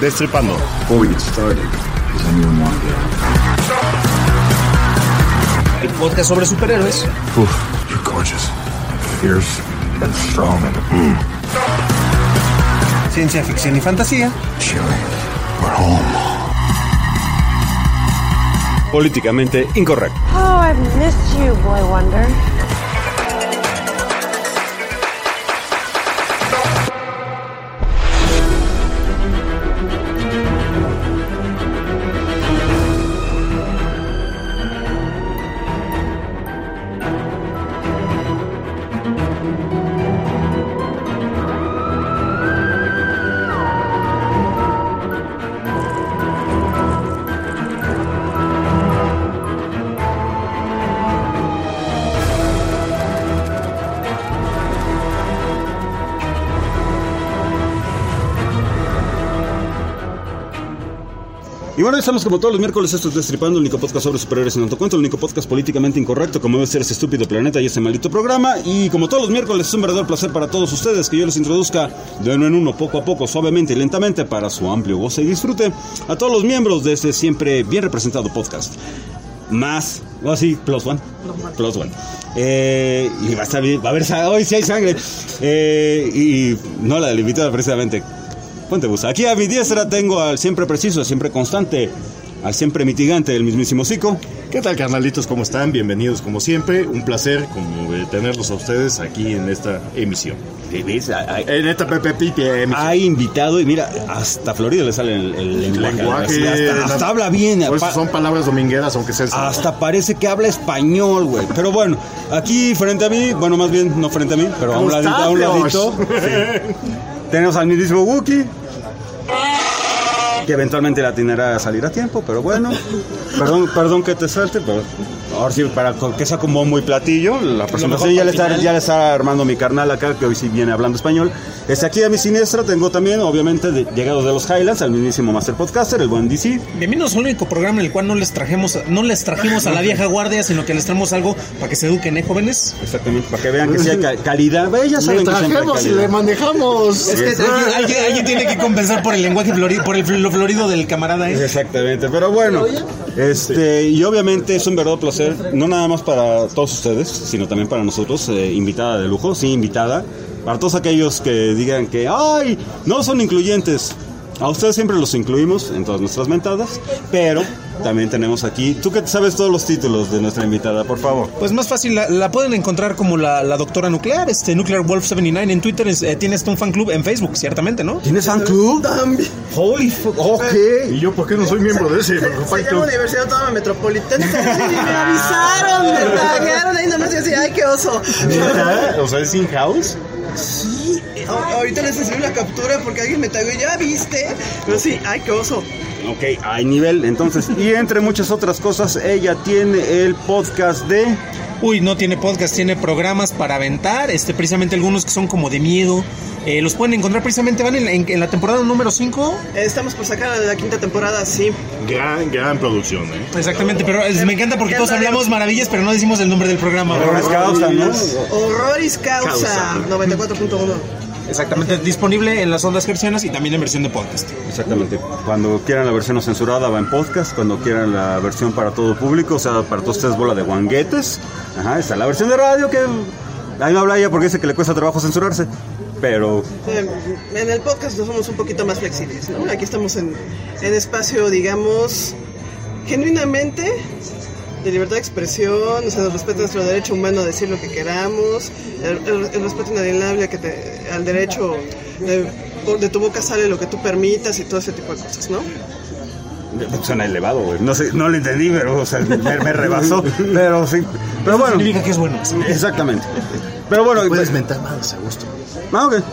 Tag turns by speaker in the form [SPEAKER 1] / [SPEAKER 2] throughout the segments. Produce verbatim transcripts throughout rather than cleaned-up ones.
[SPEAKER 1] Destripando.
[SPEAKER 2] Before we get started, does anyone want to get out?
[SPEAKER 3] El podcast sobre superhéroes.
[SPEAKER 2] Oof, you're gorgeous. Fierce and strong and mm.
[SPEAKER 3] Ciencia ficción y fantasía.
[SPEAKER 2] Chilly. We're home.
[SPEAKER 1] Políticamente incorrecto.
[SPEAKER 4] Oh, I've missed you, Boy Wonder.
[SPEAKER 1] Y bueno, estamos como todos los miércoles, esto es Destripando, el único podcast sobre superhéroes en autocuento, el único podcast políticamente incorrecto, como debe ser ese estúpido planeta y ese maldito programa. Y como todos los miércoles, es un verdadero placer para todos ustedes que yo les introduzca de uno en uno, poco a poco, suavemente y lentamente, para su amplio goce y disfrute, a todos los miembros de este siempre bien representado podcast. Más, o así, plus one, plus one. Eh, y va a estar bien, va a haber sangre, hoy sí hay sangre. Eh, y no la del invitado precisamente. Ponte busa. Aquí a mi diestra tengo al siempre preciso, al siempre constante, al siempre mitigante, el mismísimo Zico.
[SPEAKER 5] ¿Qué tal, carnalitos? ¿Cómo están? Bienvenidos como siempre. Un placer como de tenerlos a ustedes aquí en esta emisión.
[SPEAKER 1] ¿Ves? Hay,
[SPEAKER 5] En esta Pepe Pipe emisión.
[SPEAKER 1] hay invitado y mira, hasta Florida le sale el, el lenguaje.
[SPEAKER 5] Lenguaje,
[SPEAKER 1] Así, hasta, hasta
[SPEAKER 5] la-
[SPEAKER 1] habla bien.
[SPEAKER 5] Por eso
[SPEAKER 1] pa-
[SPEAKER 5] son palabras domingueras, aunque sea.
[SPEAKER 1] Hasta parece que habla español, güey. Pero bueno, aquí frente a mí, bueno, más bien no frente a mí, pero a un
[SPEAKER 5] ¿Cómo
[SPEAKER 1] ladito, a un
[SPEAKER 5] estás,
[SPEAKER 1] ladito.
[SPEAKER 5] Josh?
[SPEAKER 1] Sí. Tenemos al mismísimo Wookie, que eventualmente la atinará a salir a tiempo, pero bueno. Perdón, perdón que te salte, pero ahora sí, para que sea como muy platillo, la presentación ya le, está, ya le está armando mi carnal acá, que hoy sí viene hablando español. Este, aquí a mi siniestra tengo también, obviamente, de, llegado de los Highlands, al mismísimo Master Podcaster, el buen D C.
[SPEAKER 3] Bienvenidos al único programa en el cual no les trajimos, no les trajimos a la vieja guardia, sino que les traemos algo para que se eduquen, ¿eh, jóvenes?
[SPEAKER 1] Exactamente, para que vean que sí hay ca- calidad. Ve, ya
[SPEAKER 5] Le
[SPEAKER 1] saben que siempre hay
[SPEAKER 5] trajemos y
[SPEAKER 1] calidad.
[SPEAKER 5] le manejamos.
[SPEAKER 3] Es que alguien, alguien- alguien tiene que compensar por el lenguaje florido, por el, lo florido del camarada, ¿eh?
[SPEAKER 1] Exactamente, pero bueno, este, y obviamente es un verdadero placer, no nada más para todos ustedes, sino también para nosotros, eh, invitada de lujo, sí, invitada, para todos aquellos que digan que, ay, no son incluyentes. A ustedes siempre los incluimos en todas nuestras mentadas, pero también tenemos aquí, tú que sabes todos los títulos de nuestra invitada, por favor.
[SPEAKER 3] Pues más fácil, la, la pueden encontrar como la, la doctora nuclear, este Nuclear Wolf setenta y nueve en Twitter, es, eh, tiene hasta un fan club en Facebook, ciertamente, ¿no?
[SPEAKER 1] ¿Tienes fan club? Holy fuck, ok.
[SPEAKER 5] ¿Y yo por qué no soy miembro de ese?
[SPEAKER 6] Se llama Universidad Autónoma Metropolitana. Sí, me avisaron, me taguearon ahí nomás y así, ay, qué oso.
[SPEAKER 5] ¿Neta? O sea, es in-house.
[SPEAKER 6] Sí, a- ahorita les enseñé una captura porque alguien me tagueó, ya viste. Pero sí, ay, qué oso.
[SPEAKER 1] Ok, hay nivel, entonces, y entre muchas otras cosas, ella tiene el podcast de...
[SPEAKER 3] Uy, no tiene podcast, tiene programas para aventar, este, precisamente algunos que son como de miedo. Eh, los pueden encontrar precisamente, van en la, en, en la temporada número cinco.
[SPEAKER 6] Eh, Estamos por sacar la quinta temporada, sí.
[SPEAKER 5] Gran, gran producción, ¿eh?
[SPEAKER 3] Exactamente, pero es- me encanta porque todos hablamos maravillas, pero no decimos el nombre del programa.
[SPEAKER 1] Horrores Causa, ¿no?
[SPEAKER 6] Horroris Causa,
[SPEAKER 5] Causa.
[SPEAKER 6] noventa y cuatro punto uno.
[SPEAKER 3] Exactamente, disponible en las ondas gercianas y también en versión de podcast.
[SPEAKER 1] Exactamente. Cuando quieran la versión no censurada va en podcast, cuando quieran la versión para todo público, o sea, para todos ustedes bola de guanguetes. Ajá, está la versión de radio que ahí no habla ella porque dice que le cuesta trabajo censurarse. Pero
[SPEAKER 6] Eh, En el podcast nos somos un poquito más flexibles, ¿no? Aquí estamos en, en espacio, digamos, genuinamente de libertad de expresión, o sea, nos respeta nuestro derecho humano a decir lo que queramos, el, el- el respeto inalienable que te, al derecho de, de tu boca sale lo que tú permitas y todo ese tipo de cosas, ¿no?
[SPEAKER 1] suena elevado, güey. No sé, no lo entendí, pero o sea, me, me rebasó. Pero sí. Pero bueno.
[SPEAKER 3] Significa que es bueno.
[SPEAKER 1] Exactamente. Pero bueno.
[SPEAKER 5] Puedes mentar más a gusto.
[SPEAKER 1] Ah, ok.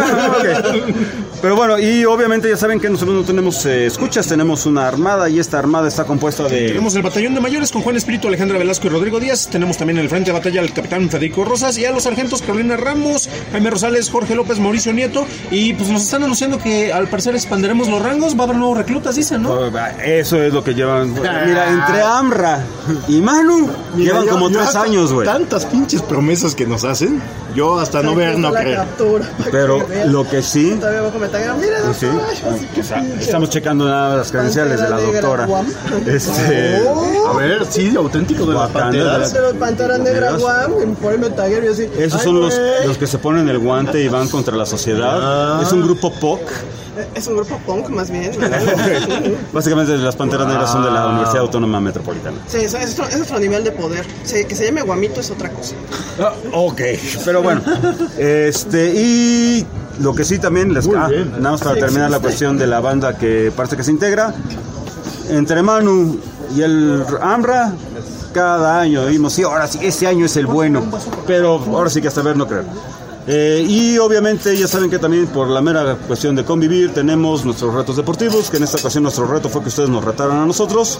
[SPEAKER 1] Ok. Pero bueno, y obviamente ya saben que nosotros no tenemos eh, escuchas, tenemos una armada y esta armada está compuesta de...
[SPEAKER 3] Tenemos el batallón de mayores con Juan Espíritu, Alejandra Velasco y Rodrigo Díaz. Tenemos también en el frente de batalla al capitán Federico Rosas y a los sargentos Carolina Ramos, Jaime Rosales, Jorge López, Mauricio Nieto. Y pues nos están anunciando que al parecer expanderemos los rangos, va a haber nuevos reclutas, dicen, ¿no?
[SPEAKER 1] Eso es lo que llevan. Mira, entre Amra y Manu
[SPEAKER 5] Mira,
[SPEAKER 1] llevan
[SPEAKER 5] yo-
[SPEAKER 1] como
[SPEAKER 5] yo
[SPEAKER 1] tres
[SPEAKER 5] hasta-
[SPEAKER 1] años, güey.
[SPEAKER 5] Tantas pinches promesas que nos hacen. Yo hasta no ver, no
[SPEAKER 6] la
[SPEAKER 5] creo.
[SPEAKER 6] captura, para
[SPEAKER 1] Pero
[SPEAKER 6] que vean.
[SPEAKER 1] lo que sí,
[SPEAKER 6] Todavía abajo me tagan, mira,
[SPEAKER 1] pues sí,
[SPEAKER 6] doctor, ay, así que
[SPEAKER 1] o sea,
[SPEAKER 6] pinche.
[SPEAKER 1] estamos checando nada más las credenciales de la
[SPEAKER 6] Pantera
[SPEAKER 1] doctora.
[SPEAKER 6] negra, guam.
[SPEAKER 1] Este,
[SPEAKER 5] A ver, sí, auténtico de las
[SPEAKER 1] Wakanda,
[SPEAKER 5] panteras.
[SPEAKER 1] de la-
[SPEAKER 6] Pero Pantera Negra,
[SPEAKER 1] ¿Veras?
[SPEAKER 6] guam, y por ahí me tagué y yo así.
[SPEAKER 1] esos
[SPEAKER 6] ay,
[SPEAKER 1] son los,
[SPEAKER 6] güey.
[SPEAKER 1] los que se ponen el guante y van contra la sociedad.
[SPEAKER 5] Ah.
[SPEAKER 1] Es un grupo P O C.
[SPEAKER 6] Es un grupo punk, más bien. ¿no?
[SPEAKER 1] Básicamente las Panteras Negras son de la Universidad Autónoma Metropolitana.
[SPEAKER 6] Sí, es, es otro, es otro nivel de poder. Sí, que se llame guamito es otra cosa.
[SPEAKER 1] Ah, ok, pero bueno, este y lo que sí también les
[SPEAKER 5] Muy
[SPEAKER 1] ah,
[SPEAKER 5] bien.
[SPEAKER 1] nada más para
[SPEAKER 6] Sí
[SPEAKER 1] terminar la
[SPEAKER 6] existe.
[SPEAKER 1] cuestión de la banda que parece que se integra entre Manu y el Amra. Cada año oímos, sí, ahora sí, este año es el bueno, pero ahora sí que hasta ver no creo. Eh, y obviamente ya saben que también por la mera cuestión de convivir tenemos nuestros retos deportivos, que en esta ocasión nuestro reto fue que ustedes nos retaran a nosotros.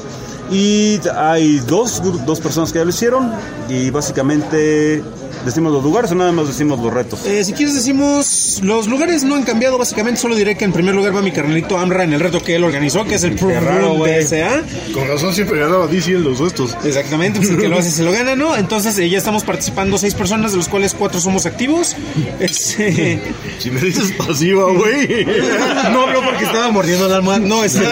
[SPEAKER 1] Y hay dos, dos personas que ya lo hicieron y básicamente decimos los lugares o nada más decimos los retos.
[SPEAKER 3] Eh, si quieres decimos, los lugares no han cambiado, básicamente solo diré que en primer lugar va mi carnalito Amra en el reto que él organizó, que es el Proof
[SPEAKER 1] raro,
[SPEAKER 3] Room
[SPEAKER 1] güey.
[SPEAKER 3] D S A.
[SPEAKER 5] Con razón siempre ganaba D C en los estos.
[SPEAKER 3] Exactamente, pues el que lo hace se lo gana, ¿no? Entonces eh, ya estamos participando seis personas, de los cuales cuatro somos activos. Este,
[SPEAKER 5] Si me dices pasiva, güey.
[SPEAKER 3] no habló porque estaba mordiendo la almohada, no, este,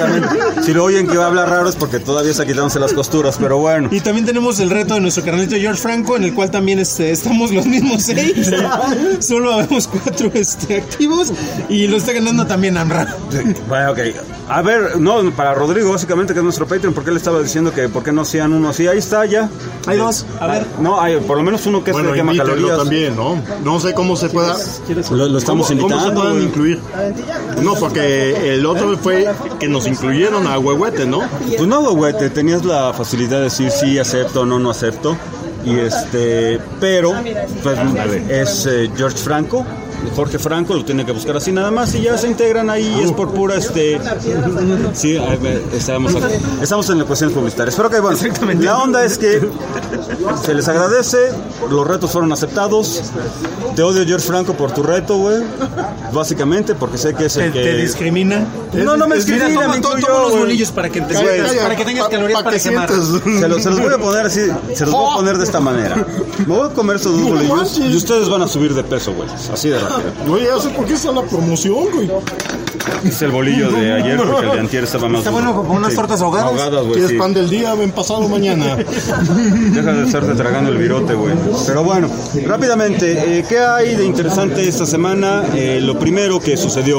[SPEAKER 1] Si lo oyen que va a hablar raro es porque todavía está quitándose las costuras, pero bueno.
[SPEAKER 3] y también tenemos el reto de nuestro carnalito George Franco, en el cual también este, estamos los mismos seis, solo habemos cuatro este, activos, y lo está ganando también Amra.
[SPEAKER 1] Bueno, ok. A ver, no, para Rodrigo básicamente que es nuestro Patreon, porque él estaba diciendo que por qué no hacían uno así. Ahí está ya.
[SPEAKER 3] Hay dos, a ver.
[SPEAKER 1] No, hay por lo menos uno que es
[SPEAKER 5] Bueno,
[SPEAKER 1] que quema
[SPEAKER 5] invítenlo
[SPEAKER 1] calorías.
[SPEAKER 5] también, ¿no? No sé cómo se pueda.
[SPEAKER 1] Lo, lo estamos
[SPEAKER 5] ¿Cómo, cómo se
[SPEAKER 1] invitando.
[SPEAKER 5] puedan
[SPEAKER 1] güey.
[SPEAKER 5] incluir? No, porque el otro fue que nos incluyeron a Huehuete, ¿no?
[SPEAKER 1] Pues no, güey, te tenías la facilidad de decir sí acepto, no, no acepto. Y este, pero pues, es eh, George Franco, Jorge Franco, lo tiene que buscar así nada más y ya se integran ahí, es por pura este. Sí, a ver, estamos, estamos en las cuestiones publicitarias. Pero que bueno, la onda es que se les agradece, los retos fueron aceptados. Te odio, George Franco, por tu reto, güey. Básicamente, porque sé que es
[SPEAKER 3] Te,
[SPEAKER 1] el que.
[SPEAKER 3] te discrimina.
[SPEAKER 1] No, no me
[SPEAKER 3] Mira,
[SPEAKER 1] discrimina,
[SPEAKER 3] toma,
[SPEAKER 1] me
[SPEAKER 3] to-
[SPEAKER 1] incluyó,
[SPEAKER 3] toma los
[SPEAKER 1] güey.
[SPEAKER 3] bolillos para que, te,
[SPEAKER 5] Calla, calla,
[SPEAKER 3] para que tengas
[SPEAKER 5] pa-
[SPEAKER 3] calorías
[SPEAKER 5] pa'
[SPEAKER 3] para
[SPEAKER 5] que
[SPEAKER 3] quemar.
[SPEAKER 5] sientas.
[SPEAKER 1] Se los, se los voy a poner así, se los voy a poner de esta manera. Me voy a comer estos dos bolillos
[SPEAKER 5] manches.
[SPEAKER 1] y ustedes van a subir de peso, güey. Así de rápido.
[SPEAKER 5] No, ya sé por qué está la promoción, güey.
[SPEAKER 1] Es el bolillo de ayer porque el de antier estaba más
[SPEAKER 3] Está
[SPEAKER 1] duro.
[SPEAKER 3] bueno con unas tortas ahogadas.
[SPEAKER 1] Ahogadas, güey,
[SPEAKER 5] ¿Quieres
[SPEAKER 1] sí.
[SPEAKER 5] pan del día? Ven pasado mañana.
[SPEAKER 1] Deja de estarte tragando el virote, güey. Pero bueno, rápidamente, eh, ¿qué hay de interesante esta semana? Eh, lo primero que sucedió.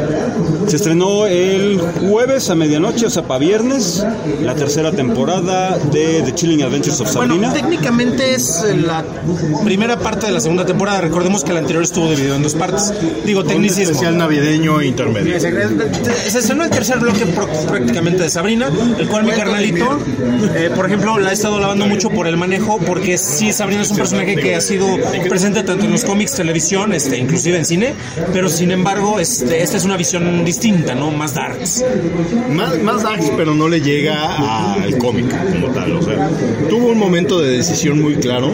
[SPEAKER 1] Se estrenó el jueves a medianoche, o sea, para viernes, la tercera temporada de The Chilling Adventures of
[SPEAKER 3] Bueno,
[SPEAKER 1] Sabrina.
[SPEAKER 3] técnicamente es la primera parte de la segunda temporada. Recordemos que la anterior estuvo dividido en dos partes. Digo,
[SPEAKER 5] Un
[SPEAKER 3] tecnicismo.
[SPEAKER 5] especial navideño intermedio.
[SPEAKER 3] Se estrenó el tercer bloque pro- prácticamente de Sabrina, el cual mi carnalito, eh, por ejemplo, la ha estado lavando mucho por el manejo, porque sí, Sabrina es un personaje que ha sido presente tanto en los cómics, televisión, este, inclusive en cine, pero sin embargo, este, esta es una visión distinta, ¿no? Más darks.
[SPEAKER 5] Más, más darks, pero no le llega al cómic como tal. O sea, tuvo un momento de decisión muy claro,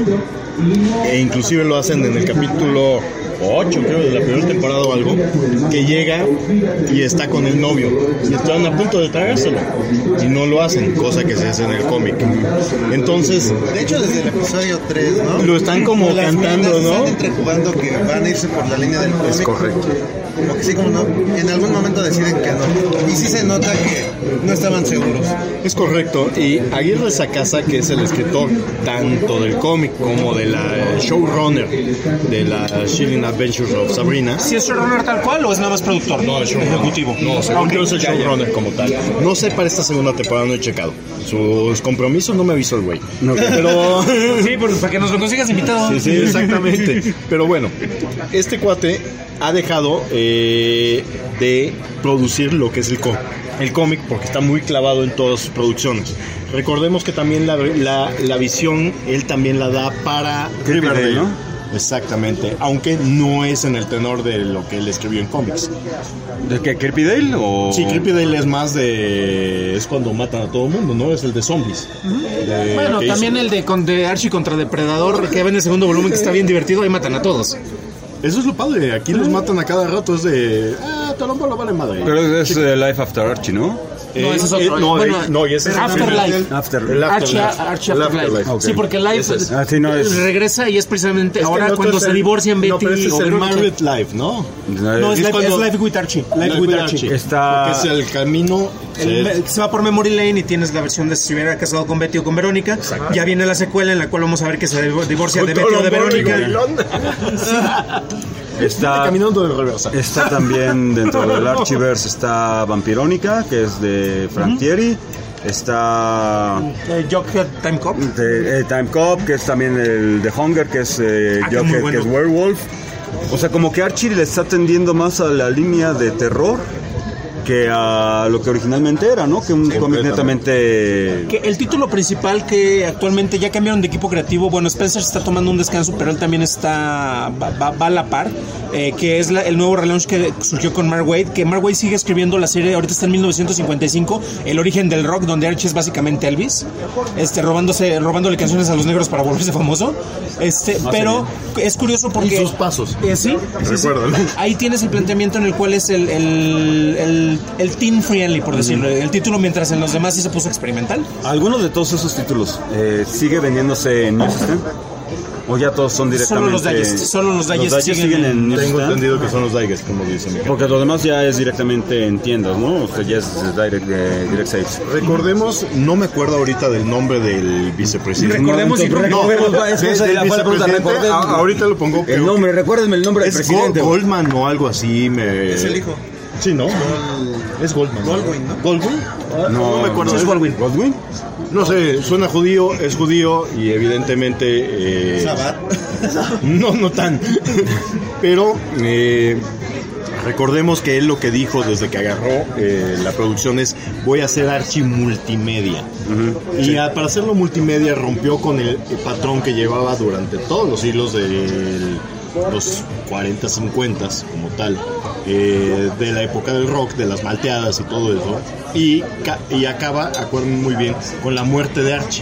[SPEAKER 5] e inclusive lo hacen en el capítulo ocho, creo, de la primera temporada o algo, que llega y está con el novio y están a punto de tragárselo y no lo hacen, cosa que se hace en el cómic. Entonces,
[SPEAKER 7] De hecho, desde el episodio tres, ¿no?
[SPEAKER 5] Lo están como
[SPEAKER 7] Las
[SPEAKER 5] cantando,
[SPEAKER 7] meninas
[SPEAKER 5] ¿no?
[SPEAKER 7] Están entrejugando que van a irse por la línea del cómic.
[SPEAKER 5] es correcto.
[SPEAKER 7] Como que sí, como no. En algún momento deciden que no. Y sí se nota que no estaban seguros.
[SPEAKER 5] Es correcto, y Aguirre Sacasa, que es el escritor tanto del cómic como de la showrunner de la Chilling Adventures of Sabrina.
[SPEAKER 3] ¿Si es showrunner tal cual o es nada más productor?
[SPEAKER 5] No, es showrunner.
[SPEAKER 3] Ejecutivo.
[SPEAKER 5] No, según
[SPEAKER 3] Ok,
[SPEAKER 5] yo es el
[SPEAKER 3] ya, ya.
[SPEAKER 5] showrunner como tal. No sé para esta segunda temporada, no he checado. Sus compromisos no me avisó el güey. Pero...
[SPEAKER 3] Sí, pues para que nos lo consigas invitado.
[SPEAKER 5] Sí, sí, exactamente. Pero bueno, este cuate ha dejado eh, de producir lo que es el cómic. El cómic, porque está muy clavado en todas sus producciones. Recordemos que también la, la, la visión él también la da para
[SPEAKER 1] Riverdale, ¿no?
[SPEAKER 5] Exactamente, aunque no es en el tenor de lo que él escribió en cómics.
[SPEAKER 1] ¿De qué? ¿Creepy Dale o...?
[SPEAKER 5] Sí, Creepy Dale es más de... es cuando matan a todo el mundo, ¿no? Es el de zombies. De-
[SPEAKER 3] Bueno,
[SPEAKER 5] que
[SPEAKER 3] también
[SPEAKER 5] hizo.
[SPEAKER 3] el de, con, de Archie contra Depredador, que va en el segundo volumen, que está bien divertido, ahí matan a todos.
[SPEAKER 5] Eso es lo padre, aquí los matan a cada rato, es de... Ah, Tolombo lo vale madre.
[SPEAKER 1] Pero es eh, Life After Archie, ¿no?
[SPEAKER 3] No, ese es
[SPEAKER 5] Eh,
[SPEAKER 3] otro.
[SPEAKER 5] eh, no,
[SPEAKER 3] Bueno,
[SPEAKER 5] eh, no, y ese es
[SPEAKER 3] Afterlife.
[SPEAKER 1] After.
[SPEAKER 5] El
[SPEAKER 3] Archie,
[SPEAKER 5] Afterlife.
[SPEAKER 3] Archie
[SPEAKER 5] El
[SPEAKER 3] Afterlife.
[SPEAKER 5] Afterlife.
[SPEAKER 1] Ok.
[SPEAKER 3] Sí, porque Life
[SPEAKER 5] Ese es.
[SPEAKER 1] Ah, sí, no, es-
[SPEAKER 3] regresa y es precisamente
[SPEAKER 5] Es que
[SPEAKER 3] ahora
[SPEAKER 5] el otro
[SPEAKER 3] cuando
[SPEAKER 5] es
[SPEAKER 3] se
[SPEAKER 5] el-
[SPEAKER 3] divorcian Betty
[SPEAKER 5] No, pero ese es
[SPEAKER 3] o
[SPEAKER 5] el
[SPEAKER 3] Verónica.
[SPEAKER 5] Married Life, ¿no?
[SPEAKER 3] No, es,
[SPEAKER 5] Es
[SPEAKER 3] Life,
[SPEAKER 5] cuando-
[SPEAKER 3] es Life with Archie. Life with Archie.
[SPEAKER 1] Está...
[SPEAKER 5] Porque es el camino.
[SPEAKER 3] El-
[SPEAKER 5] sí.
[SPEAKER 3] se va por Memory Lane y tienes la versión de si se hubiera casado con Betty o con Verónica. Ya viene la secuela en la cual vamos a ver que se divorcia de Betty o de Verónica.
[SPEAKER 1] Está,
[SPEAKER 5] Caminando de reversa.
[SPEAKER 1] está también dentro del Archieverse, está Vampirónica, que es de Frank Thierry. Está
[SPEAKER 3] Eh, Jughead Time Cop.
[SPEAKER 1] de, eh, Time Cop, que es también el de Hunger, que es eh,
[SPEAKER 3] Ah, que es muy
[SPEAKER 1] Jughead,
[SPEAKER 3] bueno.
[SPEAKER 1] que es Werewolf. O sea, como que Archie le está tendiendo más a la línea de terror que a lo que originalmente era, ¿no? Que un cómic netamente...
[SPEAKER 3] Que el título principal que actualmente ya cambiaron de equipo creativo, bueno, Spencer está tomando un descanso, pero él también está va, va- va a la par, eh, que es la- el nuevo relaunch que surgió con Mark Waid, que Mark Waid sigue escribiendo la serie, ahorita está en mil novecientos cincuenta y cinco, El origen del rock, donde Archie es básicamente Elvis, este, robándose, robándole canciones a los negros para volverse famoso, este, pero es curioso porque...
[SPEAKER 5] Y sus pasos.
[SPEAKER 3] Eh, sí, sí, sí.
[SPEAKER 5] Recuérdalo.
[SPEAKER 3] Ahí tienes el planteamiento en el cual es el, el, el, el teen friendly, por decirlo, el título, mientras en los demás sí se puso experimental.
[SPEAKER 1] ¿Alguno de todos esos títulos eh, sigue vendiéndose en Newsstand? ¿O ya todos son directamente...?
[SPEAKER 3] Solo los Digest, solo los Digest
[SPEAKER 1] Digest
[SPEAKER 3] siguen
[SPEAKER 1] siguen en
[SPEAKER 5] Tengo
[SPEAKER 1] Newsstand.
[SPEAKER 5] entendido que son los Digest, como dice mi
[SPEAKER 1] Porque lo demás ya es directamente en tiendas, ¿no? O sea, ya es direct, de direct sales.
[SPEAKER 5] Recordemos, no me acuerdo ahorita del nombre del vicepresidente.
[SPEAKER 3] Recordemos y-
[SPEAKER 5] No,
[SPEAKER 1] recordemos,
[SPEAKER 5] no,
[SPEAKER 1] es
[SPEAKER 5] de-
[SPEAKER 1] cosa de
[SPEAKER 5] del
[SPEAKER 1] la cual pregunta,
[SPEAKER 5] vicepresidente,
[SPEAKER 1] recordemos.
[SPEAKER 5] a- ahorita lo pongo.
[SPEAKER 1] El
[SPEAKER 5] creo
[SPEAKER 1] nombre, recuérdenme el nombre
[SPEAKER 5] que
[SPEAKER 1] del
[SPEAKER 5] es
[SPEAKER 1] presidente.
[SPEAKER 5] Gold- Goldman o algo así. Me...
[SPEAKER 7] Es el hijo.
[SPEAKER 5] Sí, ¿no? Es Goldman.
[SPEAKER 7] Goldwyn, ¿no?
[SPEAKER 5] ¿Goldwyn? Ah, No, me acuerdo.
[SPEAKER 3] Sí, es Goldwyn.
[SPEAKER 1] ¿Goldwyn?
[SPEAKER 5] No sé, suena judío, es judío y evidentemente... eh,
[SPEAKER 7] Sabat.
[SPEAKER 5] No, no tan. Pero eh, recordemos que él lo que dijo desde que agarró eh, la producción es voy a hacer Archie multimedia. Y a- para hacerlo multimedia rompió con el, el patrón que llevaba durante todos los siglos de los cuarenta, cincuenta como tal, eh, de la época del rock, de las malteadas y todo eso. Y, ca- y acaba, acuerden muy bien, con la muerte de Archie.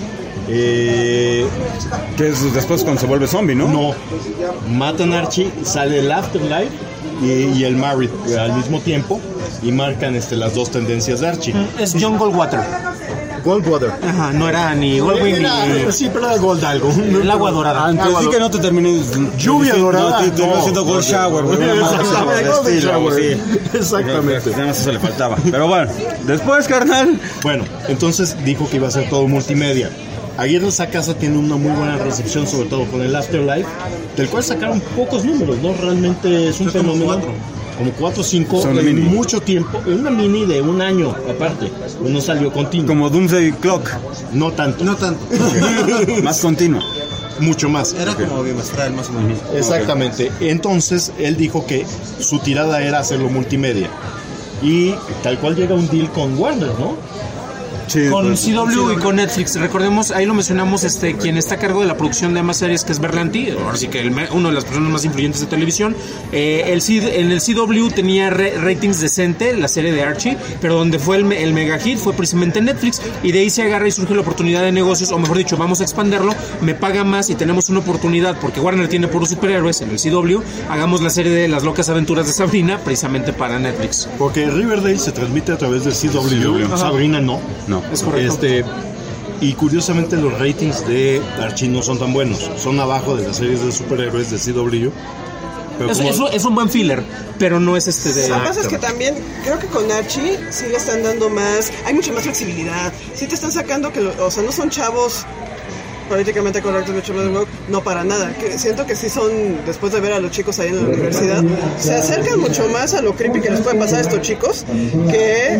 [SPEAKER 5] Eh,
[SPEAKER 1] Que es después cuando se vuelve zombie, ¿no?
[SPEAKER 5] no, matan a Archie, sale el Afterlife y, y el Married al mismo tiempo y marcan este, las dos tendencias de Archie.
[SPEAKER 3] Es John Goldwater.
[SPEAKER 5] Goldwater.
[SPEAKER 3] Ajá, no era ni Goldwyn
[SPEAKER 5] Era-
[SPEAKER 3] ni
[SPEAKER 5] sí, pero era Gold algo.
[SPEAKER 3] el agua dorada.
[SPEAKER 1] Antes sí que no te termines...
[SPEAKER 5] Lluvia
[SPEAKER 1] diciendo-
[SPEAKER 5] dorada.
[SPEAKER 1] No, te terminas
[SPEAKER 5] No.
[SPEAKER 1] haciendo Gold Shower, güey. una madre así,
[SPEAKER 5] Exactamente,
[SPEAKER 1] de
[SPEAKER 5] Golden
[SPEAKER 1] estilo,
[SPEAKER 5] Shower.
[SPEAKER 1] sí.
[SPEAKER 5] Exactamente.
[SPEAKER 1] Nada más eso le faltaba. Pero bueno, después, carnal...
[SPEAKER 5] Bueno, entonces dijo que iba a ser todo multimedia. Aguirre Sacasa tiene una muy buena recepción, sobre todo con el Afterlife, del cual sacaron pocos números, ¿no? Realmente es un fenómeno. Como cuatro o cinco
[SPEAKER 1] Son
[SPEAKER 5] en
[SPEAKER 1] mini.
[SPEAKER 5] mucho tiempo. Una mini de un año, aparte. No salió continuo.
[SPEAKER 1] Como Doomsday Clock.
[SPEAKER 5] No tanto.
[SPEAKER 7] No tanto.
[SPEAKER 1] Más continuo.
[SPEAKER 5] Mucho más.
[SPEAKER 7] Era como bimestral, más o menos.
[SPEAKER 5] Exactamente. Entonces, él dijo que su tirada era hacerlo multimedia. Y tal cual llega un deal con Warner, ¿no?
[SPEAKER 1] Sí,
[SPEAKER 3] Con
[SPEAKER 1] pues,
[SPEAKER 3] C W y con Netflix, recordemos, ahí lo mencionamos, este, quien está a cargo de la producción de ambas series, que es Berlanti, ahora sí que el me- uno de las personas más influyentes de televisión. Eh, el C- en el C W tenía re- ratings decente, la serie de Archie, pero donde fue el, me- el mega hit fue precisamente Netflix, y de ahí se agarra y surge la oportunidad de negocios, o mejor dicho, vamos a expanderlo, me paga más y tenemos una oportunidad, porque Warner tiene puros superhéroes en el C W, hagamos la serie de Las locas aventuras de Sabrina, precisamente para Netflix.
[SPEAKER 5] Porque Riverdale se transmite a través del C W.
[SPEAKER 1] Ajá.
[SPEAKER 5] Sabrina no.
[SPEAKER 1] No.
[SPEAKER 3] Es correcto.
[SPEAKER 5] Este, y curiosamente los ratings de Archie no son tan buenos. Son abajo de las series de superhéroes de C W. Pero
[SPEAKER 3] Es,
[SPEAKER 5] como-
[SPEAKER 3] es un- es un buen filler, pero no es este de...
[SPEAKER 6] Lo que pasa es que también creo que con Archie sí le están dando más, hay mucha más flexibilidad. Sí te están sacando que, lo- o sea, no son chavos políticamente correctos, mucho más woke, no para nada. Que siento que sí son, después de ver a los chicos ahí en la universidad, se acercan mucho más a lo creepy que les puede pasar a estos chicos que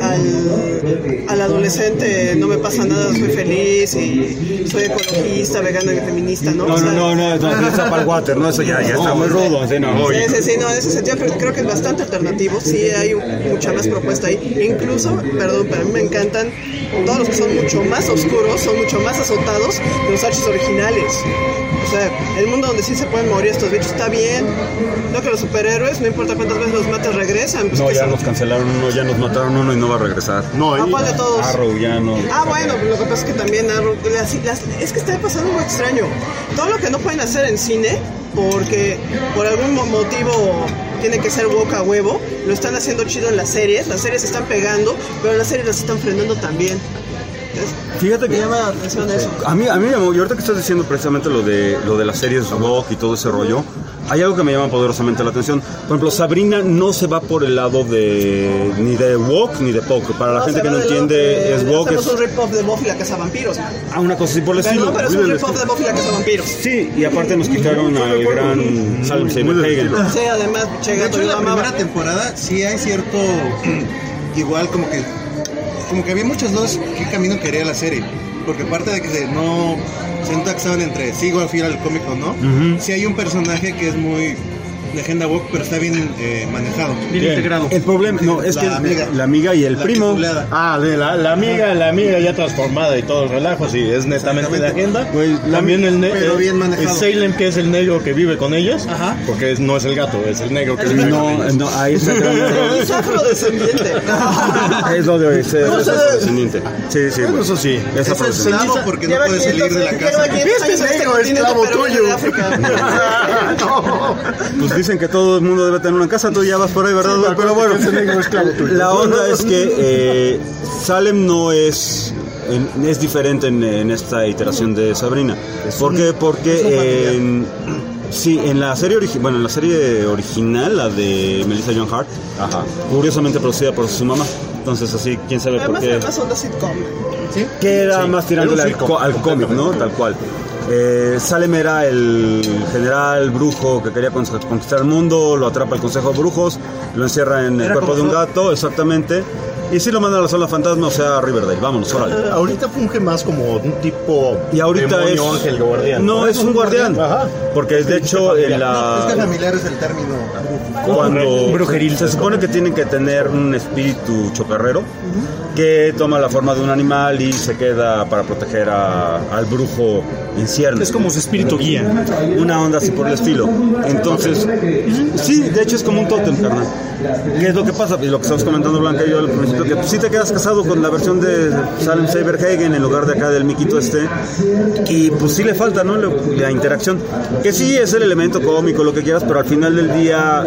[SPEAKER 6] al, al adolescente no me pasa nada, soy feliz y soy ecologista, vegana y feminista, ¿no?
[SPEAKER 1] No,
[SPEAKER 6] O
[SPEAKER 1] no,
[SPEAKER 6] sea,
[SPEAKER 1] no, no, no, no está para el water, no, eso ya, ya está muy rudo, sí, no.
[SPEAKER 6] Sí, sí, sí, no, en ese sentido creo, creo que es bastante alternativo, sí hay mucha más propuesta ahí, incluso, perdón, pero a mí me encantan todos los que son mucho más oscuros, son mucho más azotados que los Archies originales. O sea, el mundo donde sí se pueden morir estos bichos está bien, no que los superhéroes, no importa cuántas veces los mates, regresan. Pues
[SPEAKER 1] No,
[SPEAKER 6] que
[SPEAKER 1] ya
[SPEAKER 6] son-
[SPEAKER 1] nos cancelaron uno, ya nos mataron uno y no va a regresar.
[SPEAKER 5] No,
[SPEAKER 6] ¿A
[SPEAKER 5] y-
[SPEAKER 6] cuál de todos?
[SPEAKER 1] Arrow ya no.
[SPEAKER 6] Ah, bueno, lo que pasa es que también Arrow- las- las- es que está pasando algo extraño. Todo lo que no pueden hacer en cine, porque por algún mo- motivo tiene que ser woke a huevo. Lo están haciendo chido en las series, las series están pegando, pero las series las están frenando también.
[SPEAKER 1] Fíjate que
[SPEAKER 6] me llama la atención eso.
[SPEAKER 1] A mí, a mí, y ahorita que estás diciendo precisamente lo de lo de las series woke y todo ese rollo, hay algo que me llama poderosamente la atención. Por ejemplo, Sabrina no se va por el lado de ni de woke ni de poke. Para la
[SPEAKER 6] No,
[SPEAKER 1] gente
[SPEAKER 6] se
[SPEAKER 1] que
[SPEAKER 6] va
[SPEAKER 1] no
[SPEAKER 6] del lado
[SPEAKER 1] entiende,
[SPEAKER 6] de-
[SPEAKER 1] es woke.
[SPEAKER 6] Hacemos
[SPEAKER 1] Es
[SPEAKER 6] un rip-off de Buffy la Cazavampiros.
[SPEAKER 1] ah, una cosa así por el estilo.
[SPEAKER 6] Perdón, pero es
[SPEAKER 1] muy
[SPEAKER 6] un
[SPEAKER 1] del
[SPEAKER 6] rip-off de
[SPEAKER 1] estilo.
[SPEAKER 6] Buffy la Cazavampiros.
[SPEAKER 1] Sí, y aparte nos quitaron al gran Salem Saberhagen.
[SPEAKER 6] Sí, además, che
[SPEAKER 7] De
[SPEAKER 6] gato,
[SPEAKER 7] hecho, en
[SPEAKER 6] yo
[SPEAKER 7] la
[SPEAKER 6] lo amaba.
[SPEAKER 7] primera temporada sí hay cierto... igual como que... Como que había muchas dudas qué camino quería la serie. Porque aparte de que se- no... Se nota que estaban entre sigo al final al cómic o no. Sí hay un personaje que es muy... Legenda woke, pero está bien eh, manejado.
[SPEAKER 3] Bien integrado.
[SPEAKER 1] El problema, no, es
[SPEAKER 7] La
[SPEAKER 1] que
[SPEAKER 7] amiga.
[SPEAKER 1] la amiga y el
[SPEAKER 7] La
[SPEAKER 1] primo.
[SPEAKER 7] titulada.
[SPEAKER 5] Ah, de la, la amiga, la amiga ya transformada y todo el relajo, sí, es netamente de agenda.
[SPEAKER 1] Güey,
[SPEAKER 5] También el
[SPEAKER 7] pero
[SPEAKER 5] negro,
[SPEAKER 7] bien manejado.
[SPEAKER 5] Salem, que es el negro que vive con ellas,
[SPEAKER 7] Ajá.
[SPEAKER 5] porque es- no es el gato, es el negro que vive con
[SPEAKER 1] No,
[SPEAKER 5] ellas.
[SPEAKER 1] no, ahí está el gran error.
[SPEAKER 6] Es afrodescendiente.
[SPEAKER 1] Es lo de hoy, es, es
[SPEAKER 5] No, o sea,
[SPEAKER 1] afrodescendiente. Sí, sí,
[SPEAKER 5] Bueno,
[SPEAKER 1] güey.
[SPEAKER 5] eso sí.
[SPEAKER 1] Es
[SPEAKER 7] Es
[SPEAKER 1] afrodescendiente.
[SPEAKER 7] esclavo porque no
[SPEAKER 6] Lleva
[SPEAKER 7] puede salir de la
[SPEAKER 6] quinientos
[SPEAKER 7] casa.
[SPEAKER 6] años en este
[SPEAKER 5] negro,
[SPEAKER 6] continente,
[SPEAKER 5] esclavo
[SPEAKER 6] pero viene
[SPEAKER 5] tuyo.
[SPEAKER 6] de África.
[SPEAKER 1] Pues dicen que todo el mundo debe tener una casa, tú ya vas por ahí, ¿verdad?
[SPEAKER 5] Sí,
[SPEAKER 1] Pero bueno,
[SPEAKER 5] ese negro esclavo tuyo.
[SPEAKER 1] la onda es que eh, Salem no es en- es diferente en, en esta iteración de Sabrina. ¿Por qué? Porque en, sí, en la serie origi- bueno, en la serie original, la de Melissa Joan Hart, ajá, curiosamente producida por su mamá. Entonces así, quién sabe por
[SPEAKER 6] Además,
[SPEAKER 1] qué.
[SPEAKER 6] además son de sitcom.
[SPEAKER 1] Que era
[SPEAKER 5] Sí,
[SPEAKER 1] más tirándole
[SPEAKER 5] era
[SPEAKER 1] al,
[SPEAKER 5] un
[SPEAKER 1] co-
[SPEAKER 5] sitcom,
[SPEAKER 1] al cómic, ¿no? Tal cual. Eh, Salem era el general brujo que quería con- conquistar el mundo, lo atrapa el Consejo de Brujos, lo encierra en el
[SPEAKER 3] Era
[SPEAKER 1] cuerpo de
[SPEAKER 3] como
[SPEAKER 1] un
[SPEAKER 3] Frodo.
[SPEAKER 1] gato, exactamente. Y sí lo mandan a la zona fantasma, o sea, a Riverdale. Vámonos, órale.
[SPEAKER 5] Ahorita funge más como un tipo
[SPEAKER 1] Y ahorita
[SPEAKER 5] demonio,
[SPEAKER 1] es.
[SPEAKER 5] ángel guardián.
[SPEAKER 1] No, es un guardián.
[SPEAKER 5] Ajá.
[SPEAKER 1] Porque de hecho, en
[SPEAKER 7] Es que
[SPEAKER 1] la.
[SPEAKER 7] familiar es el término.
[SPEAKER 1] Cuando
[SPEAKER 5] Brujeril.
[SPEAKER 1] se supone que tienen que tener un espíritu chocarrero que toma la forma de un animal y se queda para proteger a- al brujo en ciernes.
[SPEAKER 3] Es como su espíritu guía.
[SPEAKER 1] Una onda así por el estilo. Entonces, sí, de hecho es como un tótem, carnal. ¿Qué es lo que pasa? Y lo que estabas comentando Blanca y yo al principio, que pues, sí te quedas casado con la versión de Salem Saberhagen en lugar de acá del miquito este. Y pues sí le falta, ¿no? La, la interacción. Que sí es el elemento cómico, lo que quieras, pero al final del día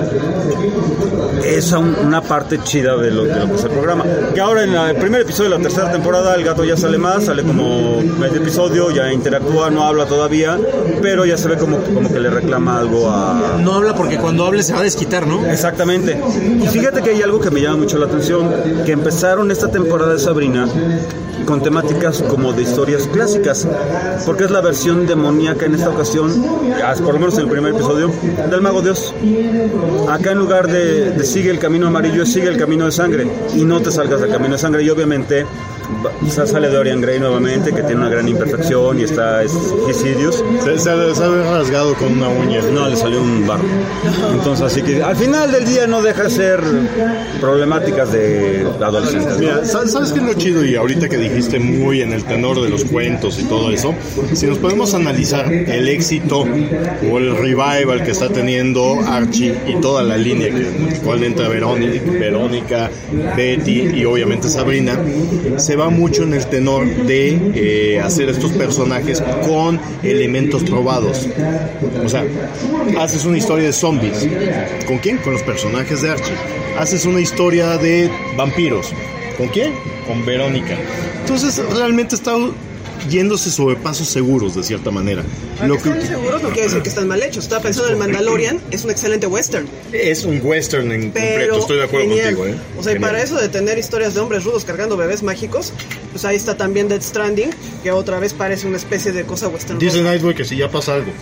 [SPEAKER 1] es un- una parte chida de lo, de lo que es el programa. Que ahora en la- el primer episodio de la tercera temporada el gato ya sale más, sale como medio episodio, ya interactúa, no habla todavía, pero ya se ve como, como que le reclama algo a...
[SPEAKER 3] No habla porque cuando hable se va a desquitar, ¿no?
[SPEAKER 1] Exactamente. Y fíjate que hay algo que me llama mucho la atención, que empezaron esta temporada de Sabrina con temáticas como de historias clásicas, porque es la versión demoníaca en esta ocasión, ya, por lo menos en el primer episodio, del Mago Dios. Acá en lugar de, de sigue el camino amarillo, sigue el camino de sangre, y no te salgas del camino de sangre, y obviamente va- quizás sale Dorian Gray nuevamente, que tiene una gran imperfección, y está es Hesidious.
[SPEAKER 5] Se, se, se ha rasgado con una uña.
[SPEAKER 1] No, le salió un barro. Entonces, así que al final del día no deja de ser problemáticas de adolescentes, ¿no?
[SPEAKER 5] Mira, sa- ¿sabes qué es lo chido? Y ahorita que dijiste muy en el tenor de los cuentos y todo eso, si nos podemos analizar el éxito o el revival que está teniendo Archie y toda la línea que cual entra Verónica, Verónica, Betty y obviamente Sabrina, se va mucho en el tenor de eh, hacer estos personajes con elementos probados. O sea, haces una historia de zombies. ¿Con quién? Con los personajes de Archie. Haces una historia de vampiros. ¿Con quién? Con Verónica. Entonces, realmente está yéndose sobre pasos seguros, de cierta manera. Lo
[SPEAKER 6] Lo que
[SPEAKER 5] que
[SPEAKER 6] están seguros no quiere decir que están mal hechos. Estaba pensando en el Mandalorian, es un excelente western.
[SPEAKER 5] es un western en
[SPEAKER 6] Pero
[SPEAKER 5] completo, estoy de acuerdo
[SPEAKER 6] genial.
[SPEAKER 5] contigo. ¿eh?
[SPEAKER 6] O sea, y
[SPEAKER 5] Genial.
[SPEAKER 6] para eso de tener historias de hombres rudos cargando bebés mágicos, pues ahí está también Death Stranding, que otra vez parece una especie de cosa western.
[SPEAKER 5] Dice Nightway que si ya pasa algo.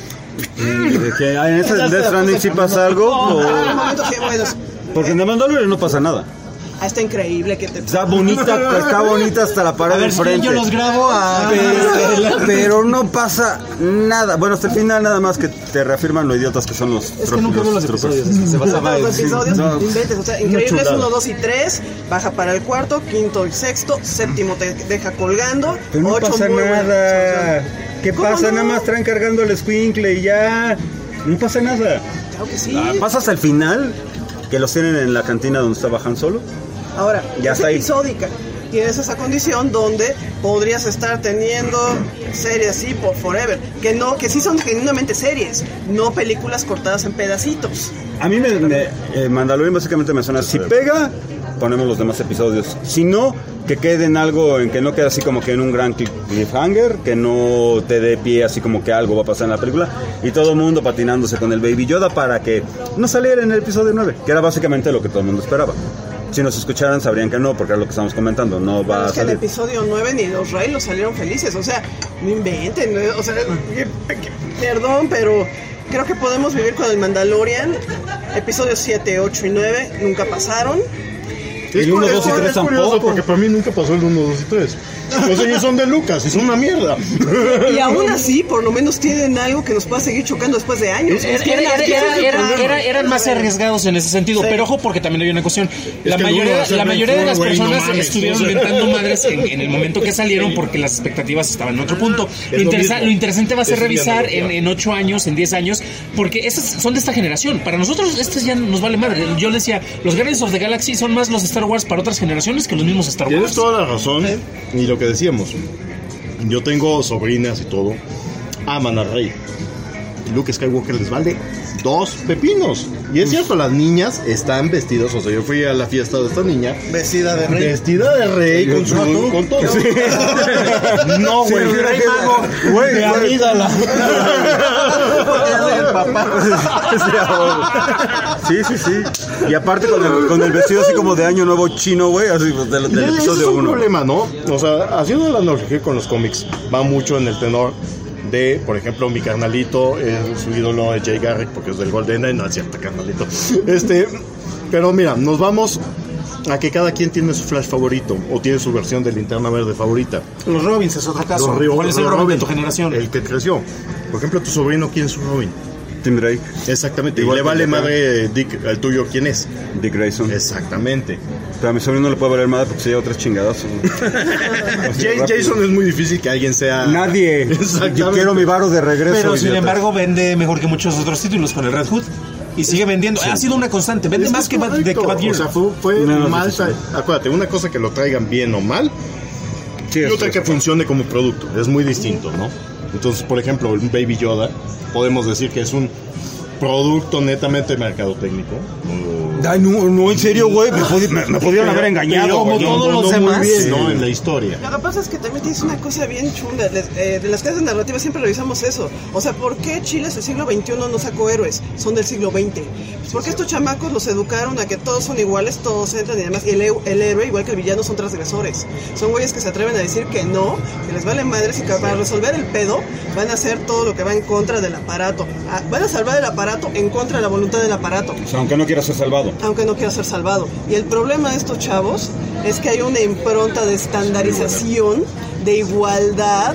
[SPEAKER 1] De que en ese Death Stranding sí pasa algo, o-
[SPEAKER 6] Ah, en momentos que, bueno,
[SPEAKER 1] porque en The Mandalorian no pasa nada.
[SPEAKER 6] ah, está increíble que te...
[SPEAKER 1] Está bonita, está bonita hasta la pared
[SPEAKER 3] A ver,
[SPEAKER 1] del
[SPEAKER 3] si
[SPEAKER 1] frente.
[SPEAKER 3] yo los grabo a...
[SPEAKER 1] Pero, pero no pasa nada. Bueno, hasta el final nada más que te reafirman lo idiotas que son los
[SPEAKER 3] Es que nunca veo los episodios. Se basaba en...
[SPEAKER 6] Los episodios,
[SPEAKER 1] no.
[SPEAKER 6] inventes, o sea, increíbles
[SPEAKER 1] chulada.
[SPEAKER 6] uno, dos y tres, baja para el cuarto, quinto y sexto, séptimo te deja colgando,
[SPEAKER 1] Pero no
[SPEAKER 6] ocho
[SPEAKER 1] pasa
[SPEAKER 6] muy buenas.
[SPEAKER 1] nada. ¿Qué
[SPEAKER 6] ¿Cómo
[SPEAKER 1] pasa?
[SPEAKER 6] no?
[SPEAKER 1] Nada más traen cargando el escuincle y ya. No pasa nada.
[SPEAKER 6] Claro que sí.
[SPEAKER 1] Ah, pasa hasta el final, que los tienen en la cantina donde estaba Han Solo.
[SPEAKER 6] Ahora,
[SPEAKER 1] Ya
[SPEAKER 6] es
[SPEAKER 1] está ahí.
[SPEAKER 6] episódica. Tienes esa condición donde podrías estar teniendo series así por forever, que no, que sí son genuinamente series, no películas cortadas en pedacitos.
[SPEAKER 1] A mí me, me eh, Mandalorian básicamente me suena, si pega, ponemos los demás episodios, si no, que quede en algo, en que no quede así como que en un gran cliffhanger, que no te dé pie así como que algo va a pasar en la película, y todo el mundo patinándose con el Baby Yoda para que no saliera en el episodio nueve, que era básicamente lo que todo el mundo esperaba. Si nos escucharan sabrían que no, porque era lo que estamos comentando, no va a
[SPEAKER 6] Es que en el
[SPEAKER 1] salir.
[SPEAKER 6] episodio nueve ni los Reylos salieron felices, o sea, no inventen, ¿no? O sea, que- que- perdón, pero creo que podemos vivir con el Mandalorian. Episodios siete, ocho y nueve nunca pasaron.
[SPEAKER 1] El uno, dos y tres
[SPEAKER 5] Es curioso
[SPEAKER 1] tampoco.
[SPEAKER 5] porque para mí nunca pasó el uno, dos y tres. Pues ellos son de Lucas y son una mierda.
[SPEAKER 6] Y aún así, por lo menos tienen algo que nos pueda seguir chocando después de años.
[SPEAKER 3] Era- era- era- era- era- era- eran más arriesgados en ese sentido,
[SPEAKER 6] Sí.
[SPEAKER 3] pero ojo porque también hay una cuestión. La
[SPEAKER 5] que el
[SPEAKER 3] mayoría,
[SPEAKER 5] uno va a ser
[SPEAKER 3] la mayoría de
[SPEAKER 5] Ben
[SPEAKER 3] las
[SPEAKER 5] Hur, güey, no
[SPEAKER 3] personas
[SPEAKER 5] mames,
[SPEAKER 3] estuvieron
[SPEAKER 5] o sea.
[SPEAKER 3] inventando madres en, en el momento que salieron porque las expectativas estaban en otro punto. Lo,
[SPEAKER 5] lo
[SPEAKER 3] interesa-
[SPEAKER 5] mismo.
[SPEAKER 3] lo interesante va a ser
[SPEAKER 5] Es una
[SPEAKER 3] revisar en,
[SPEAKER 5] analogía.
[SPEAKER 3] en ocho años, en diez años, porque esas son de esta generación. Para nosotros, estos ya nos vale madre. Yo les decía, los Guardians of the Galaxy son más los Star Wars para otras generaciones que los mismos Star
[SPEAKER 5] Tienes
[SPEAKER 3] Wars.
[SPEAKER 5] toda la razón. Y lo que decíamos, yo tengo sobrinas y todo, aman a Rey. Luke Skywalker les vale dos pepinos. Y es cierto, las niñas están vestidas. O sea, yo fui a la fiesta de esta niña
[SPEAKER 7] Vestida de rey.
[SPEAKER 5] vestida de rey con su con todo. No, güey.
[SPEAKER 1] Sí,
[SPEAKER 5] rey
[SPEAKER 1] sí,
[SPEAKER 5] mago.
[SPEAKER 1] güey,
[SPEAKER 5] De
[SPEAKER 1] güey.
[SPEAKER 5] amígdala.
[SPEAKER 1] Sí, sí, sí. Y aparte con el, con el vestido así como de año nuevo chino, güey, así del, del
[SPEAKER 5] Ese es
[SPEAKER 1] episodio
[SPEAKER 5] un
[SPEAKER 1] uno.
[SPEAKER 5] problema, ¿no? O sea, haciendo la analogía con los cómics, va mucho en el tenor de, por ejemplo, mi carnalito, eh, su ídolo es Jay Garrick, porque es del GoldenEye, no es cierto, carnalito. Este, pero mira, nos vamos a que cada quien tiene su Flash favorito, o tiene su versión de Linterna Verde favorita.
[SPEAKER 3] Los Robins es otro caso.
[SPEAKER 5] Los Río-
[SPEAKER 3] ¿Cuál es el
[SPEAKER 5] los
[SPEAKER 3] Robin de
[SPEAKER 5] Robin,
[SPEAKER 3] tu generación?
[SPEAKER 5] El que creció. Por ejemplo, tu sobrino, ¿quién es su Robin?
[SPEAKER 1] Tim Drake,
[SPEAKER 5] Exactamente.
[SPEAKER 1] Igual
[SPEAKER 5] y le
[SPEAKER 1] que
[SPEAKER 5] vale
[SPEAKER 1] el de acá.
[SPEAKER 5] madre, Dick, al tuyo, ¿quién es?
[SPEAKER 1] Dick Grayson.
[SPEAKER 5] Exactamente.
[SPEAKER 1] Pero a mi sobrino no le puede valer madre porque se lleva tres chingadas.
[SPEAKER 5] Jay- Jason es muy difícil que alguien sea...
[SPEAKER 1] Nadie.
[SPEAKER 5] Exactamente.
[SPEAKER 1] Yo quiero mi varo de regreso.
[SPEAKER 3] Pero sin
[SPEAKER 1] idiota.
[SPEAKER 3] embargo vende mejor que muchos otros títulos con el Red Hood. Y sigue vendiendo. Ha sido una constante. Vende
[SPEAKER 5] Es
[SPEAKER 3] más
[SPEAKER 5] es
[SPEAKER 3] que Bad, de
[SPEAKER 5] correcto.
[SPEAKER 3] que Bad Gear.
[SPEAKER 5] O sea, fue, fue
[SPEAKER 1] No, no,
[SPEAKER 5] mal.
[SPEAKER 1] sí, sí,
[SPEAKER 5] Acuérdate, una cosa que lo traigan bien o mal,
[SPEAKER 1] Sí,
[SPEAKER 5] y
[SPEAKER 1] eso
[SPEAKER 5] otra
[SPEAKER 1] es.
[SPEAKER 5] que funcione como producto. Es muy distinto, ¿no? Entonces, por ejemplo, un Baby Yoda, podemos decir que es un producto netamente mercadotécnico.
[SPEAKER 1] Ay, no, no, en serio, güey. Me, podi- me- me pudieron haber engañado.
[SPEAKER 5] Como
[SPEAKER 1] güey.
[SPEAKER 5] todos los demás, muy bien, ¿no? En la historia.
[SPEAKER 6] Lo que pasa es que también tienes una cosa bien chula. Les- eh, de las clases narrativas siempre revisamos eso. O sea, ¿por qué Chile es del siglo veintiuno no sacó héroes? Son del siglo veinte. Pues porque estos chamacos los educaron a que todos son iguales, todos entran y demás. Y el, heu- el héroe, igual que el villano, son transgresores. Son güeyes que se atreven a decir que no, que les vale madres y que para resolver el pedo van a hacer todo lo que va en contra del aparato. Ah, van a salvar el aparato en contra de la voluntad del aparato.
[SPEAKER 1] O sea, aunque no quiera ser salvado.
[SPEAKER 6] Aunque no quiera ser salvado. Y el problema de estos chavos es que hay una impronta de estandarización, de igualdad,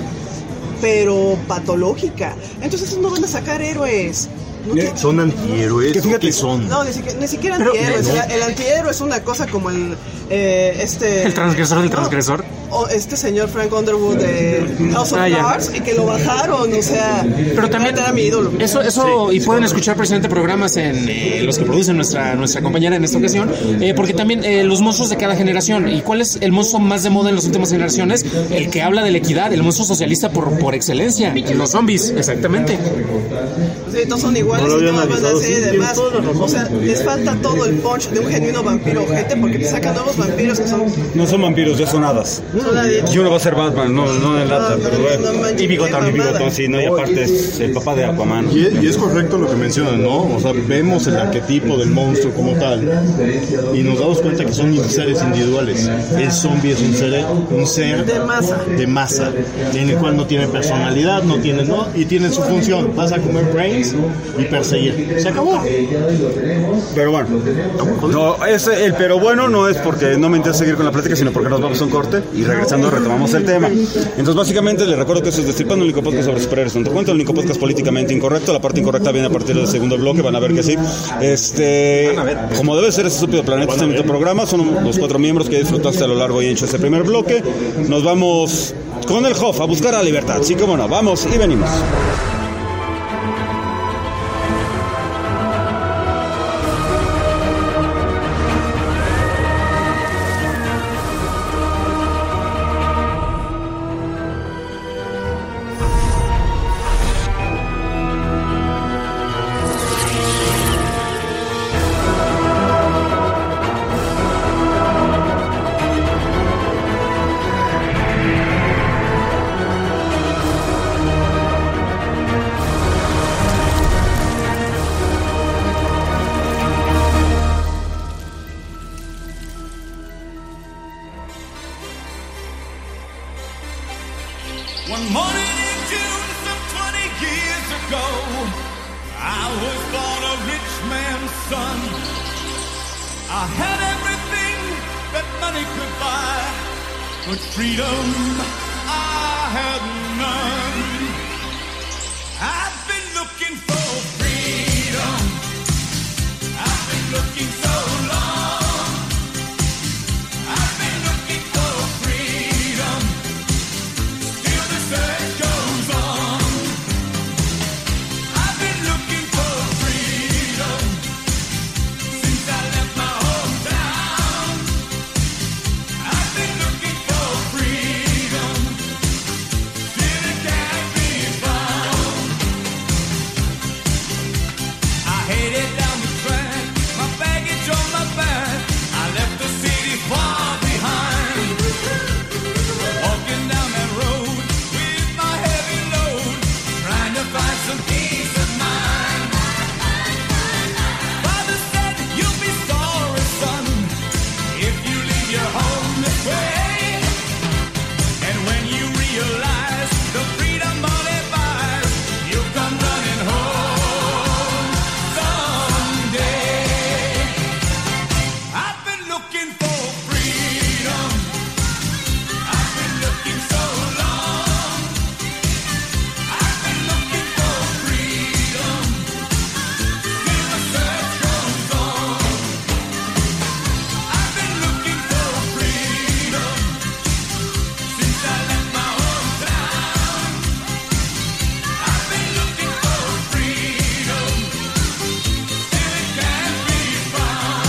[SPEAKER 6] pero patológica. Entonces esos no van a sacar héroes. No, que-
[SPEAKER 5] Son antihéroes.
[SPEAKER 1] Que fíjate,
[SPEAKER 5] ¿qué son?
[SPEAKER 6] no, ni siquiera, ni siquiera
[SPEAKER 3] Pero-
[SPEAKER 6] antihéroes.
[SPEAKER 5] ¿no?
[SPEAKER 6] El, el antihéroe es una cosa como el eh, este
[SPEAKER 3] El transgresor del
[SPEAKER 6] no,
[SPEAKER 3] transgresor.
[SPEAKER 6] O este señor Frank Underwood de House of
[SPEAKER 3] Ah, ya.
[SPEAKER 6] Cards y que lo bajaron, o sea,
[SPEAKER 3] Pero también
[SPEAKER 6] era mi ídolo.
[SPEAKER 3] eso, eso y pueden escuchar precisamente programas en eh, los que producen nuestra nuestra compañera en esta ocasión, eh, porque también eh, los monstruos de cada generación. ¿Y cuál es el monstruo más de moda en las últimas generaciones? El que habla de la equidad, el monstruo socialista por, por excelencia, los zombies, exactamente.
[SPEAKER 6] Sí, todos son iguales
[SPEAKER 5] No lo
[SPEAKER 6] y
[SPEAKER 5] habían
[SPEAKER 6] todos van a
[SPEAKER 5] avisado,
[SPEAKER 6] ser
[SPEAKER 5] sí,
[SPEAKER 6] y
[SPEAKER 5] tienes
[SPEAKER 6] demás.
[SPEAKER 5] toda la razón.
[SPEAKER 6] O sea, les falta todo el punch de un genuino vampiro ojete porque te sacan nuevos vampiros que son
[SPEAKER 1] No son vampiros, ya son hadas.
[SPEAKER 6] son la-
[SPEAKER 1] Y uno va a ser Batman, no, no en lata,
[SPEAKER 6] No,
[SPEAKER 1] pero
[SPEAKER 6] no,
[SPEAKER 1] bueno.
[SPEAKER 6] no manches,
[SPEAKER 1] Y bigotón,
[SPEAKER 6] qué
[SPEAKER 1] y bigotón,
[SPEAKER 6] mamada.
[SPEAKER 1] sí, no, y aparte es el papá de Aquaman.
[SPEAKER 5] Y es, y es correcto lo que mencionan, ¿no? O sea, vemos el arquetipo del monstruo como tal y nos damos cuenta que son seres individuales. El zombie es un ser, un ser
[SPEAKER 6] De masa.
[SPEAKER 5] de masa, en el cual no tiene personalidad, no tiene, ¿no? Y tiene su función. Vas a comer brains y perseguir. Se acabó.
[SPEAKER 1] Pero bueno, no, ese, el pero bueno no es porque no me interesa seguir con la plática, sino porque nos vamos a un corte y regresando retomamos el tema. Entonces, básicamente, les recuerdo que esto es Destripando, el único podcast sobre superhéroes. Tanto cuento, el único podcast políticamente incorrecto. La parte incorrecta viene a partir del segundo bloque, van a ver que sí. Este, como debe ser este estúpido planeta, este bonito programa, son los cuatro miembros que disfrutaste a lo largo y ancho de ese primer bloque. Nos vamos con el Hoff a buscar a la libertad. Sí, como no, vamos y venimos.
[SPEAKER 8] I was born a rich man's son. I had everything that money could buy, but freedom I had none. I've been looking for freedom. I've been looking so long. I've been looking for freedom. Still the search goes on. I've been looking for freedom since I left my hometown. I've been looking for freedom. Still it can't be found. I headed down the track, my baggage on my back. I left the city far behind. Walking down that road with my heavy load, trying to find some peace of mind. Father said, you'll be sorry, son, if you leave your home this way. And when you realize the freedom money buys, you'll come running home someday. I've been looking for freedom. I've been looking so long. I've been looking for freedom. Still the search goes on. I've been looking for freedom since I left my hometown. I've been looking for freedom. Still it can't be found.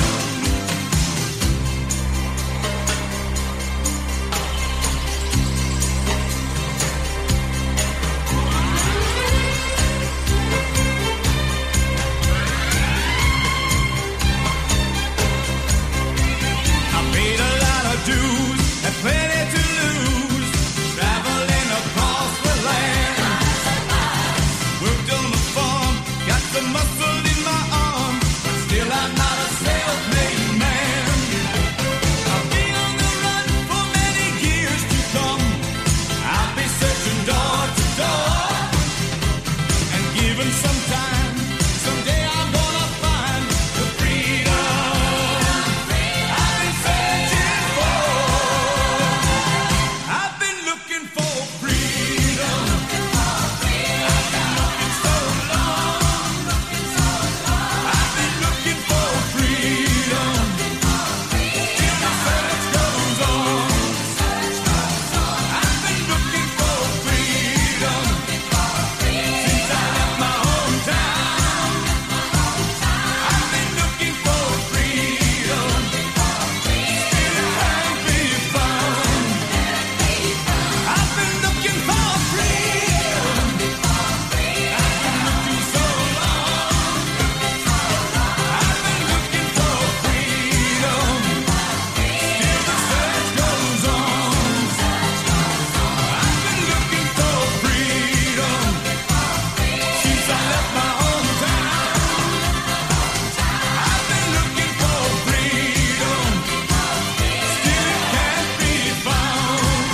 [SPEAKER 8] I paid a lot of dues, had plenty to lose, traveling across the land. Worked on the farm, got some muscle in my arm, but still I'm not a self-made man. I'll be on the run for many years to come. I'll be searching door to door, and given some time, someday I'm gonna find the freedom I've been searching for. I've been looking for freedom. I've been looking so long. I've been looking for freedom. Till the search goes on. I've been looking for freedom since I left my hometown. I've been looking for freedom. Still it can't be found. I've been looking for freedom. I've been looking so long. I've been looking for freedom. Still the search goes on. I've been looking for freedom since I left my hometown. I've been looking for freedom. Still it can't be found.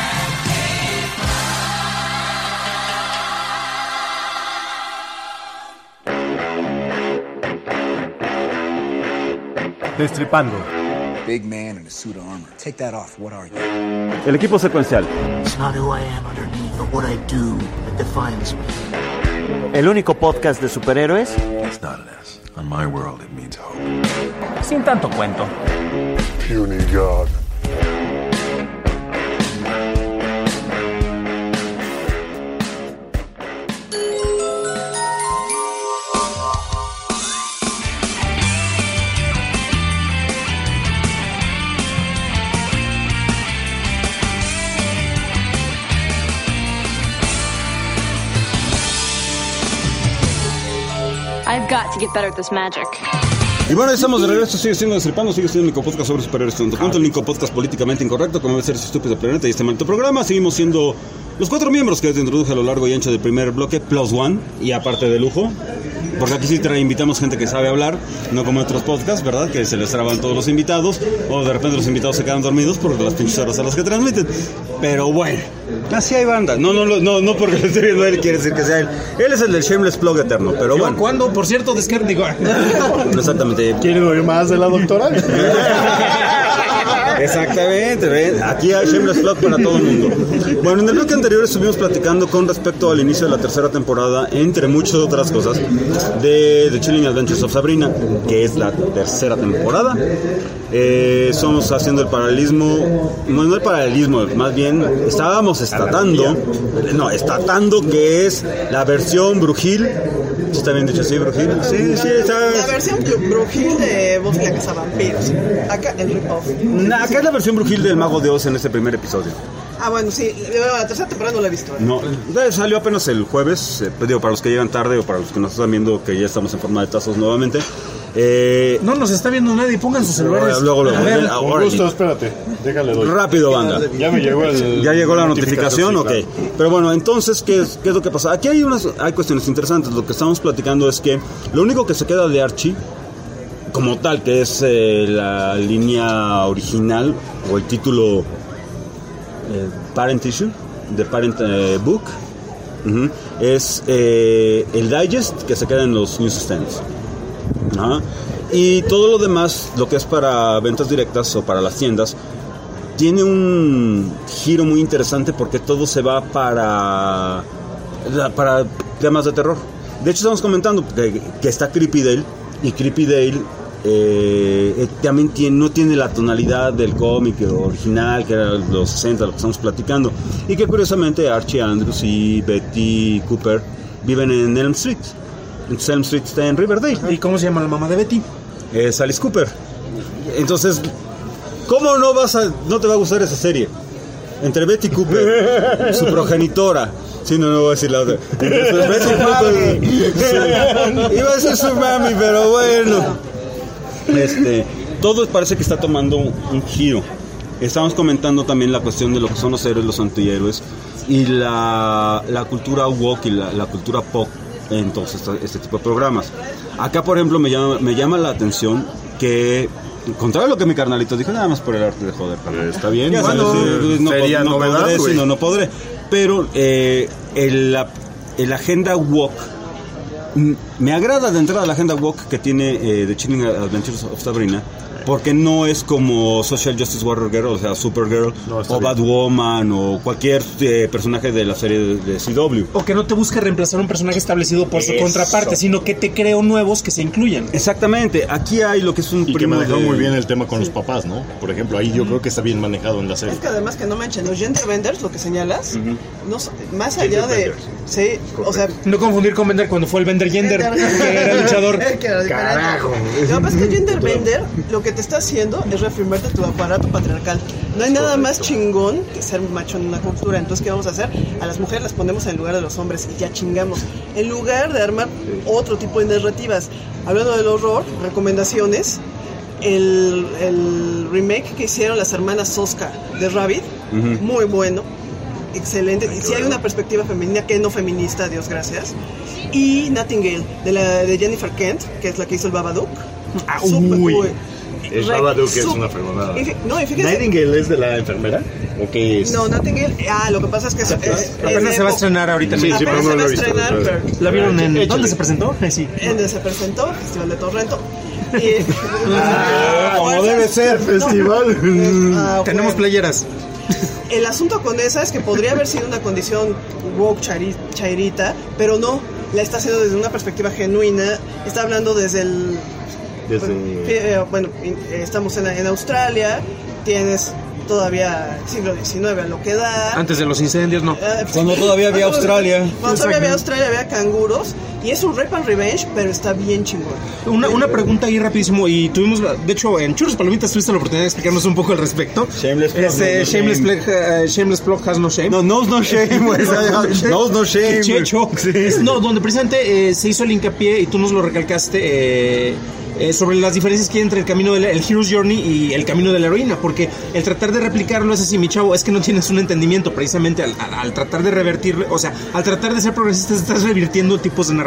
[SPEAKER 9] Destripando.
[SPEAKER 10] Big man in a suit of armor. Take that off. What are you?
[SPEAKER 1] El equipo secuencial.
[SPEAKER 11] It's not who I am underneath, but what I do that defines me.
[SPEAKER 9] El único podcast de superhéroes
[SPEAKER 2] It's not an S. On my world, it means hope.
[SPEAKER 9] sin tanto cuento.
[SPEAKER 2] Puny God.
[SPEAKER 12] I've got to get better at this magic.
[SPEAKER 1] Y bueno, estamos de regreso, sigue siendo Destripando, sigue siendo el único podcast sobre superhéroes tanto cuanto, el único podcast políticamente incorrecto, como debe ser ese estúpido planeta y este maldito programa. Seguimos siendo los cuatro miembros que te introduje a lo largo y ancho del primer bloque, plus one, y aparte de lujo. porque aquí sí trae, invitamos gente que sabe hablar, no como otros podcasts, ¿verdad? Que se les traban todos los invitados, o de repente los invitados se quedan dormidos por las pinches horas a las que transmiten. Pero bueno, así hay banda. No, no, no, no, no porque lo estoy viendo él quiere decir que sea él. Él es el del Shameless Plug eterno, pero bueno.
[SPEAKER 3] ¿Cuándo? Por cierto, descarga, digo.
[SPEAKER 1] Exactamente.
[SPEAKER 5] ¿Quieren oír más de la doctora?
[SPEAKER 1] Exactamente, ¿ven? Aquí hay Shameless Plug para todo el mundo. Bueno, en el bloque anterior estuvimos platicando con respecto al inicio de la tercera temporada, entre muchas otras cosas, de The Chilling Adventures of Sabrina, que es la tercera temporada. Eh, estamos haciendo el paralelismo, no, no el paralelismo, más bien estábamos estatando, no, estatando que es la versión brujil. ¿Sí está bien dicho así, brujil? Sí, sí, está.
[SPEAKER 6] La versión brujil de Buffy la Cazavampiros. Acá el rip-off.
[SPEAKER 1] Nah, acá es la versión brujil del Mago de Oz en este primer episodio.
[SPEAKER 6] Ah, bueno, sí, la tercera temporada no la he visto. ¿eh?
[SPEAKER 1] No, salió apenas el jueves, eh, digo, para los que llegan tarde o para los que nos están viendo que ya estamos en forma de tazos nuevamente. Eh,
[SPEAKER 3] no nos está viendo nadie, pongan sus celulares.
[SPEAKER 1] Luego, luego,
[SPEAKER 3] a ver,
[SPEAKER 5] con gusto, espérate, déjale doy.
[SPEAKER 1] Rápido, banda.
[SPEAKER 5] Ya me llegó el
[SPEAKER 1] Ya llegó la notificación, ok.
[SPEAKER 5] Sí,
[SPEAKER 1] claro. Pero bueno, entonces, ¿qué es, ¿qué es lo que pasa? Aquí hay unas hay cuestiones interesantes. Lo que estamos platicando es que lo único que se queda de Archie, como tal, que es eh, la línea original o el título eh, Parent Issue, de Parent eh, Book, uh-huh, es eh, el digest que se queda en los newsstands. ¿Ah? Y todo lo demás, lo que es para ventas directas o para las tiendas, tiene un giro muy interesante porque todo se va para para temas de terror. De hecho, estamos comentando que, que está Creepy Dale, y Creepy Dale eh, también tiene, no tiene la tonalidad del cómic original, que era los sesenta, lo que estamos platicando, y que curiosamente Archie Andrews y Betty Cooper viven en Elm Street. Entonces Elm Street está en Riverdale.
[SPEAKER 3] ¿Y cómo se llama la mamá de Betty?
[SPEAKER 1] Es Alice Cooper. Entonces, ¿cómo no vas a, no te va a gustar esa serie? Entre Betty Cooper, su progenitora. Sí, no, no voy a decir la otra. Entonces, Betty Cooper, sí. Iba a decir su mami, pero bueno. Este, todo parece que está tomando un, un giro. Estamos comentando también la cuestión de lo que son los héroes, los antihéroes y la, la cultura woke y la, la cultura pop. Entonces, este, este tipo de programas. Acá, por ejemplo, me llama, me llama la atención que, contrario a lo que mi carnalito dijo, nada más por el arte de joder, carnal. Está bien, ya
[SPEAKER 5] bueno,
[SPEAKER 1] sí, no,
[SPEAKER 5] sería
[SPEAKER 1] no,
[SPEAKER 5] novedad,
[SPEAKER 1] podré,
[SPEAKER 5] güey.
[SPEAKER 1] sí, no, no podré. Pero eh, el, la, el agenda woke, mm, me agrada de entrada la agenda woke que tiene eh, The Chilling Adventures of Sabrina, porque no es como Social Justice Warrior Girl, o sea, Supergirl, no, o Batwoman, o cualquier eh, personaje de la serie de, de C W.
[SPEAKER 3] O que no te busque reemplazar un personaje establecido por su
[SPEAKER 1] Eso.
[SPEAKER 3] contraparte, sino que te creo nuevos que se incluyan.
[SPEAKER 1] Exactamente, aquí hay lo que es un
[SPEAKER 5] y
[SPEAKER 1] primo
[SPEAKER 5] que manejó
[SPEAKER 1] de...
[SPEAKER 5] muy bien el tema con los papás, ¿no? Por ejemplo, ahí yo creo que está bien manejado en la serie.
[SPEAKER 6] Es que además que no manchen, los gender benders, lo que señalas, uh-huh. no, más allá de... Sí, o sea...
[SPEAKER 3] No confundir con Bender cuando fue el Bender Gender, que era luchador.
[SPEAKER 6] que era Carajo. Lo que pasa es que el gender bender lo que te está haciendo es reafirmarte tu aparato patriarcal. No hay nada más chingón que ser macho en una cultura. Entonces, ¿qué vamos a hacer? A las mujeres las ponemos en lugar de los hombres y ya chingamos. En lugar de armar otro tipo de narrativas. Hablando del horror, recomendaciones. El, el remake que hicieron las hermanas Soska de Rabbit, uh-huh. muy bueno, excelente. Y si hay una perspectiva femenina que no feminista, Dios gracias. Y Nightingale de, la, de Jennifer Kent, que es la que hizo el Babadook.
[SPEAKER 5] Ah,
[SPEAKER 6] Super,
[SPEAKER 5] uy.
[SPEAKER 6] uy.
[SPEAKER 5] El Babadook es una fregonada.
[SPEAKER 6] No, y fíjese.
[SPEAKER 5] ¿Nightingale es de la enfermera? ¿O qué es?
[SPEAKER 6] No, Nightingale. Ah, lo que pasa es que es, es,
[SPEAKER 3] apenas
[SPEAKER 6] es
[SPEAKER 3] se va a estrenar ahorita.
[SPEAKER 5] Sí, sí, pero no lo he visto.
[SPEAKER 6] Estrenar,
[SPEAKER 3] ¿La vieron en dónde se presentó? Sí.
[SPEAKER 6] En donde se presentó, Festival de Torrento. Y,
[SPEAKER 5] ah, como debe ser, festival.
[SPEAKER 6] No, ah,
[SPEAKER 3] tenemos
[SPEAKER 6] bueno.
[SPEAKER 3] playeras.
[SPEAKER 6] El asunto con esa es que podría haber sido una condición woke chari, chairita, pero no, la está haciendo desde una perspectiva genuina. Está hablando desde el...
[SPEAKER 5] Desde...
[SPEAKER 6] Bueno, eh, bueno estamos en, en Australia, tienes todavía siglo diecinueve a lo que da.
[SPEAKER 3] Antes de los incendios, no.
[SPEAKER 6] Uh,
[SPEAKER 1] Cuando todavía había Australia.
[SPEAKER 6] Cuando todavía había Australia, había canguros. Y es un rape and revenge, pero está bien chingón.
[SPEAKER 3] Una, una pregunta ahí rapidísimo. Y tuvimos, de hecho, en Churros Palomitas tuviste la oportunidad de explicarnos un poco al respecto.
[SPEAKER 1] Shameless Plug.
[SPEAKER 3] Este,
[SPEAKER 1] no,
[SPEAKER 3] shameless,
[SPEAKER 1] no
[SPEAKER 3] plug, uh, shameless Plug has no shame.
[SPEAKER 1] No, knows no shame. Knows no shame.
[SPEAKER 3] Checho. Sí. No, donde precisamente eh, se hizo el hincapié y tú nos lo recalcaste. Eh, Eh, sobre las diferencias que hay entre el camino del el Hero's Journey y el camino de la heroína, porque el tratar de replicarlo es así, mi chavo, es que no tienes un entendimiento precisamente al, al, al tratar de revertirlo, o sea, al tratar de ser progresista estás revirtiendo tipos de narrativa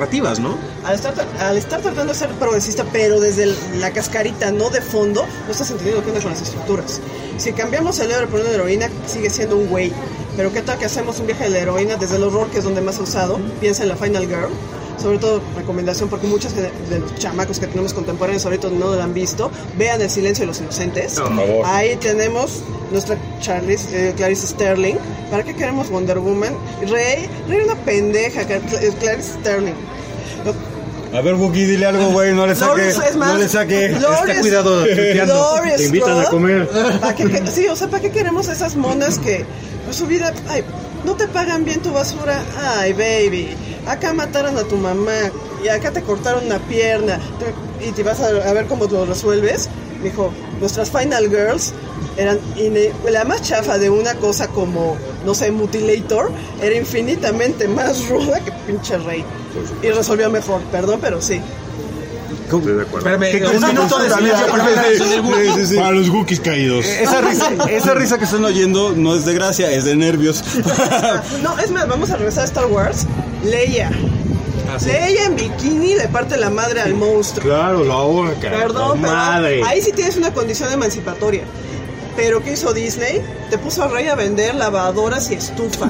[SPEAKER 3] narrativas, ¿no?
[SPEAKER 6] Al estar, al estar tratando de ser progresista, pero desde el, la cascarita, no de fondo, no estás entendiendo qué onda con las estructuras. Si cambiamos el héroe por una heroína, sigue siendo un güey. Pero qué tal que hacemos un viaje de la heroína desde el horror, que es donde más ha usado. Piensa en la Final Girl. Sobre todo, recomendación, porque muchos de los chamacos que tenemos contemporáneos ahorita no lo han visto. Vean El silencio de los inocentes.
[SPEAKER 5] Por favor.
[SPEAKER 6] Ahí tenemos nuestra Charlize, eh, Clarice Sterling. ¿Para qué queremos Wonder Woman? Rey, Rey era una pendeja, Clarice Sterling. Lo,
[SPEAKER 1] A ver, Wookie, dile algo, güey, no le saque,
[SPEAKER 6] es más,
[SPEAKER 1] no le saque.
[SPEAKER 6] Lori,
[SPEAKER 5] Ten cuidado,
[SPEAKER 6] Lori
[SPEAKER 5] te invitan a
[SPEAKER 6] Scott.
[SPEAKER 5] comer.
[SPEAKER 6] ¿Para qué, sí, o sea, ¿para qué queremos esas monas que pues, su vida, ay, no te pagan bien tu basura? Ay, baby, acá mataron a tu mamá y acá te cortaron una pierna te, y te vas a, a ver cómo lo resuelves. Dijo, nuestras Final Girls eran ine- la más chafa de una cosa como, no sé, Mutilator, era infinitamente más ruda que pinche Rey. Y resolvió mejor, perdón, pero sí.
[SPEAKER 5] Estoy de acuerdo.
[SPEAKER 3] Espérame, un minuto de silencio para la canción del Wookiee.
[SPEAKER 1] Sí, sí, sí.
[SPEAKER 5] Para los Wookiees caídos.
[SPEAKER 1] Esa risa, esa risa que están oyendo no es de gracia, es de nervios.
[SPEAKER 6] No, es más, vamos a regresar a Star Wars. Leia.
[SPEAKER 3] Ah, sí.
[SPEAKER 6] Leia en bikini le parte la madre al monstruo.
[SPEAKER 5] Claro, la obra, cara.
[SPEAKER 6] Perdón,
[SPEAKER 5] la madre.
[SPEAKER 6] pero ahí sí tienes una condición emancipatoria. Pero ¿qué hizo Disney? Te puso a Rey a vender lavadoras y estufas.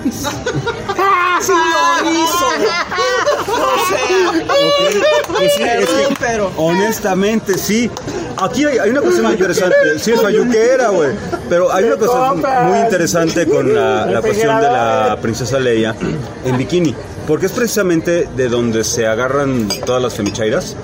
[SPEAKER 6] Sí lo hizo. O sea,
[SPEAKER 1] Pues sí, es que,
[SPEAKER 6] perdón, pero
[SPEAKER 1] honestamente, sí. Aquí hay, hay una cosa muy interesante. Sí, es falluquera, güey. Pero hay una cosa muy interesante con la, la cuestión de la princesa Leia en bikini. Porque es precisamente de donde se agarran todas las femichairas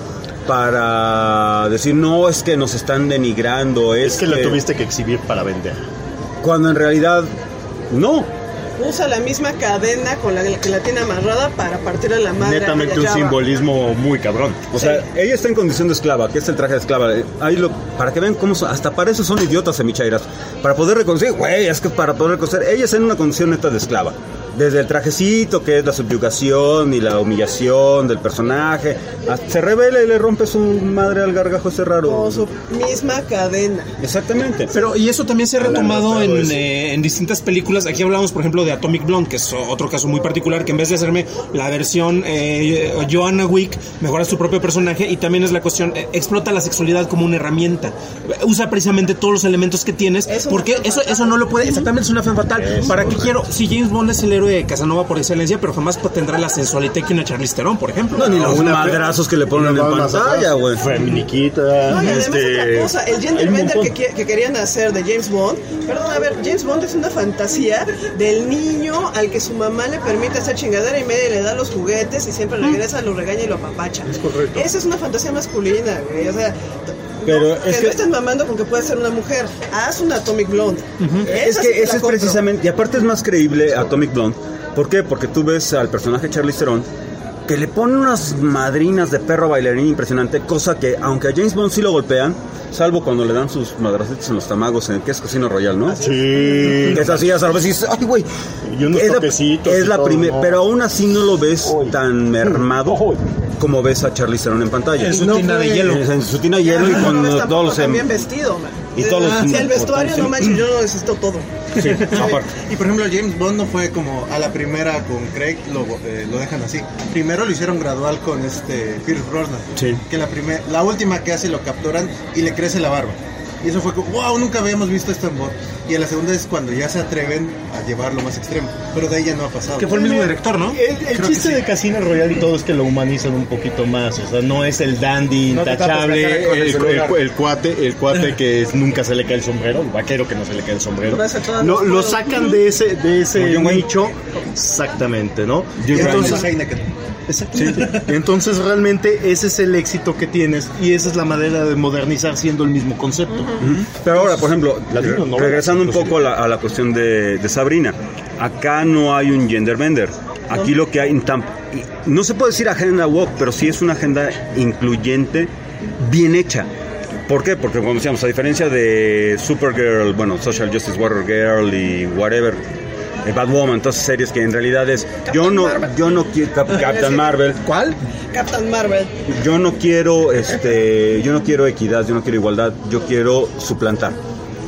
[SPEAKER 1] para decir, no, es que nos están denigrando. Es,
[SPEAKER 5] Es que la tuviste que exhibir para vender.
[SPEAKER 1] Cuando en realidad, no.
[SPEAKER 6] usa la misma cadena con la que la tiene amarrada para partirle la madre.
[SPEAKER 5] Netamente
[SPEAKER 6] a
[SPEAKER 5] un
[SPEAKER 6] Jabba.
[SPEAKER 5] simbolismo muy cabrón.
[SPEAKER 1] O sea, ella está en condición de esclava, que es el traje de esclava. Ahí lo, para que vean cómo son, hasta para eso son idiotas semichairas. Para poder reconocer, güey, es que para poder reconocer, ella está en una condición neta de esclava. Desde el trajecito, que es la subyugación y la humillación del personaje, hasta se revela y le rompe su madre al gargajo ese raro.
[SPEAKER 6] Con su misma cadena.
[SPEAKER 1] Exactamente.
[SPEAKER 3] Pero, y eso también se ha retomado
[SPEAKER 5] Claro,
[SPEAKER 3] en,
[SPEAKER 5] eso.
[SPEAKER 3] eh, en distintas películas. Aquí hablamos, por ejemplo, de Atomic Blonde, que es otro caso muy particular, que en vez de hacerme la versión eh, Joanna Wick, mejora su propio personaje. Y también es la cuestión, eh, explota la sexualidad como una herramienta. Usa precisamente todos los elementos que tienes,
[SPEAKER 6] Es una
[SPEAKER 3] porque
[SPEAKER 6] femme
[SPEAKER 3] eso,
[SPEAKER 6] fatal.
[SPEAKER 3] eso no lo puede, exactamente, es una femme fatal. ¿Para qué quiero? Si James Bond es el héroe de Casanova por excelencia, pero jamás tendrá la sensualidad que una Charlize Theron, por ejemplo.
[SPEAKER 1] No, ni los
[SPEAKER 5] Una-
[SPEAKER 1] madrazos que le ponen en
[SPEAKER 5] Una más
[SPEAKER 1] pantalla,
[SPEAKER 5] atrás,
[SPEAKER 1] güey.
[SPEAKER 5] Feminiquita.
[SPEAKER 6] No, y además
[SPEAKER 5] este,
[SPEAKER 6] otra cosa, el gender
[SPEAKER 5] hay un
[SPEAKER 6] bender
[SPEAKER 5] montón.
[SPEAKER 6] que, qui- que querían hacer de James Bond, perdón, a ver, James Bond es una fantasía del niño al que su mamá le permite hacer chingadera y media y le da los juguetes y siempre regresa, lo regaña y lo apapacha.
[SPEAKER 5] Es correcto.
[SPEAKER 6] Esa es una fantasía masculina, güey, o sea...
[SPEAKER 1] Pero
[SPEAKER 6] no,
[SPEAKER 1] es
[SPEAKER 6] que,
[SPEAKER 1] que-
[SPEAKER 6] no estén mamando con que puede ser una mujer. Haz una Atomic Blonde.
[SPEAKER 1] Es
[SPEAKER 6] Esa sí
[SPEAKER 1] que
[SPEAKER 6] te
[SPEAKER 1] ese
[SPEAKER 6] la
[SPEAKER 1] es
[SPEAKER 6] compro.
[SPEAKER 1] precisamente, y aparte es más creíble Atomic Blonde. ¿Por qué? Porque tú ves al personaje Charlize Theron que le pone unas madrinas de perro bailarín impresionante, cosa que aunque a James Bond sí lo golpean, salvo cuando le dan sus madracitos en los tamagos en que es Casino Royale, ¿no?
[SPEAKER 5] Sí.
[SPEAKER 1] Que es así, ya sabes, y dices, ay, güey.
[SPEAKER 5] Y unos
[SPEAKER 1] Es la,
[SPEAKER 5] toquecitos
[SPEAKER 1] es
[SPEAKER 5] y
[SPEAKER 1] la
[SPEAKER 5] todo,
[SPEAKER 1] primera,
[SPEAKER 5] ¿no?
[SPEAKER 1] pero aún así no lo ves
[SPEAKER 5] Uy.
[SPEAKER 1] tan mermado
[SPEAKER 5] Uy.
[SPEAKER 1] como ves a Charlize Theron en pantalla.
[SPEAKER 3] En su
[SPEAKER 1] No
[SPEAKER 3] tina de
[SPEAKER 1] fue-
[SPEAKER 3] hielo.
[SPEAKER 1] En su tina de hielo y
[SPEAKER 6] No,
[SPEAKER 1] con
[SPEAKER 6] no ves
[SPEAKER 1] todos
[SPEAKER 6] tampoco
[SPEAKER 1] los...
[SPEAKER 6] tan
[SPEAKER 1] em-
[SPEAKER 6] bien vestido, man.
[SPEAKER 1] y todos los-
[SPEAKER 6] Ah, sí, el vestuario, no manches, yo no necesito todo.
[SPEAKER 1] Sí, aparte.
[SPEAKER 7] Y por ejemplo, James Bond no fue como a la primera con Craig, lo, eh, lo dejan así. Primero lo hicieron gradual con este Pierce Brosnan.
[SPEAKER 1] Sí.
[SPEAKER 7] Que la, primer, la última que hace lo capturan y le crece la barba. Y eso fue como, wow, nunca habíamos visto esto en Bond. Y en la segunda es cuando ya se atreven a llevarlo más extremo. Pero de ahí ya no ha pasado.
[SPEAKER 3] Que fue el mismo director, ¿no?
[SPEAKER 5] El, el
[SPEAKER 7] Creo
[SPEAKER 5] chiste
[SPEAKER 7] que sí.
[SPEAKER 5] de Casino Royale y todo es que lo humanizan un poquito más, o sea, no es el dandy
[SPEAKER 7] No te tapes la
[SPEAKER 5] intachable,
[SPEAKER 7] cara con el
[SPEAKER 5] el,
[SPEAKER 7] celular.
[SPEAKER 5] el- el cuate, el cuate que es- nunca se le cae el sombrero, el vaquero que no se le cae el sombrero.
[SPEAKER 6] No hace todas
[SPEAKER 5] Lo,
[SPEAKER 6] las
[SPEAKER 5] lo
[SPEAKER 6] cosas.
[SPEAKER 5] sacan de ese, de ese
[SPEAKER 1] Como John Wayne.
[SPEAKER 5] nicho, exactamente, ¿no?
[SPEAKER 7] Y
[SPEAKER 5] Y
[SPEAKER 7] entonces,
[SPEAKER 5] entonces,
[SPEAKER 7] Heineken.
[SPEAKER 5] exactamente. Entonces realmente ese es el éxito que tienes y esa es la manera de modernizar siendo el mismo concepto.
[SPEAKER 1] Pero ahora, por ejemplo,
[SPEAKER 5] Latino, ¿no?
[SPEAKER 1] regresando un
[SPEAKER 5] Pues sí.
[SPEAKER 1] poco a la, a la cuestión de, de Sabrina, acá no hay un gender bender. Aquí lo que hay, tam- no se puede decir agenda woke, pero sí es una agenda incluyente, bien hecha. ¿Por qué? Porque, como decíamos, a diferencia de Supergirl, bueno, Social Justice Warrior Girl y whatever, eh, Batwoman, todas esas series que en realidad es, yo no, yo no quiero, Cap- Captain Marvel,
[SPEAKER 3] ¿Cuál?
[SPEAKER 6] Captain Marvel.
[SPEAKER 1] yo no quiero, este, yo no quiero equidad, yo no quiero igualdad, yo quiero suplantar.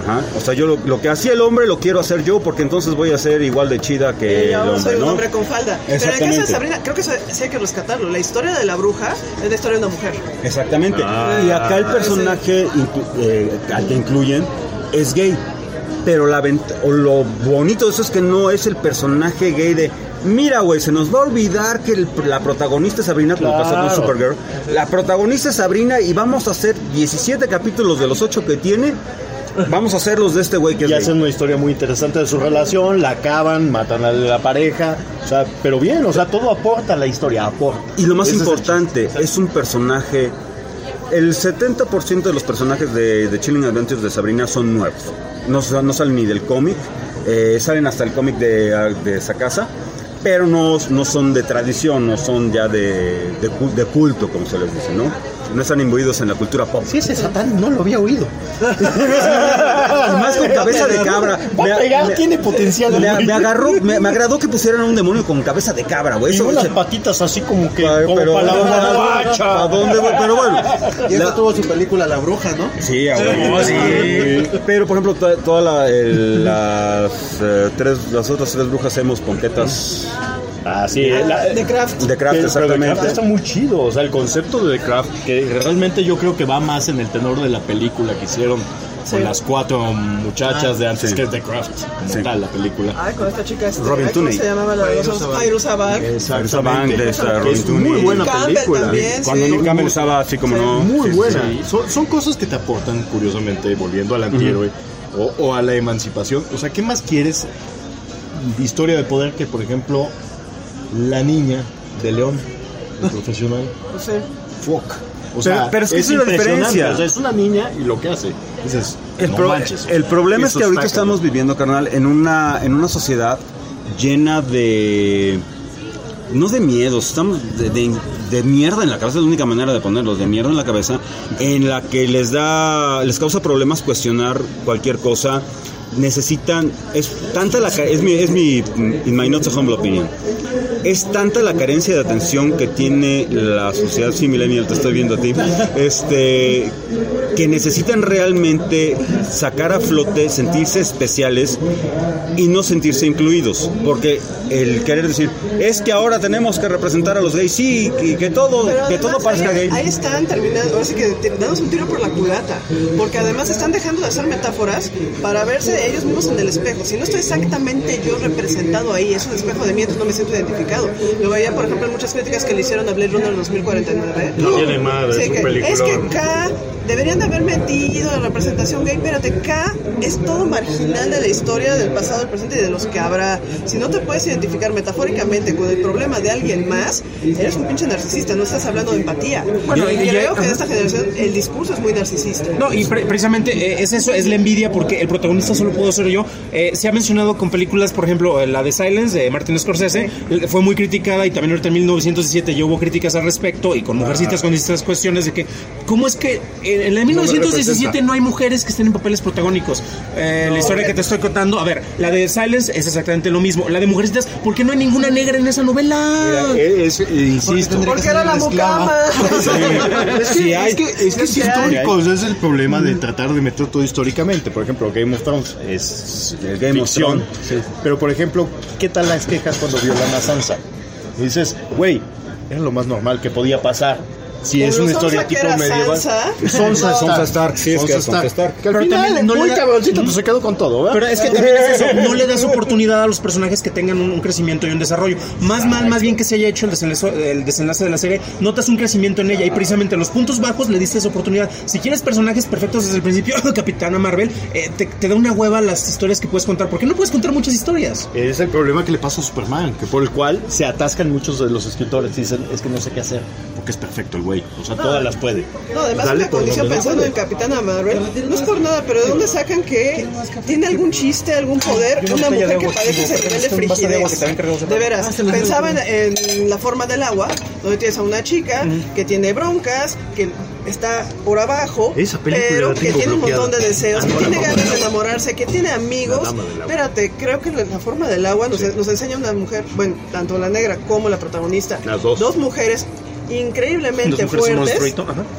[SPEAKER 1] Ajá. O sea, yo lo, lo que hacía el hombre lo quiero hacer yo porque entonces voy a ser igual de chida que
[SPEAKER 6] Eh, yo
[SPEAKER 1] el hombre,
[SPEAKER 6] soy un
[SPEAKER 1] ¿no?
[SPEAKER 6] hombre con falda. Pero en el caso de Sabrina, creo que eso sí hay que rescatarlo. La historia de la bruja es la historia de una mujer.
[SPEAKER 1] Exactamente.
[SPEAKER 5] Ah,
[SPEAKER 1] y acá el personaje inclu- eh, al que incluyen es gay. Pero la vent- o lo bonito de eso es que no es el personaje gay de mira, güey, se nos va a olvidar que el- la protagonista es Sabrina, como
[SPEAKER 5] Claro.
[SPEAKER 1] pasó con Supergirl. La protagonista es Sabrina y vamos a hacer diecisiete capítulos de los ocho que tiene. Vamos a hacerlos de este güey que es
[SPEAKER 5] Y
[SPEAKER 1] gay.
[SPEAKER 5] hacen una historia muy interesante de su relación, la acaban, matan a la pareja, o sea, pero bien, o sea, todo aporta a la historia, aporta.
[SPEAKER 1] Y lo más
[SPEAKER 5] Ese es el
[SPEAKER 1] importante, es un personaje. El setenta por ciento de los personajes de, de Chilling Adventures de Sabrina son nuevos. No, no salen ni del cómic, eh, salen hasta el cómic de, de Sakasa, pero no, no son de tradición, no son ya de, de, cu- de culto, como se les dice, ¿no? No están imbuidos en la cultura pop.
[SPEAKER 5] Sí, ese Satán no lo había oído.
[SPEAKER 1] Más con cabeza de cabra.
[SPEAKER 5] Va
[SPEAKER 1] Me-
[SPEAKER 5] a pegar,
[SPEAKER 1] me-
[SPEAKER 5] tiene potencial.
[SPEAKER 1] Me,
[SPEAKER 5] güey.
[SPEAKER 1] me agarró, me, me agradó que pusieran a un demonio con cabeza de cabra, güey.
[SPEAKER 5] Y
[SPEAKER 1] Eso
[SPEAKER 5] unas
[SPEAKER 1] se-
[SPEAKER 5] patitas así como que,
[SPEAKER 1] Ay,
[SPEAKER 5] como
[SPEAKER 1] pero-
[SPEAKER 5] para la barbacha.
[SPEAKER 1] ¿Para dónde, güey? Pero bueno.
[SPEAKER 7] Y esta
[SPEAKER 1] La-
[SPEAKER 7] tuvo su película La Bruja, ¿no?
[SPEAKER 1] Sí, a huevo, sí. Pero por ejemplo, to- todas la, el- las eh, tres, las otras tres brujas hemos ponquetas
[SPEAKER 5] Ah, sí, la-
[SPEAKER 6] De Craft.
[SPEAKER 1] de craft,
[SPEAKER 5] Pero- pero The
[SPEAKER 1] exactamente.
[SPEAKER 5] Craft está muy chido, o sea, el concepto de The Craft, que realmente yo creo que va más en el tenor de la película que hicieron
[SPEAKER 6] Sí.
[SPEAKER 5] con las cuatro muchachas
[SPEAKER 6] Ah,
[SPEAKER 5] de antes,
[SPEAKER 1] sí.
[SPEAKER 5] que es The Craft, como
[SPEAKER 1] Sí.
[SPEAKER 5] tal, la película.
[SPEAKER 6] Ay, con esta chica este,
[SPEAKER 1] Robin
[SPEAKER 6] ay, ¿cómo
[SPEAKER 1] Tooney.
[SPEAKER 6] se llamaba la de los ojos? Fairuz Abad.
[SPEAKER 1] Esa band de esta
[SPEAKER 5] Que
[SPEAKER 1] Robin
[SPEAKER 5] es
[SPEAKER 1] Tooney.
[SPEAKER 5] muy buena
[SPEAKER 6] Campbell
[SPEAKER 5] película.
[SPEAKER 6] también,
[SPEAKER 1] Cuando
[SPEAKER 6] sí.
[SPEAKER 1] Nick Campbell estaba así como
[SPEAKER 6] Sí.
[SPEAKER 1] no.
[SPEAKER 5] Muy
[SPEAKER 1] sí,
[SPEAKER 5] buena.
[SPEAKER 1] sí.
[SPEAKER 5] Son, son cosas que te aportan, curiosamente, volviendo al antihéroe o, o a la emancipación. O sea, ¿qué más quieres de historia de poder que, por ejemplo, la niña de León, el profesional?
[SPEAKER 6] No sé.
[SPEAKER 5] Fuck. O sea,
[SPEAKER 1] Pero- pero es que es una
[SPEAKER 5] impresionante.
[SPEAKER 1] diferencia.
[SPEAKER 5] O sea, es una niña y lo que hace. Dices,
[SPEAKER 1] El,
[SPEAKER 5] no
[SPEAKER 1] pro-
[SPEAKER 5] manches.
[SPEAKER 1] el problema es
[SPEAKER 5] Eso
[SPEAKER 1] que ahorita
[SPEAKER 5] está
[SPEAKER 1] estamos viviendo, carnal, en una, en una sociedad llena de... No de miedos, estamos de, de, de mierda en la cabeza, es la única manera de ponerlos, de mierda en la cabeza, en la que les da, les causa problemas cuestionar cualquier cosa. Necesitan, es tanta la ca- es mi, es mi, in my not so humble opinion, es tanta la carencia de atención que tiene la sociedad, sí, millennial, te estoy viendo a ti, este, que necesitan realmente sacar a flote, sentirse especiales y no sentirse incluidos, porque el querer decir, es que ahora tenemos que representar a los gays, sí, y que todo,
[SPEAKER 6] Pero
[SPEAKER 1] que
[SPEAKER 6] además,
[SPEAKER 1] todo parezca
[SPEAKER 6] ahí,
[SPEAKER 1] gay.
[SPEAKER 6] ahí están terminando, ahora sí que te- damos un tiro por la culata, porque además están dejando de hacer metáforas para verse ellos mismos en el espejo. Si no estoy exactamente yo representado ahí, es un espejo de mí, entonces no me siento identificado. Lo veía, por ejemplo, en muchas críticas que le hicieron a Blade Runner dos mil cuarenta y nueve.
[SPEAKER 5] No tiene madre,
[SPEAKER 6] Sí,
[SPEAKER 5] es un
[SPEAKER 6] que-
[SPEAKER 5] peliculón.
[SPEAKER 6] es que K deberían de haber metido la representación gay. Espérate, K es todo marginal de la historia, del pasado, del presente y de los que habrá. Si no te puedes identificar metafóricamente con el problema de alguien más, eres un pinche narcisista, no estás hablando de empatía.
[SPEAKER 3] Bueno,
[SPEAKER 6] y
[SPEAKER 3] y- y-
[SPEAKER 6] creo que
[SPEAKER 3] ajá.
[SPEAKER 6] en esta generación el discurso es muy narcisista.
[SPEAKER 3] No, y pre- precisamente eh, es eso, es la envidia porque el protagonista solo puedo ser yo. Eh, se ha mencionado con películas, por ejemplo, eh, la de Silence de Martin Scorsese, eh, fue muy criticada y también ahorita en mil novecientos diecisiete ya hubo críticas al respecto y con mujercitas con distintas cuestiones de que, ¿cómo es que en, en la mil novecientos diecisiete no hay mujeres que estén en papeles protagónicos? Eh, la historia que te estoy contando, a ver, la de Silence es exactamente lo mismo. La de Mujercitas, ¿por qué no hay ninguna negra en esa novela?
[SPEAKER 5] Mira, es, es- insisto.
[SPEAKER 6] Porque era la mucama.
[SPEAKER 5] Es que,
[SPEAKER 1] Sí hay.
[SPEAKER 5] es que, es que es
[SPEAKER 1] Sí hay.
[SPEAKER 5] histórico, o sea, es el problema de tratar de meter todo históricamente. Por ejemplo, Game of Thrones es
[SPEAKER 1] El Game of
[SPEAKER 5] ficción,
[SPEAKER 1] Thrones, sí.
[SPEAKER 5] pero por ejemplo, ¿qué tal las quejas cuando violan a Sansa? Y dices, güey, era lo más normal que podía pasar. Si
[SPEAKER 6] Pero
[SPEAKER 5] es una
[SPEAKER 6] Sansa,
[SPEAKER 5] historia
[SPEAKER 6] que
[SPEAKER 5] tipo
[SPEAKER 6] era
[SPEAKER 5] medieval.
[SPEAKER 6] Sansa.
[SPEAKER 5] Sansa
[SPEAKER 6] No.
[SPEAKER 1] Sansa Stark, sí, es que es
[SPEAKER 5] Sansa
[SPEAKER 1] Sansa Stark.
[SPEAKER 5] Que al
[SPEAKER 3] Pero
[SPEAKER 5] final,
[SPEAKER 3] también no
[SPEAKER 5] muy
[SPEAKER 3] le da-
[SPEAKER 5] cabroncito, pues se quedó con todo, ¿verdad?
[SPEAKER 3] Pero es que también es eso, no le das oportunidad a los personajes que tengan un, un crecimiento y un desarrollo. Más mal, más bien que se haya hecho el desenlace, el desenlace de la serie, notas un crecimiento en ella y precisamente los puntos bajos le diste esa oportunidad. Si quieres personajes perfectos desde el principio, Capitana Marvel, eh, te, te da una hueva las historias que puedes contar, porque no puedes contar muchas historias.
[SPEAKER 5] Es el problema que le pasa a Superman, que por el cual se atascan muchos de los escritores. Dicen, es que no sé qué hacer, porque es perfecto el güey. O sea, todas las puede.
[SPEAKER 6] No, además
[SPEAKER 5] Dale
[SPEAKER 6] una
[SPEAKER 5] por
[SPEAKER 6] condición
[SPEAKER 5] donde no
[SPEAKER 6] pensando
[SPEAKER 5] puede.
[SPEAKER 6] en Capitana Marvel, no es por nada, pero ¿de dónde sacan que tiene algún chiste, algún poder, una mujer que padece ese nivel de frigidez? De veras, pensaba en, en la forma del agua, donde tienes a una chica que tiene broncas, que está por abajo,
[SPEAKER 5] Esa película
[SPEAKER 6] pero
[SPEAKER 5] la
[SPEAKER 6] que
[SPEAKER 5] tengo
[SPEAKER 6] tiene un
[SPEAKER 5] bloqueada.
[SPEAKER 6] montón de deseos,
[SPEAKER 5] Ah,
[SPEAKER 6] que
[SPEAKER 5] no,
[SPEAKER 6] tiene
[SPEAKER 5] la
[SPEAKER 6] ganas
[SPEAKER 5] dama.
[SPEAKER 6] de enamorarse, que tiene amigos.
[SPEAKER 5] La dama del agua.
[SPEAKER 6] Espérate, creo que la, la forma del agua nos, nos enseña una mujer, bueno, tanto la negra como la protagonista,
[SPEAKER 5] Las dos.
[SPEAKER 6] dos mujeres increíblemente
[SPEAKER 3] Dos mujeres en modo
[SPEAKER 6] fuertes.
[SPEAKER 3] straight, ajá.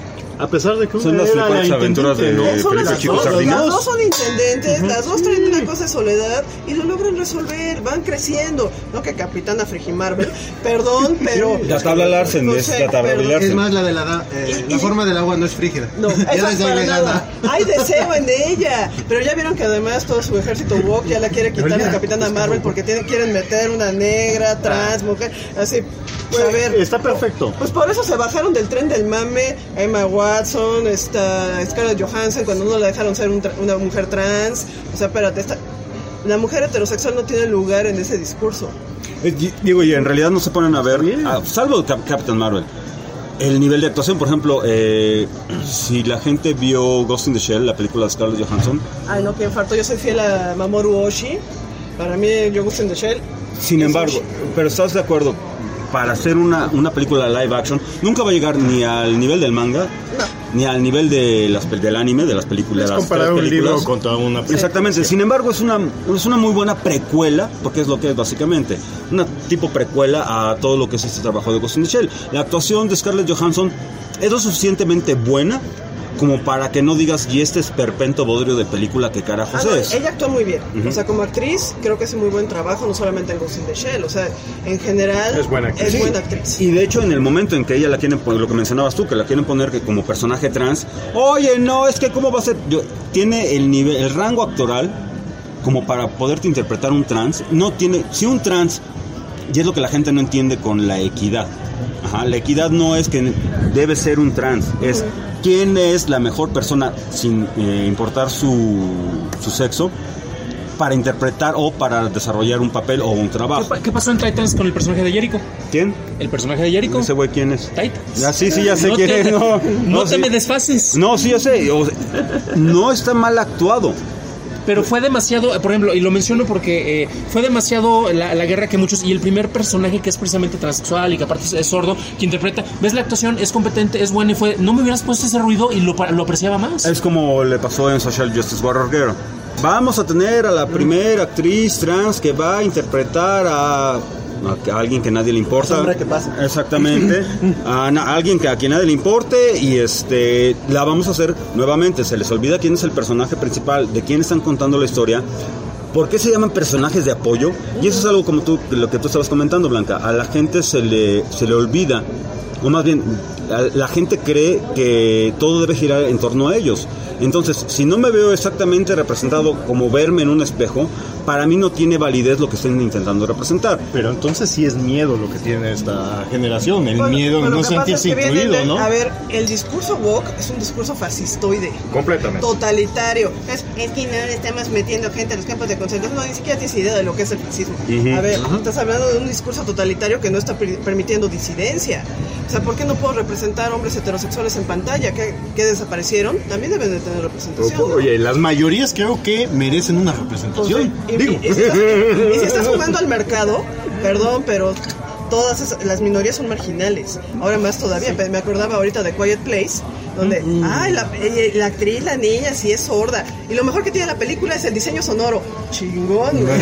[SPEAKER 5] A pesar de que
[SPEAKER 1] son las
[SPEAKER 5] era
[SPEAKER 1] mejores
[SPEAKER 5] la
[SPEAKER 1] aventuras de,
[SPEAKER 5] intendente,
[SPEAKER 1] de
[SPEAKER 5] ¿no?
[SPEAKER 6] Son
[SPEAKER 1] Felipe
[SPEAKER 6] las
[SPEAKER 1] Chico
[SPEAKER 6] dos,
[SPEAKER 1] Sardinas.
[SPEAKER 6] las dos son intendentes, uh-huh. Las dos traen una cosa de soledad y lo logran resolver, van creciendo. No que Capitana Frigimarvel, perdón, pero...
[SPEAKER 1] La tabla Larsen,
[SPEAKER 6] no
[SPEAKER 1] es
[SPEAKER 6] sé,
[SPEAKER 1] la tabla
[SPEAKER 6] pero-
[SPEAKER 1] Larsen.
[SPEAKER 7] Es más, la de la, eh,
[SPEAKER 6] Y-
[SPEAKER 7] la
[SPEAKER 6] y-
[SPEAKER 7] forma del agua no es frígida.
[SPEAKER 6] No,
[SPEAKER 7] Ya
[SPEAKER 6] esa
[SPEAKER 7] desde ahí
[SPEAKER 6] para
[SPEAKER 7] le
[SPEAKER 6] nada.
[SPEAKER 7] gana.
[SPEAKER 6] Hay deseo en ella. Pero ya vieron que además todo su ejército woke ya la quiere quitar de Capitana Marvel porque tiene, quieren meter una negra, trans, mujer. Así, pues a ver.
[SPEAKER 5] Está perfecto.
[SPEAKER 6] Pues por eso se bajaron del tren del mame. Emma Watson, esta Scarlett Johansson, cuando no la dejaron ser un tra- una mujer trans. O sea, espérate, esta, la mujer heterosexual no tiene lugar en ese discurso.
[SPEAKER 1] Eh, y- Digo, y en realidad no se ponen a ver, ah, salvo Cap- Captain Marvel, el nivel de actuación. Por ejemplo, eh, si la gente vio Ghost in the Shell, la película de Scarlett Johansson,
[SPEAKER 6] Ay, no, que infarto. Yo soy fiel a Mamoru Oshii. Para mí, yo Ghost in the Shell.
[SPEAKER 1] sin
[SPEAKER 6] es
[SPEAKER 1] embargo,
[SPEAKER 6] Oshii.
[SPEAKER 1] pero estás de acuerdo, para hacer una, una película live action, nunca va a llegar ni al nivel del manga, ni al nivel de las, pel- del anime, de las películas.
[SPEAKER 5] Es
[SPEAKER 1] las
[SPEAKER 5] comparar
[SPEAKER 1] tres
[SPEAKER 5] un
[SPEAKER 1] películas.
[SPEAKER 5] libro contra una película.
[SPEAKER 1] Exactamente, sin embargo es una, es una muy buena precuela, porque es lo que es básicamente, una tipo precuela a todo lo que es este trabajo de Ghost in the Shell. La actuación de Scarlett Johansson es lo suficientemente buena como para que no digas, y este es perpento bodrio de película, que carajos
[SPEAKER 6] Ah, no,
[SPEAKER 1] es.
[SPEAKER 6] ella actúa muy bien.
[SPEAKER 1] Ujú.
[SPEAKER 6] O sea, como actriz, creo que hace muy buen trabajo, no solamente en Ghost in the Shell. O sea, en general,
[SPEAKER 5] Es buena actriz.
[SPEAKER 6] es
[SPEAKER 1] Sí.
[SPEAKER 6] buena actriz.
[SPEAKER 1] Y de hecho, en el momento en que ella la quieren poner, lo que mencionabas tú, que la quieren poner que como personaje trans, oye, no, es que cómo va a ser. Yo- tiene el nivel, el rango actoral como para poderte interpretar un trans. No tiene, si un trans, y es lo que la gente no entiende con la equidad. Ajá, la equidad no es que debe ser un trans, es quién es la mejor persona, sin eh, importar su, su sexo, para interpretar o para desarrollar un papel o un
[SPEAKER 3] ¿Qué,
[SPEAKER 1] trabajo.
[SPEAKER 3] pa- qué pasó en Titans con el personaje de Jericho?
[SPEAKER 1] ¿Quién?
[SPEAKER 3] El personaje de Jericho.
[SPEAKER 1] ¿Ese güey quién es?
[SPEAKER 3] Titans.
[SPEAKER 1] Ah, sí, sí, ya sé
[SPEAKER 3] No
[SPEAKER 1] quién
[SPEAKER 3] te-
[SPEAKER 1] es. No,
[SPEAKER 3] no
[SPEAKER 1] no,
[SPEAKER 3] te
[SPEAKER 1] sí.
[SPEAKER 3] me desfases.
[SPEAKER 1] No, sí, ya sé. O sea, no está mal actuado.
[SPEAKER 3] Pero fue demasiado, por ejemplo, y lo menciono porque eh, fue demasiado la, la guerra que muchos, y el primer personaje que es precisamente transexual y que aparte es, es sordo, que interpreta, ves la actuación, es competente, es buena, y fue, no me hubieras puesto ese ruido y lo, pa- lo apreciaba más.
[SPEAKER 1] Es como le pasó en Social Justice Warrior Girl. Vamos a tener a la primera actriz trans que va a interpretar a, a alguien que nadie le importa.
[SPEAKER 6] Hombre, ¿qué pasa?
[SPEAKER 1] Exactamente. A, na- a alguien que a quien nadie le importe, y este la vamos a hacer nuevamente. Se les olvida quién es el personaje principal, de quién están contando la historia. ¿Por qué se llaman personajes de apoyo? Y eso es algo como tú, lo que tú estabas comentando, Blanca. A la gente se le, se le olvida, o más bien, a- la gente cree que todo debe girar en torno a ellos. Entonces, si no me veo exactamente representado como verme en un espejo, para mí no tiene validez lo que estén intentando representar.
[SPEAKER 5] Pero entonces sí es miedo lo que tiene esta generación, el
[SPEAKER 6] Bueno,
[SPEAKER 5] miedo
[SPEAKER 6] pero
[SPEAKER 5] de
[SPEAKER 6] lo
[SPEAKER 5] no
[SPEAKER 6] que pasa
[SPEAKER 5] sentirse
[SPEAKER 6] es que viene
[SPEAKER 5] incluido,
[SPEAKER 6] de-
[SPEAKER 5] ¿no?
[SPEAKER 6] A ver, el discurso woke es un discurso fascistoide.
[SPEAKER 5] Completamente.
[SPEAKER 6] Totalitario. Es, es que no le estamos metiendo gente a los campos de concentración. No, ni siquiera tienes idea de lo que es el fascismo.
[SPEAKER 1] Ujú.
[SPEAKER 6] A ver,
[SPEAKER 1] Ajá.
[SPEAKER 6] estás hablando de un discurso totalitario que no está per- permitiendo disidencia. O sea, ¿por qué no puedo representar hombres heterosexuales en pantalla? ¿Que, que desaparecieron? También deben de tener representación, ¿no?
[SPEAKER 5] Oye, las mayorías creo que merecen una representación.
[SPEAKER 6] Y,
[SPEAKER 5] Digo.
[SPEAKER 6] y- y si estás, y si estás jugando al mercado, perdón, pero todas esas- las minorías son marginales. Ahora más todavía. Me acordaba ahorita de Quiet Place, donde, ay, la, eh, la actriz, la niña, sí es sorda. Y lo mejor que tiene la película es el diseño sonoro. Chingón, güey.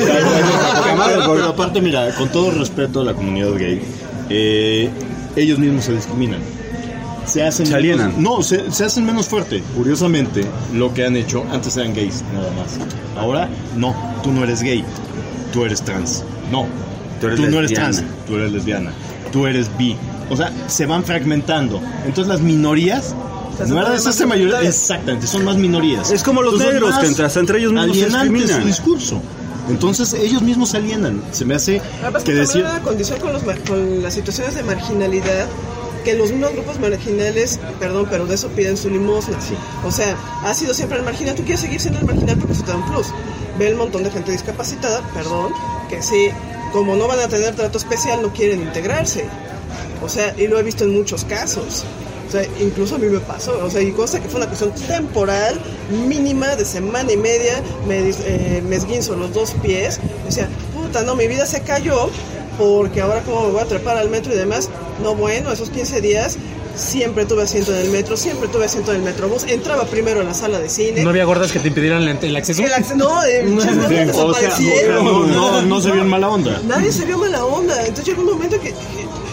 [SPEAKER 5] pero, pero aparte, mira, con todo respeto a la comunidad gay, eh, ellos mismos se discriminan. Se hacen
[SPEAKER 1] Se
[SPEAKER 5] menos-
[SPEAKER 1] alienan.
[SPEAKER 5] no, se, se hacen menos fuerte. Curiosamente, lo que han hecho, antes eran gays, nada más. Ahora, no, tú no eres gay, tú eres trans. No,
[SPEAKER 1] Tú eres
[SPEAKER 5] tú no eres
[SPEAKER 1] lesbiana.
[SPEAKER 5] trans, tú eres lesbiana, tú eres bi. O sea, se van fragmentando. Entonces las minorías,
[SPEAKER 6] Se
[SPEAKER 5] en lugar de
[SPEAKER 6] hacen
[SPEAKER 5] hacerse
[SPEAKER 6] más
[SPEAKER 5] mayoría,
[SPEAKER 6] secundarias.
[SPEAKER 5] exactamente, son más minorías.
[SPEAKER 1] Es como los
[SPEAKER 5] Entonces,
[SPEAKER 1] negros,
[SPEAKER 5] más
[SPEAKER 1] que entre, hasta entre ellos mismos se
[SPEAKER 5] alienante
[SPEAKER 1] discriminan.
[SPEAKER 5] su discurso. Entonces ellos mismos se alienan. Se me hace
[SPEAKER 6] Además,
[SPEAKER 5] que
[SPEAKER 6] que
[SPEAKER 5] decir...
[SPEAKER 6] una condición con, los, mar- con las situaciones de marginalidad, que los mismos grupos marginales, perdón, pero de eso piden su limosna. O sea, has sido siempre el marginal, tú quieres seguir siendo el marginal porque eso te da un plus. Ve el montón de gente discapacitada, perdón, que sí, como no van a tener trato especial, no quieren integrarse. O sea, y lo he visto en muchos casos. O sea, incluso a mí me pasó, o sea, y cosa que fue una cuestión temporal, mínima, de semana y media, me, dis- eh, me esguinzo los dos pies, o sea, puta, no, mi vida se cayó, porque ahora cómo me voy a trepar al metro y demás. No, bueno, esos quince días siempre tuve asiento en el metro, siempre tuve asiento en el metrobús, entraba primero en la sala de cine.
[SPEAKER 3] ¿No había gordas que te impidieran el, el acceso?
[SPEAKER 6] El acce- no, eh, muchas
[SPEAKER 5] Sí,
[SPEAKER 6] gordas
[SPEAKER 5] o sea,
[SPEAKER 6] desaparecieron.
[SPEAKER 5] no, no, no se vio en mala onda.
[SPEAKER 6] Nadie se vio mala onda. Entonces llegó un momento que, que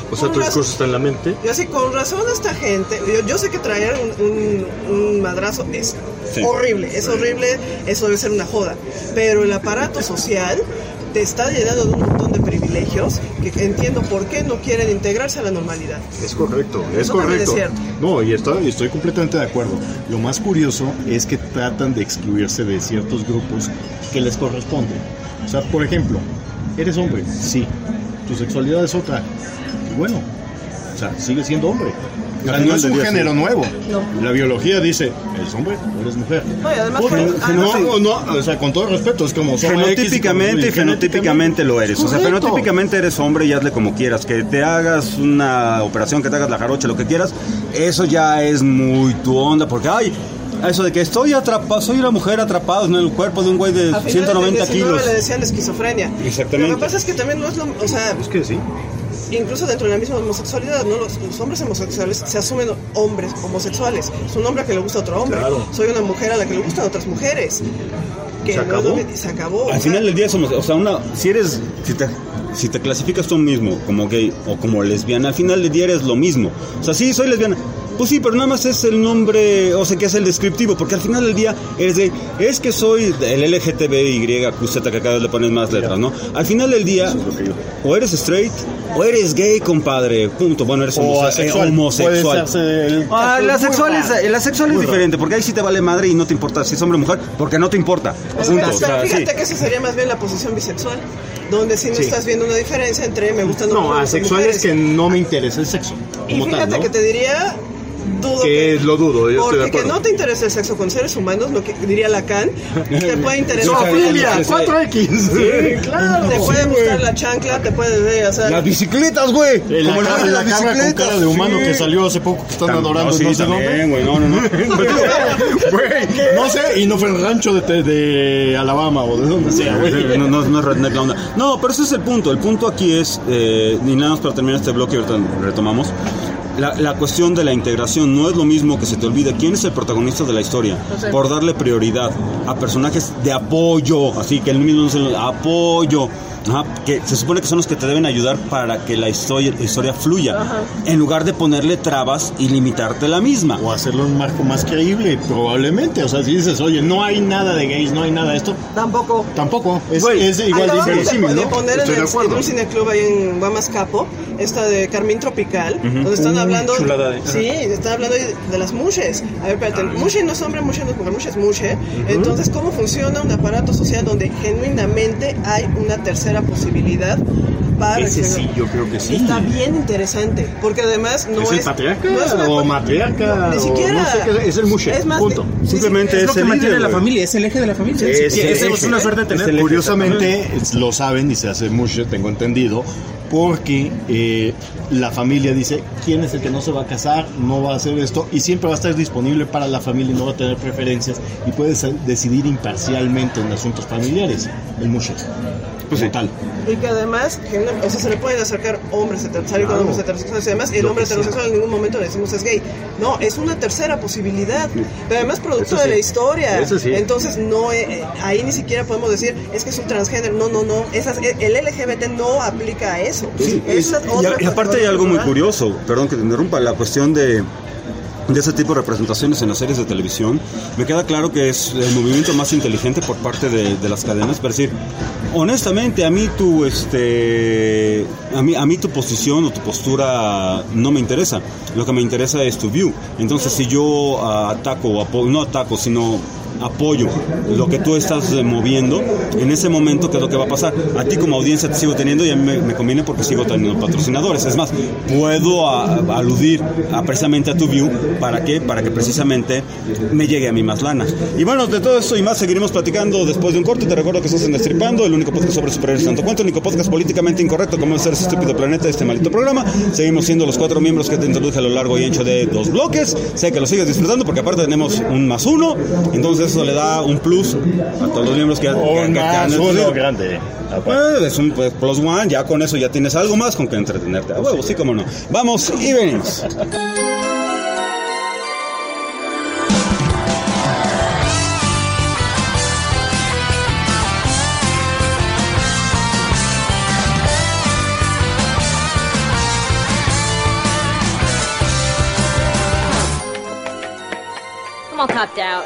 [SPEAKER 5] O sea, tu discurso está en la mente.
[SPEAKER 6] Yo así, con razón esta gente, yo, yo sé que traer un, un, un madrazo es sí. horrible, es horrible, eso debe ser una joda, pero el aparato social te está llenando de un montón de privilegios que entiendo por qué no quieren integrarse a la normalidad.
[SPEAKER 5] Es correcto, es
[SPEAKER 6] eso
[SPEAKER 5] correcto.
[SPEAKER 6] Es
[SPEAKER 5] no, y estoy, estoy completamente de acuerdo. Lo más curioso es que tratan de excluirse de ciertos grupos que les corresponde. O sea, por ejemplo, ¿eres hombre? Sí. ¿Tu sexualidad es otra? Y bueno, o sea, sigue siendo hombre. O sea, no es un género sí. nuevo. No. La biología dice, ¿eres hombre o eres mujer?
[SPEAKER 6] No, y además,
[SPEAKER 5] o,
[SPEAKER 6] gen-
[SPEAKER 5] ah, no, no, no, o sea, con todo respeto, es como...
[SPEAKER 1] Fenotípicamente y fenotípicamente lo eres. O sea, fenotípicamente eres hombre y hazle como quieras. Que te hagas una operación, que te hagas la jarocha, lo que quieras, eso ya es muy tu onda, porque, ay... Eso de que estoy atrapado, soy una mujer atrapada en el cuerpo de un güey de ciento noventa kilos.
[SPEAKER 6] Le decían esquizofrenia.
[SPEAKER 1] Exactamente.
[SPEAKER 6] Lo que pasa es que también no es lo... O sea...
[SPEAKER 5] Es que sí.
[SPEAKER 6] Incluso dentro de la misma homosexualidad, ¿no? Los, los hombres homosexuales se asumen hombres homosexuales. Es un hombre que le gusta a otro hombre. Claro. Soy una mujer a la que le gustan otras mujeres. Que
[SPEAKER 5] se acabó.
[SPEAKER 6] No, se acabó.
[SPEAKER 1] Al final del día somos, o sea, una, si eres, si te, si te clasificas tú mismo como gay o como lesbiana, al final del día eres lo mismo. O sea, sí, soy lesbiana. Pues sí, pero nada más es el nombre, o sea, que es el descriptivo, porque al final del día eres gay. Es que soy el L G T B Y Q Z, que cada vez le pones más letras, ¿no? Al final del día, o eres straight, o eres gay, compadre, punto. Bueno, eres homosexual. homosexual. Ah, la sexual es, la sexual es diferente, porque ahí sí te vale madre y no te importa si es hombre o mujer, porque no te importa.
[SPEAKER 6] Es
[SPEAKER 1] punto.
[SPEAKER 6] O sea, fíjate sí. que eso sería más bien la posición bisexual, donde si no sí. estás viendo una diferencia entre me gustan
[SPEAKER 5] no, asexual es que no me interesa el sexo.
[SPEAKER 6] Y fíjate tal, ¿no? que te diría...
[SPEAKER 5] Dudo que, que lo dudo, yo
[SPEAKER 6] porque
[SPEAKER 5] estoy de acuerdo.
[SPEAKER 6] Que no te interesa el sexo con seres humanos, lo que diría Lacan, te puede interesar.
[SPEAKER 5] ¡Zoofilia! cuatro equis.
[SPEAKER 6] Sí, claro. Te puede gustar la chancla, te puede, o sea,
[SPEAKER 1] las bicicletas, güey.
[SPEAKER 5] La, como la, la, la cabra con cara de humano sí. que salió hace poco que están adorando.
[SPEAKER 1] No, sí,
[SPEAKER 5] no sé
[SPEAKER 1] también, güey. No, no, no.
[SPEAKER 5] Güey, no sé, y no fue el rancho de, de Alabama o de donde sea, güey.
[SPEAKER 1] No, no, no es redneck la onda. No, pero ese es el punto. El punto aquí es, eh, ni nada más para terminar este bloque, ahorita retomamos. La, la cuestión de la integración no es lo mismo que se te olvide quién es el protagonista de la historia, okay. por darle prioridad a personajes de apoyo, así que el mismo es el apoyo, ajá, que se supone que son los que te deben ayudar para que la historia, la historia fluya, ajá. en lugar de ponerle trabas y limitarte la misma.
[SPEAKER 5] O hacerlo un marco más creíble, probablemente. O sea, si dices, oye, no hay nada de gays, no hay nada de esto.
[SPEAKER 6] Tampoco.
[SPEAKER 5] Tampoco. Es, es igual de inverosímil, ¿no?
[SPEAKER 6] De poner en, el, en un cineclub ahí en Guamas Capo, esta de Carmín Tropical, uh-huh. donde están uh, hablando... De, sí, están hablando de, de las mushes. A ver, espérate, ah, mushe no es hombre, mushe no es mujer, mushe es mushe. Uh-huh. Entonces, ¿cómo funciona un aparato social donde genuinamente hay una tercera posibilidad? Para
[SPEAKER 5] Ese sí, yo creo que sí.
[SPEAKER 6] Está bien interesante, porque además no
[SPEAKER 5] es...
[SPEAKER 6] ¿Es
[SPEAKER 5] el patriarca no es una, o matriarca?
[SPEAKER 6] No, ni siquiera...
[SPEAKER 5] No sé qué, es el mushe, es más, punto.
[SPEAKER 3] Sí, Simplemente sí, es, es lo que mantiene líder, la familia, es el eje de la familia. Sí,
[SPEAKER 5] es, sí, es, es una suerte de tener. Curiosamente, lo saben y se hace mushe, tengo entendido, porque eh, la familia dice quién es el que no se va a casar, no va a hacer esto y siempre va a estar disponible para la familia y no va a tener preferencias y puede decidir imparcialmente en asuntos familiares, el mushe. Pues sí. Tal.
[SPEAKER 6] Y que además, que no, o sea, se le pueden acercar hombres heterosexuales, claro. hombres heterosexuales y demás, y el hombre heterosexual en ningún momento le decimos es gay. No, es una tercera posibilidad, sí. pero además producto Eso de sí. la historia.
[SPEAKER 5] Eso sí.
[SPEAKER 6] Entonces, no eh, ahí ni siquiera podemos decir, es que es un transgénero. No, no, no. Esas, el L G B T no aplica a eso.
[SPEAKER 1] Sí, es, y, y aparte hay algo muy curioso, perdón que te interrumpa, la cuestión de... de ese tipo de representaciones en las series de televisión, me queda claro que es el movimiento más inteligente por parte de, de las cadenas, para decir, honestamente, a mí tu este a mí, a mí tu posición o tu postura no me interesa, lo que me interesa es tu view. Entonces, si yo uh, ataco o apoyo, no ataco, sino apoyo lo que tú estás eh, moviendo, en ese momento, ¿qué es lo que va a pasar? A ti como audiencia te sigo teniendo y a mí me, me conviene porque sigo teniendo patrocinadores. Es más, puedo a, a aludir a, precisamente a tu view. ¿Para qué? Para que precisamente me llegue a mí más lana. Y bueno, de todo esto y más seguiremos platicando después de un corte. Te recuerdo que estás en Destripando, el único podcast sobre superhéroes tanto cuento, el único podcast políticamente incorrecto como es ser ese estúpido planeta de este maldito programa. Seguimos siendo los cuatro miembros que te introduje a lo largo y ancho de dos bloques. Sé que lo sigues disfrutando porque aparte tenemos un más uno. Entonces eso le da un plus a todos los miembros que, que, que, que han
[SPEAKER 5] uno grande.
[SPEAKER 1] Eh, es un pues, plus one, ya con eso ya tienes algo más con que entretenerte. A huevo, sí, como no. Vamos y venimos.
[SPEAKER 12] I'm all copped out.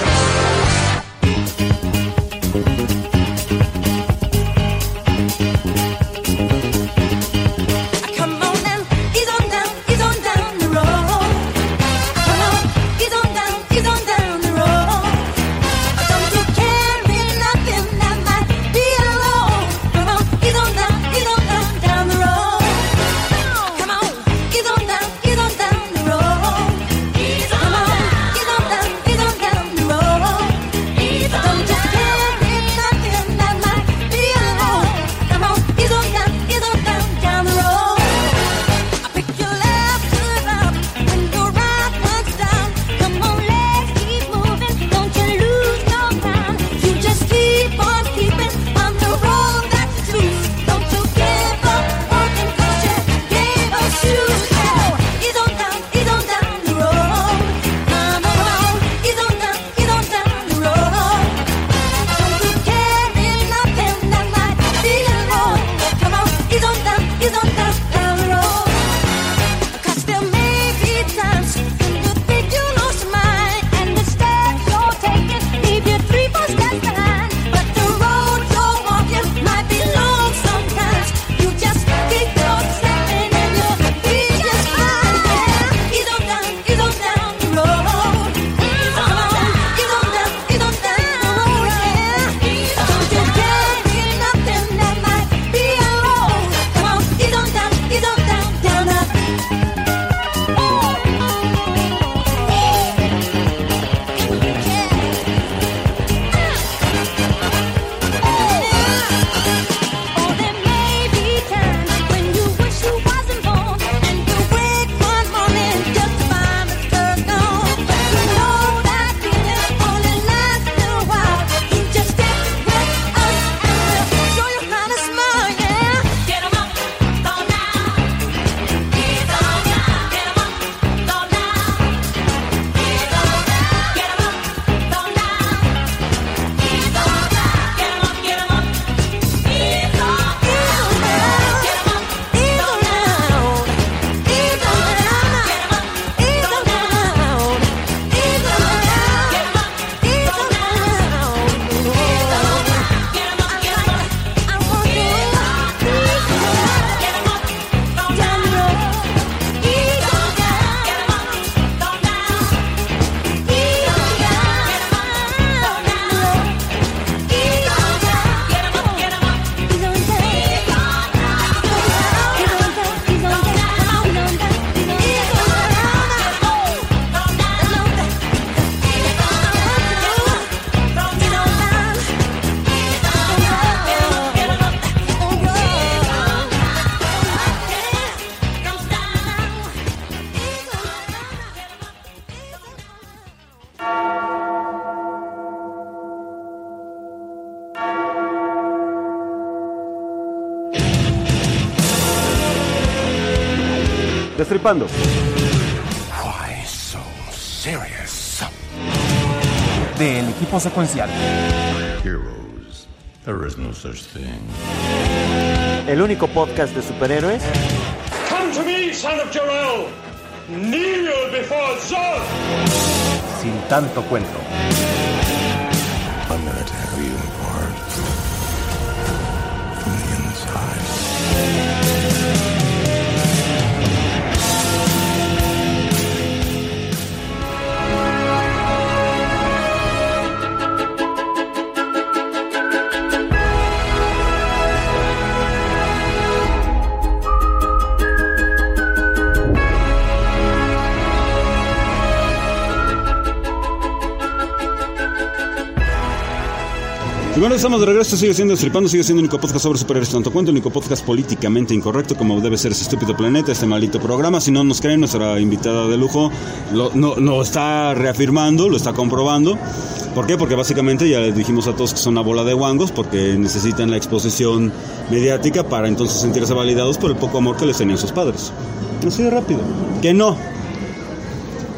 [SPEAKER 1] Destripando.
[SPEAKER 2] Why so serious?
[SPEAKER 9] Del equipo secuencial.
[SPEAKER 2] Heroes. There is no such thing.
[SPEAKER 9] El único podcast de superhéroes.
[SPEAKER 13] Come to me, son of Jor-El. Kneel before Zod.
[SPEAKER 9] Sin tanto cuento.
[SPEAKER 2] I'm gonna tear you apart from the inside.
[SPEAKER 1] Y bueno, estamos de regreso, sigue siendo Destripando, sigue siendo el único podcast sobre superhéroes tanto cuento, el único podcast políticamente incorrecto como debe ser ese estúpido planeta, este maldito programa. Si no nos creen, nuestra invitada de lujo lo, no, no está reafirmando, lo está comprobando. ¿Por qué? Porque básicamente ya les dijimos a todos que son una bola de guangos, porque necesitan la exposición mediática para entonces sentirse validados por el poco amor que les tenían sus padres. Así de rápido. Que no.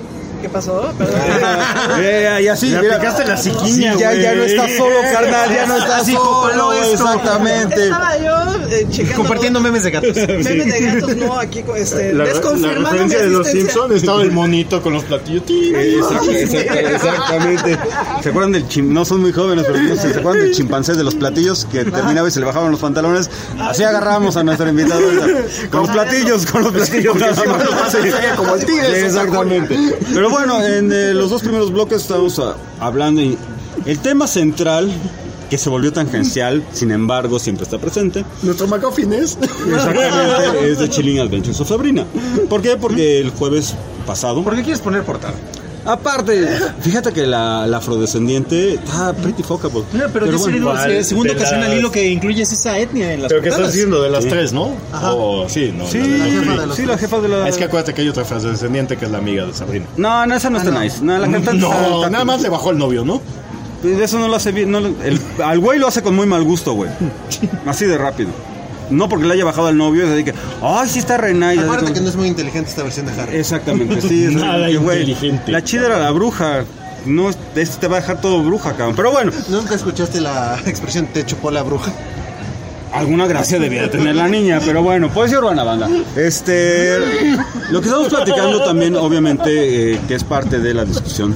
[SPEAKER 6] ¿Qué pasó? Perdón.
[SPEAKER 1] Eh, y así,
[SPEAKER 5] Le
[SPEAKER 1] mira,
[SPEAKER 5] aplicaste la siquiña,
[SPEAKER 1] sí, ya,
[SPEAKER 5] güey.
[SPEAKER 1] ya no estás solo, carnal, ya no estás
[SPEAKER 3] Así
[SPEAKER 1] solo,
[SPEAKER 3] como esto.
[SPEAKER 1] exactamente.
[SPEAKER 6] Estaba yo eh, checando
[SPEAKER 3] Compartiendo memes de gatos.
[SPEAKER 6] memes de gatos, no, aquí este,
[SPEAKER 5] La, la
[SPEAKER 6] desconfirmando
[SPEAKER 5] referencia
[SPEAKER 6] mi
[SPEAKER 5] de los
[SPEAKER 6] existencia.
[SPEAKER 5] Simpsons estaba el monito con los platillos.
[SPEAKER 1] Exacto, exacto, exactamente. ¿Se acuerdan del chim? No son muy jóvenes, pero no sé, ¿se acuerdan del chimpancé de los platillos que terminaba y se le bajaban los pantalones? Así agarramos a nuestro invitado con los platillos, con los platillos. Nada más. Sí,
[SPEAKER 5] como el tigre.
[SPEAKER 1] sí, exactamente. Pero bueno, en eh, los dos primeros bloques estamos a, hablando y el tema central que se volvió tangencial, sin embargo, siempre está presente.
[SPEAKER 5] Nuestro MacGuffin es.
[SPEAKER 1] Exactamente, es de Chilling Adventures of Sabrina. ¿Por qué? Porque el jueves pasado.
[SPEAKER 3] ¿Por qué quieres poner portada?
[SPEAKER 1] Aparte, fíjate que la, la afrodescendiente está pretty fuckable.
[SPEAKER 3] Mira, pero, pero bueno,
[SPEAKER 5] ¿cuál?
[SPEAKER 3] es segunda
[SPEAKER 5] De
[SPEAKER 3] ocasión
[SPEAKER 5] las-
[SPEAKER 3] al hilo que incluyes esa etnia en las
[SPEAKER 5] Pero ¿qué
[SPEAKER 3] portadas.
[SPEAKER 5] estás diciendo? De las
[SPEAKER 1] Sí.
[SPEAKER 5] tres, ¿no? Oh, sí, no.
[SPEAKER 1] Sí,
[SPEAKER 5] la de los
[SPEAKER 1] la jefa
[SPEAKER 5] tres.
[SPEAKER 1] de los sí, la jefa de la...
[SPEAKER 5] Es que acuérdate que hay otra afrodescendiente que es la amiga de Sabrina.
[SPEAKER 1] No, no, esa no está nice. No, la jefa está-
[SPEAKER 5] No,
[SPEAKER 1] está-
[SPEAKER 5] nada más le bajó el novio, ¿no?
[SPEAKER 1] Eso no lo hace bien. No, lo- el, al güey lo hace con muy mal gusto, güey. Así de rápido. No porque le haya bajado al novio, es así que, ay, sí está re nice.
[SPEAKER 7] Acuérdate
[SPEAKER 1] Así
[SPEAKER 7] que
[SPEAKER 1] como-
[SPEAKER 7] no es muy inteligente esta versión de Harry.
[SPEAKER 1] Exactamente, sí. Es
[SPEAKER 5] Nada
[SPEAKER 1] que, güey,
[SPEAKER 5] inteligente.
[SPEAKER 1] La chida era la bruja. No, este te va a dejar todo bruja, cabrón. Pero bueno,
[SPEAKER 7] ¿Nunca escuchaste la expresión te chupó la bruja?
[SPEAKER 1] alguna gracia debía tener la niña, pero bueno, puede ser urbana banda. Este, lo que estamos platicando también, obviamente, eh, que es parte de la discusión,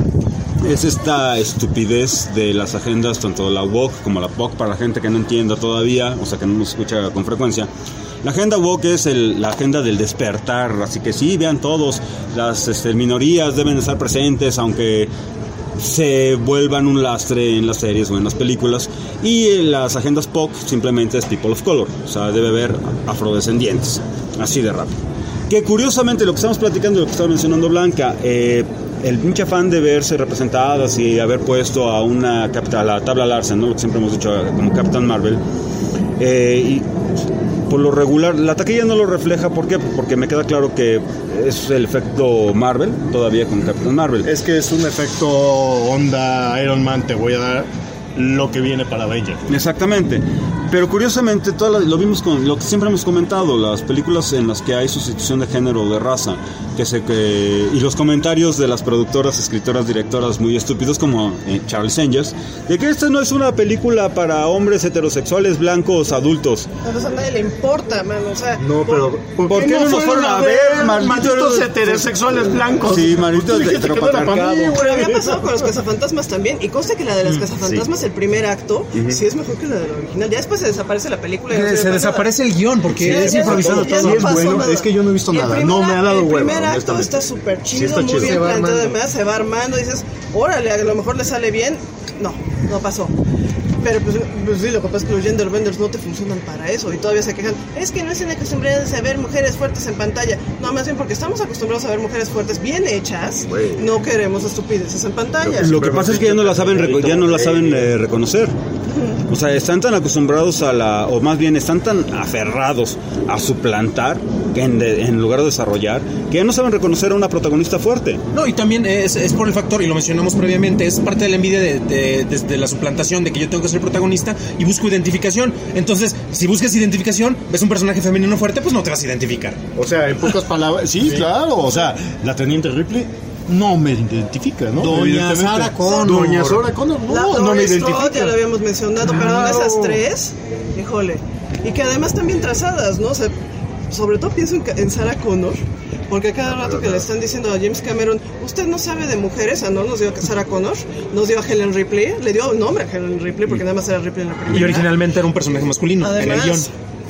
[SPEAKER 1] es esta estupidez de las agendas, tanto la woke como la P O C, para la gente que no entienda todavía, o sea, que no nos escucha con frecuencia. La agenda woke es el, la agenda del despertar, así que sí, vean todos, las este, minorías deben estar presentes, aunque se vuelvan un lastre en las series o en las películas. Y eh, las agendas P O C simplemente es people of color, o sea, debe haber afrodescendientes, así de rápido. Que curiosamente lo que estamos platicando, lo que estaba mencionando Blanca, eh, el pinche afán de verse representadas y haber puesto a una a la tabla Larsen, ¿no? Lo que siempre hemos dicho como Captain Marvel, eh, y por lo regular la taquilla no lo refleja. ¿Por qué? Porque me queda claro que es el efecto Marvel todavía con Captain Marvel.
[SPEAKER 5] Es que es un efecto onda Iron Man, te voy a dar lo que viene para Avengers.
[SPEAKER 1] Exactamente. Pero curiosamente toda la- lo vimos con lo que siempre hemos comentado, las películas en las que hay sustitución de género o de raza, que se que y los comentarios de las productoras, escritoras, directoras muy estúpidos como eh, Charles Angels, de que esta no es una película para hombres heterosexuales blancos adultos.
[SPEAKER 6] A pues a nadie le importa, mano, o sea...
[SPEAKER 5] No, pero
[SPEAKER 1] ¿Por qué no nos fueron a ver,
[SPEAKER 5] malditos heterosexuales blancos?
[SPEAKER 1] Sí, malditos
[SPEAKER 5] Tú dijiste que no era para
[SPEAKER 1] heteropatriarcado.
[SPEAKER 5] mí,
[SPEAKER 6] Pero
[SPEAKER 5] güey.
[SPEAKER 6] había pasado con los cazafantasmas también. Y consta que la de las cazafantasmas, el primer acto, sí es mejor que la del original. Ya después se desaparece la película. y no
[SPEAKER 3] Se,
[SPEAKER 6] sirve
[SPEAKER 3] se
[SPEAKER 6] para
[SPEAKER 3] desaparece
[SPEAKER 6] nada.
[SPEAKER 3] el guión porque
[SPEAKER 6] Sí,
[SPEAKER 3] es
[SPEAKER 6] ya
[SPEAKER 3] improvisado
[SPEAKER 6] no- ya
[SPEAKER 3] todo.
[SPEAKER 6] no
[SPEAKER 5] Sí, es
[SPEAKER 6] pasó
[SPEAKER 5] bueno,
[SPEAKER 6] nada.
[SPEAKER 5] es que yo no he visto
[SPEAKER 6] Y el
[SPEAKER 5] nada.
[SPEAKER 6] primer
[SPEAKER 5] No me ha
[SPEAKER 6] acto-
[SPEAKER 5] dado
[SPEAKER 6] El
[SPEAKER 5] hueva,
[SPEAKER 6] primer acto
[SPEAKER 5] honestamente.
[SPEAKER 6] está súper chido,
[SPEAKER 5] Sí está
[SPEAKER 6] muy
[SPEAKER 5] chido.
[SPEAKER 6] bien
[SPEAKER 5] Se va
[SPEAKER 6] planteado.
[SPEAKER 7] armando.
[SPEAKER 6] Además, se va armando. Y dices, órale, a lo mejor le sale bien. No, no pasó. Pero pues, pues sí, lo que pasa es que los gender benders no te funcionan para eso. Y todavía se quejan. Es que no están acostumbrados a ver mujeres fuertes en pantalla. No, más bien porque estamos acostumbrados a ver mujeres fuertes bien hechas. No queremos estupideces en pantalla.
[SPEAKER 1] Lo que pasa es que ya no la saben reco- ya no la saben eh, reconocer. O sea, están tan acostumbrados a la, o más bien están tan aferrados a suplantar que en, de- en lugar de desarrollar, que ya no saben reconocer a una protagonista fuerte.
[SPEAKER 3] No, y también es, es por el factor, y lo mencionamos previamente, es parte de la envidia de, de, de- de la suplantación, de que yo tengo que ser protagonista y busco identificación. Entonces, si buscas identificación, ves un personaje femenino fuerte, pues no te vas a identificar.
[SPEAKER 5] O sea, en pocas palabras, sí, claro, o sea, la teniente Ripley no me identifica, ¿no?
[SPEAKER 7] Doña
[SPEAKER 5] Evidentemente.
[SPEAKER 7] Sara Connor.
[SPEAKER 5] Doña Sara Connor,
[SPEAKER 6] La
[SPEAKER 5] no, no me
[SPEAKER 6] Doris
[SPEAKER 5] identifica.
[SPEAKER 6] Strode, ya lo habíamos mencionado, perdón, esas tres, híjole. Y que además están bien trazadas, ¿no? O sea, sobre todo pienso en, Ca- en Sarah Connor, porque a cada rato que le están diciendo a James Cameron, usted no sabe de mujeres, ah, no, nos dio a Sarah Connor, nos dio a Helen Ripley, le dio nombre a Helen Ripley, porque nada más era Ripley en la primera.
[SPEAKER 3] Y originalmente era un personaje masculino en el guión.
[SPEAKER 6] Además,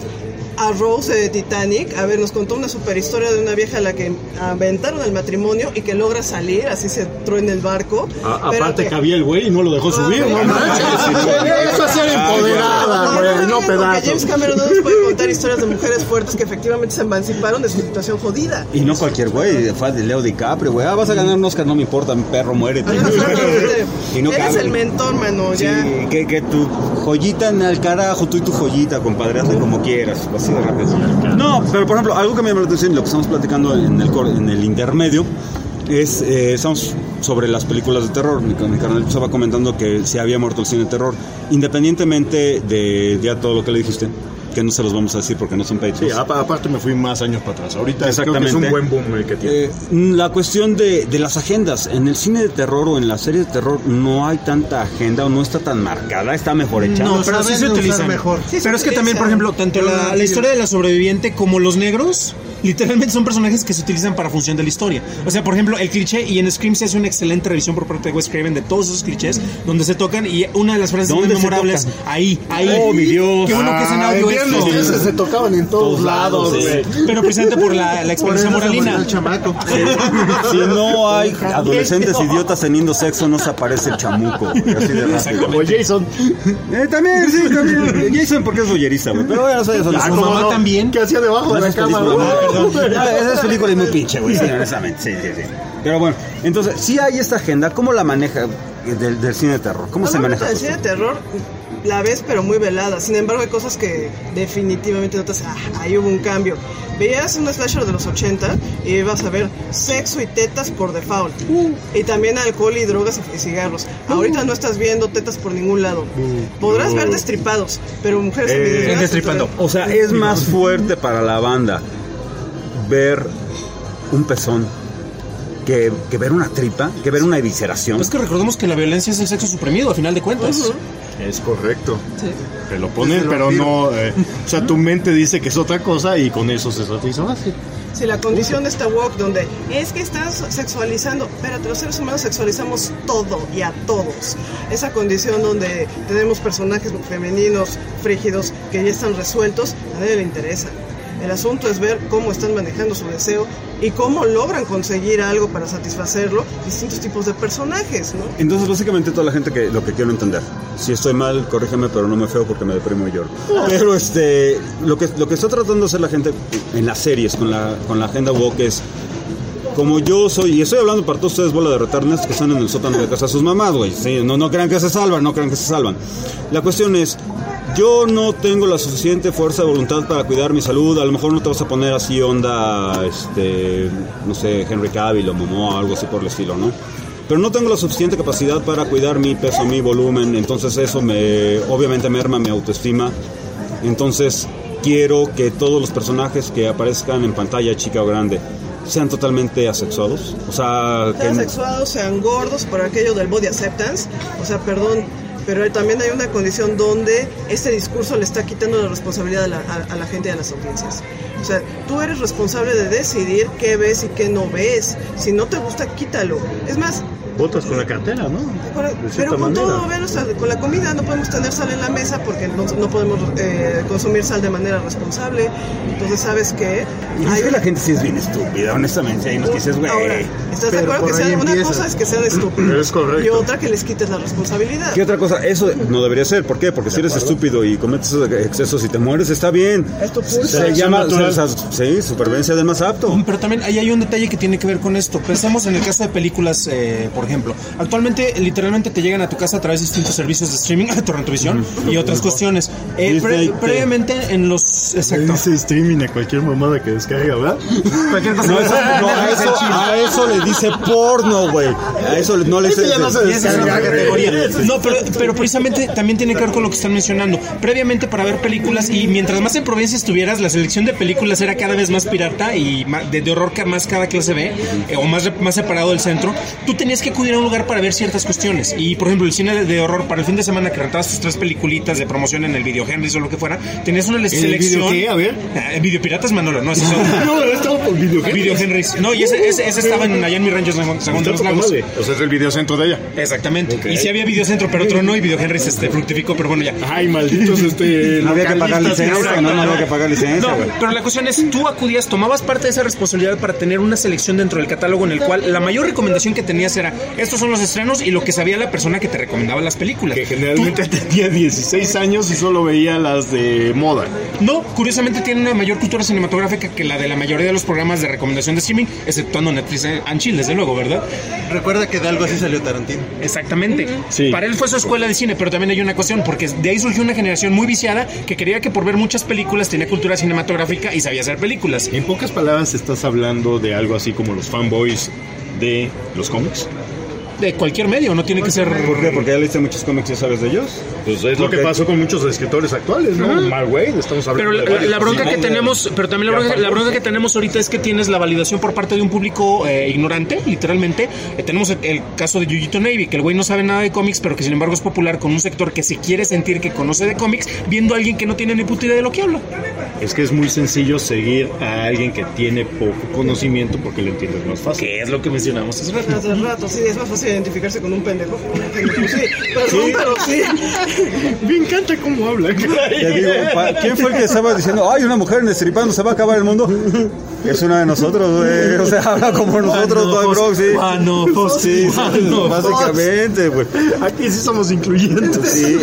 [SPEAKER 6] a Rose de Titanic, a ver, nos contó una super historia de una vieja a la que aventaron el matrimonio y que logra salir, así se truena el barco.
[SPEAKER 5] A-
[SPEAKER 6] pero
[SPEAKER 5] aparte
[SPEAKER 6] que-
[SPEAKER 5] que había el güey y no lo dejó subir,
[SPEAKER 6] Ah,
[SPEAKER 5] no
[SPEAKER 6] bueno.
[SPEAKER 5] manches. Eso es ser empoderada,
[SPEAKER 6] No,
[SPEAKER 5] güey,
[SPEAKER 6] no,
[SPEAKER 5] no
[SPEAKER 6] no, porque
[SPEAKER 5] pedazos.
[SPEAKER 6] James Cameron no nos puede contar historias de mujeres fuertes que efectivamente se emanciparon de su situación jodida.
[SPEAKER 1] Y no cualquier güey, fue de Leo DiCaprio, güey. Ah, vas a ganar un Oscar, no me importa, mi perro, muérete.
[SPEAKER 6] Ah, exactamente.
[SPEAKER 1] Y no
[SPEAKER 6] Eres
[SPEAKER 1] cabe.
[SPEAKER 6] el mentor, mano,
[SPEAKER 1] Sí,
[SPEAKER 6] ya.
[SPEAKER 1] que, que tu joyita en el carajo, tú y tu joyita, compadre, hazle como quieras, así de rápido. No, pero por ejemplo, algo que me llama la atención, lo que estamos platicando en el, cor- en el intermedio, es, eh, estamos sobre las películas de terror. Mi, mi carnal estaba comentando que se había muerto el cine de terror, independientemente de ya todo lo que le dijiste. que no se los vamos a decir porque no son
[SPEAKER 5] Sí,
[SPEAKER 1] Patreons.
[SPEAKER 5] apa- aparte me fui más años para atrás. Ahorita creo que es
[SPEAKER 1] Exactamente.
[SPEAKER 5] un buen boom el que tiene.
[SPEAKER 1] Eh, la cuestión de, de las agendas. En el cine de terror o en la serie de terror no hay tanta agenda o no está tan marcada, está mejor hecha.
[SPEAKER 3] No, pero sí se utilizan.
[SPEAKER 7] mejor.
[SPEAKER 6] Sí se
[SPEAKER 3] pero es que también, por
[SPEAKER 6] utilizan.
[SPEAKER 3] ejemplo, tanto
[SPEAKER 7] Pero
[SPEAKER 3] la,
[SPEAKER 7] no,
[SPEAKER 3] la
[SPEAKER 7] sí.
[SPEAKER 3] historia de la sobreviviente como los negros, literalmente son personajes que se utilizan para función de la historia. O sea, por ejemplo, el cliché, y en Scream se hace una excelente revisión por parte de Wes Craven de todos esos clichés, donde se tocan, y una de las frases más
[SPEAKER 1] ¿Dónde se
[SPEAKER 3] memorables,
[SPEAKER 1] tocan?
[SPEAKER 3] ahí, ahí.
[SPEAKER 1] Oh, mi Dios.
[SPEAKER 3] Qué bueno que es en audio
[SPEAKER 5] Ah,
[SPEAKER 3] esto.
[SPEAKER 5] en viernes se tocaban en todos,
[SPEAKER 1] Todos lados,
[SPEAKER 5] lados,
[SPEAKER 1] sí.
[SPEAKER 5] güey.
[SPEAKER 3] Pero precisamente por la, la experiencia
[SPEAKER 7] Por eso se murió
[SPEAKER 3] moralina.
[SPEAKER 7] el chamaco.
[SPEAKER 1] Si no hay adolescentes idiotas teniendo sexo, no se aparece el chamuco. Güey, así de rápido.
[SPEAKER 5] O Jason.
[SPEAKER 1] Eh, también, sí, también. Jason porque es boyerista, güey. Pero bueno, eso ya son
[SPEAKER 5] Ah,
[SPEAKER 1] las
[SPEAKER 5] ¿cómo
[SPEAKER 3] mamá
[SPEAKER 5] no?
[SPEAKER 3] también.
[SPEAKER 5] ¿Qué hacía debajo de la
[SPEAKER 1] Esas
[SPEAKER 5] cama?
[SPEAKER 1] películas,
[SPEAKER 5] güey?
[SPEAKER 1] ah, perdón. Ah, esa película es muy pinche, güey, sí, honestamente, sí, sí, sí. Pero bueno, entonces, si hay esta agenda, ¿cómo la maneja del, del cine de terror? ¿Cómo se
[SPEAKER 6] Normalmente
[SPEAKER 1] maneja?
[SPEAKER 6] el cine de terror la ves pero muy velada. Sin embargo hay cosas que definitivamente notas, ah, ahí hubo un cambio. Veías un slasher de los ochenta y ibas a ver sexo y tetas por default. Y también alcohol y drogas y cigarros. Ahorita no estás viendo tetas por ningún lado. Podrás ver destripados, pero mujeres
[SPEAKER 1] Eh,
[SPEAKER 6] semidestripadas,
[SPEAKER 3] destripando.
[SPEAKER 1] O sea, es más fuerte para la banda ver un pezón que, que ver una tripa, que ver una evisceración.
[SPEAKER 3] Es que recordemos que la violencia es el sexo suprimido, a final de cuentas.
[SPEAKER 6] Ujú.
[SPEAKER 5] Es correcto.
[SPEAKER 6] Sí.
[SPEAKER 5] Te lo ponen,
[SPEAKER 7] Desde el
[SPEAKER 5] pero
[SPEAKER 7] vampiro.
[SPEAKER 5] no. eh, o sea, tu mente dice que es otra cosa y con eso se satisface.
[SPEAKER 6] Si la condición de esta woke donde es que estás sexualizando, espérate, los seres humanos sexualizamos todo y a todos. Esa condición donde tenemos personajes femeninos frígidos que ya están resueltos, a nadie le interesa. El asunto es ver cómo están manejando su deseo y cómo logran conseguir algo para satisfacerlo distintos tipos de personajes, ¿no?
[SPEAKER 1] Entonces, básicamente, toda la gente que lo que quiero entender. Si estoy mal, corrígeme, pero no me feo porque me deprimo y lloro. Pero este, lo que lo que está tratando de hacer la gente en las series con la con la agenda woke es como yo soy, y estoy hablando para todos ustedes, bola de retarnes que están en el sótano de casa de sus mamás, güey. Sí, no, no crean que se salvan, no crean que se salvan. La cuestión es, yo no tengo la suficiente fuerza de voluntad para cuidar mi salud. A lo mejor no te vas a poner así onda, este, no sé, Henry Cavill o Momoa o algo así por el estilo, ¿no? Pero no tengo la suficiente capacidad para cuidar mi peso, mi volumen. Entonces eso me, obviamente merma mi autoestima. Entonces quiero que todos los personajes que aparezcan en pantalla, chica o grande, sean totalmente asexuados. O sea,
[SPEAKER 6] Sean
[SPEAKER 1] que...
[SPEAKER 6] sexuados, sean gordos, por aquello del body acceptance. O sea, perdón, pero también hay una condición donde este discurso le está quitando la responsabilidad a la, a, a la gente y a las audiencias. O sea, tú eres responsable de decidir qué ves y qué no ves. Si no te gusta, quítalo. Es más,
[SPEAKER 5] Votas con la cartera, ¿no?
[SPEAKER 6] Pero,
[SPEAKER 5] De cierta
[SPEAKER 6] pero con
[SPEAKER 5] manera.
[SPEAKER 6] todo, ver, o sea, con la comida no podemos tener sal en la mesa porque no, no podemos eh, consumir sal de manera responsable. Entonces, ¿sabes qué?
[SPEAKER 1] Y es que la gente sí es bien estúpida, honestamente. Ahí nos dices, güey.
[SPEAKER 6] Ahora, ¿estás de
[SPEAKER 7] Pero
[SPEAKER 6] acuerdo
[SPEAKER 7] por
[SPEAKER 6] que
[SPEAKER 7] ahí
[SPEAKER 6] sean, una
[SPEAKER 7] empieza.
[SPEAKER 6] cosa es que sean estúpidos
[SPEAKER 5] Es correcto.
[SPEAKER 6] y otra que les quites la responsabilidad?
[SPEAKER 1] ¿Qué otra cosa? Eso no debería ser. ¿Por qué? Porque si eres estúpido y cometes esos excesos y te mueres, está bien.
[SPEAKER 6] Esto
[SPEAKER 1] Se
[SPEAKER 6] pulsa.
[SPEAKER 1] llama,
[SPEAKER 5] natural.
[SPEAKER 1] se- se- sí, supervivencia del más apto.
[SPEAKER 3] Pero también ahí hay un detalle que tiene que ver con esto. Pensamos en el caso de películas, eh, por ejemplo. Actualmente, literalmente te llegan a tu casa a través de distintos servicios de streaming, Torrentuvisión y otras cuestiones. Eh, pre-
[SPEAKER 1] Disney,
[SPEAKER 3] previamente en los... Exacto.
[SPEAKER 5] Dice streaming a cualquier mamada que descarga, ¿verdad?
[SPEAKER 3] Cualquier cosa.
[SPEAKER 1] No, eso, no, a, eso, a eso le dice porno, güey. A eso no le dice.
[SPEAKER 5] ya no se
[SPEAKER 3] Y esa es otra
[SPEAKER 5] descarga,
[SPEAKER 3] categoría.
[SPEAKER 5] güey.
[SPEAKER 3] No, pero, pero precisamente también tiene que ver con lo que están mencionando. Previamente para ver películas, y mientras más en provincia estuvieras, la selección de películas era cada vez más pirata y ma- de, de horror ca- más cada clase B, eh, o más, re- más separado del centro. Tú tenías que acudir a un lugar para ver ciertas cuestiones. Y por ejemplo, el cine de, de horror, para el fin de semana que rentabas tus tres peliculitas de promoción en el Video Henrys o lo que fuera, tenías una selección.
[SPEAKER 5] video qué? A ver.
[SPEAKER 3] Ah, Video Piratas Manolo, no, ese es otro.
[SPEAKER 5] No, estaba por video.
[SPEAKER 3] Video Henrys. No, y ese, ese, ese estaba en, allá en mi rancho, Sagún Sagún de los Lagos.
[SPEAKER 5] O sea, es el videocentro de allá.
[SPEAKER 3] Exactamente.
[SPEAKER 5] Ok.
[SPEAKER 3] Y sí había videocentro, pero otro no, y Video Henrys este, fructificó, pero bueno, ya.
[SPEAKER 5] Ay, malditos, este.
[SPEAKER 1] No había que pagar
[SPEAKER 5] localistas,
[SPEAKER 1] licencia, no, no había que pagar licencia,
[SPEAKER 3] No,
[SPEAKER 1] güey.
[SPEAKER 3] pero la cuestión es, tú acudías, tomabas parte de esa responsabilidad para tener una selección dentro del catálogo en el cual la mayor recomendación que tenías era, estos son los estrenos y lo que sabía la persona que te recomendaba las películas.
[SPEAKER 5] Que generalmente tenía dieciséis años y solo veía las de moda.
[SPEAKER 3] No, curiosamente tiene una mayor cultura cinematográfica que la de la mayoría de los programas de recomendación de streaming, exceptuando Netflix and Chill, desde luego, ¿verdad?
[SPEAKER 7] Recuerda que de algo así salió Tarantino.
[SPEAKER 3] Exactamente.
[SPEAKER 5] Sí.
[SPEAKER 3] Para él fue su escuela de cine, pero también hay una cuestión, porque de ahí surgió una generación muy viciada que creía que por ver muchas películas tenía cultura cinematográfica y sabía hacer películas.
[SPEAKER 5] En pocas palabras, estás hablando de algo así como los fanboys de los cómics.
[SPEAKER 3] de cualquier medio, no tiene que ser...
[SPEAKER 1] ¿Por qué? Porque ya leíste muchos cómics, ¿ya sabes de ellos?
[SPEAKER 5] Pues es lo que pasó con muchos escritores actuales, ¿no?
[SPEAKER 3] Uh-huh.
[SPEAKER 5] Mark Waid, estamos hablando
[SPEAKER 3] pero
[SPEAKER 5] de
[SPEAKER 3] la,
[SPEAKER 5] varios.
[SPEAKER 3] la bronca que
[SPEAKER 1] Sí,
[SPEAKER 3] tenemos, pero también la bronca, la bronca que tenemos ahorita es que tienes la validación por parte de un público eh, ignorante, literalmente. Eh, tenemos el, el caso de Yujito Navy, que el güey no sabe nada de cómics, pero que sin embargo es popular con un sector que se quiere sentir que conoce de cómics, viendo a alguien que no tiene ni puta idea de lo que habla.
[SPEAKER 5] Es que es muy sencillo seguir a alguien que tiene poco conocimiento porque lo entiendes más fácil.
[SPEAKER 3] ¿Qué es lo que mencionamos hace rato?
[SPEAKER 6] Hace rato, sí, es más fácil identificarse con un pendejo. Con un pendejo, sí, perdón, pero sí.
[SPEAKER 5] Me encanta cómo habla.
[SPEAKER 1] Te digo, pa- ¿quién fue el que estaba diciendo, ay, una mujer en destripando, se va a acabar el mundo? Es una de nosotros, güey. O sea, habla como nosotros, Boy Brock, sí.
[SPEAKER 3] Mano, pues,
[SPEAKER 1] Sí, sí,
[SPEAKER 3] mano,
[SPEAKER 1] básicamente, güey.
[SPEAKER 5] Aquí sí somos incluyentes.
[SPEAKER 1] Sí,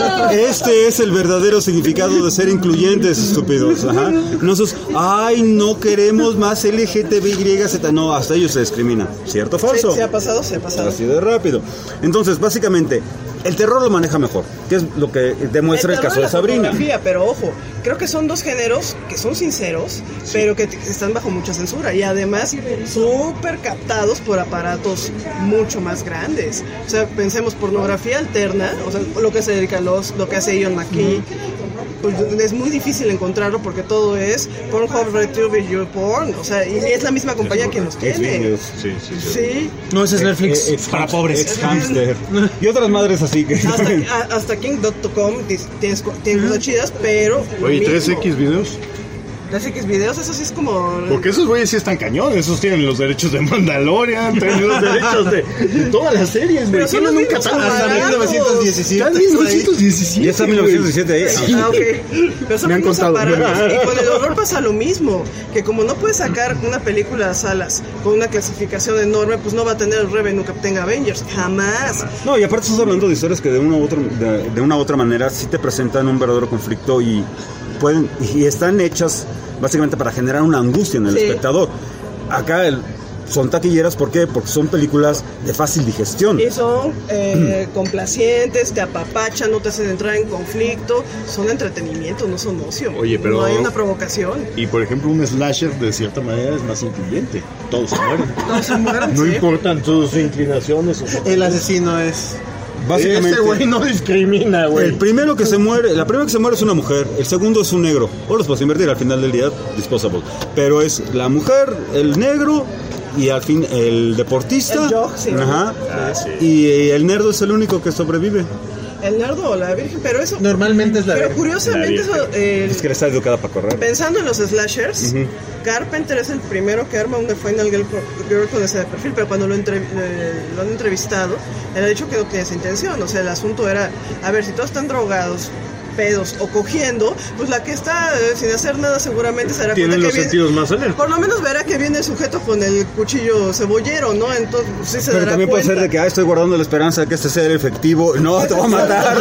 [SPEAKER 1] este es el verdadero significado de ser incluyentes, estúpidos. Ajá. Nosotros, ay, no queremos más L G T B Y Z. No, hasta ellos se discriminan. ¿Cierto o falso?
[SPEAKER 6] Sí, se ha pasado, se ha pasado.
[SPEAKER 1] Así de rápido. Entonces, básicamente, el terror lo maneja mejor, que es lo que demuestra el,
[SPEAKER 6] terror
[SPEAKER 1] caso
[SPEAKER 6] y
[SPEAKER 1] de
[SPEAKER 6] la
[SPEAKER 1] Sabrina.
[SPEAKER 6] fotografía, pero ojo, creo que son dos géneros que son sinceros, pero que t- están bajo mucha censura y además súper captados por aparatos mucho más grandes. O sea, pensemos pornografía alterna, o sea, lo que se dedica a los, lo que hace Ian McKee. Pues es muy difícil encontrarlo porque todo es Pornhub Retrieve Your Porn, o sea, y es la misma compañía que nos tiene.
[SPEAKER 1] Sí, sí, sí.
[SPEAKER 6] Sí,
[SPEAKER 3] No, ese es Netflix
[SPEAKER 1] Ex-
[SPEAKER 3] para pobres.
[SPEAKER 1] Ex hamster. Y otras madres así que.
[SPEAKER 6] hasta, a- hasta king punto com dis- tienes, co- tienes cosas chidas, pero lo
[SPEAKER 5] Oye,
[SPEAKER 6] mismo.
[SPEAKER 5] ¿tres X videos?
[SPEAKER 6] tres X videos, eso sí es como...
[SPEAKER 5] Porque esos güeyes sí están cañones. Esos tienen los derechos de Mandalorian, tienen los derechos de, de todas las series, güey.
[SPEAKER 6] Pero son los
[SPEAKER 5] Tienen un
[SPEAKER 6] mismos
[SPEAKER 5] catálogo.
[SPEAKER 6] aparatos.
[SPEAKER 7] Hasta mil novecientos diecisiete.
[SPEAKER 5] Está en mil novecientos diecisiete.
[SPEAKER 1] Ya está en mil novecientos diecisiete ahí.
[SPEAKER 6] Ah, ok. Pero son
[SPEAKER 5] Me han
[SPEAKER 6] los mismos
[SPEAKER 5] contado.
[SPEAKER 6] aparatos. Y con el horror pasa lo mismo. Que como no puedes sacar una película a salas con una clasificación enorme, pues no va a tener el revenue que tenga Avengers. Jamás.
[SPEAKER 1] No, y aparte estás hablando de historias que de una u otra, de, de una u otra manera sí te presentan un verdadero conflicto y pueden y están hechas básicamente para generar una angustia en el
[SPEAKER 6] Sí.
[SPEAKER 1] espectador. Acá el, son taquilleras, ¿por qué? Porque son películas de fácil digestión.
[SPEAKER 6] Y son eh, complacientes, te apapachan, no te hacen entrar en conflicto. Son entretenimiento, no son ocio.
[SPEAKER 5] Oye, pero-
[SPEAKER 6] No hay una provocación.
[SPEAKER 5] Y por ejemplo, un slasher de cierta manera es más incluyente. Todos se mueren.
[SPEAKER 6] No se mueren,
[SPEAKER 5] No
[SPEAKER 6] sí.
[SPEAKER 5] importan sus inclinaciones. O sus-
[SPEAKER 7] El asesino es...
[SPEAKER 1] Básicamente,
[SPEAKER 5] Ese güey no discrimina, güey.
[SPEAKER 1] el primero que se muere, la primera que se muere es una mujer, el segundo es un negro. O los puedes invertir al final del día, disposable. Pero es la mujer, el negro y al fin el deportista.
[SPEAKER 6] El jock, sí.
[SPEAKER 1] Ajá.
[SPEAKER 5] Ah, sí.
[SPEAKER 1] Y eh, el nerdo es el único que sobrevive.
[SPEAKER 6] El nerdo o la virgen, pero eso...
[SPEAKER 7] Normalmente es la
[SPEAKER 6] Pero
[SPEAKER 7] virgen.
[SPEAKER 6] curiosamente
[SPEAKER 5] La
[SPEAKER 6] eso...
[SPEAKER 5] virgen.
[SPEAKER 6] eh,
[SPEAKER 1] Es que él está educada para correr.
[SPEAKER 6] Pensando en los slashers,
[SPEAKER 1] Ujú.
[SPEAKER 6] Carpenter es el primero que arma una Final Girl, girl con ese perfil, pero cuando lo, entre- eh, lo han entrevistado, él ha dicho que no tiene esa intención. O sea, el asunto era, a ver, si todos están drogados, pedos o cogiendo, pues la que está eh, sin hacer nada seguramente se dará
[SPEAKER 5] Tienen
[SPEAKER 6] cuenta
[SPEAKER 5] los
[SPEAKER 6] que viene,
[SPEAKER 5] sentidos más alerta.
[SPEAKER 6] por lo menos verá que viene el sujeto con el cuchillo cebollero, ¿no? Entonces pues, sí se
[SPEAKER 1] Pero
[SPEAKER 6] dará
[SPEAKER 1] también puede
[SPEAKER 6] cuenta.
[SPEAKER 1] ser de que ah, estoy guardando la esperanza de que este sea el efectivo. No, te va a matar.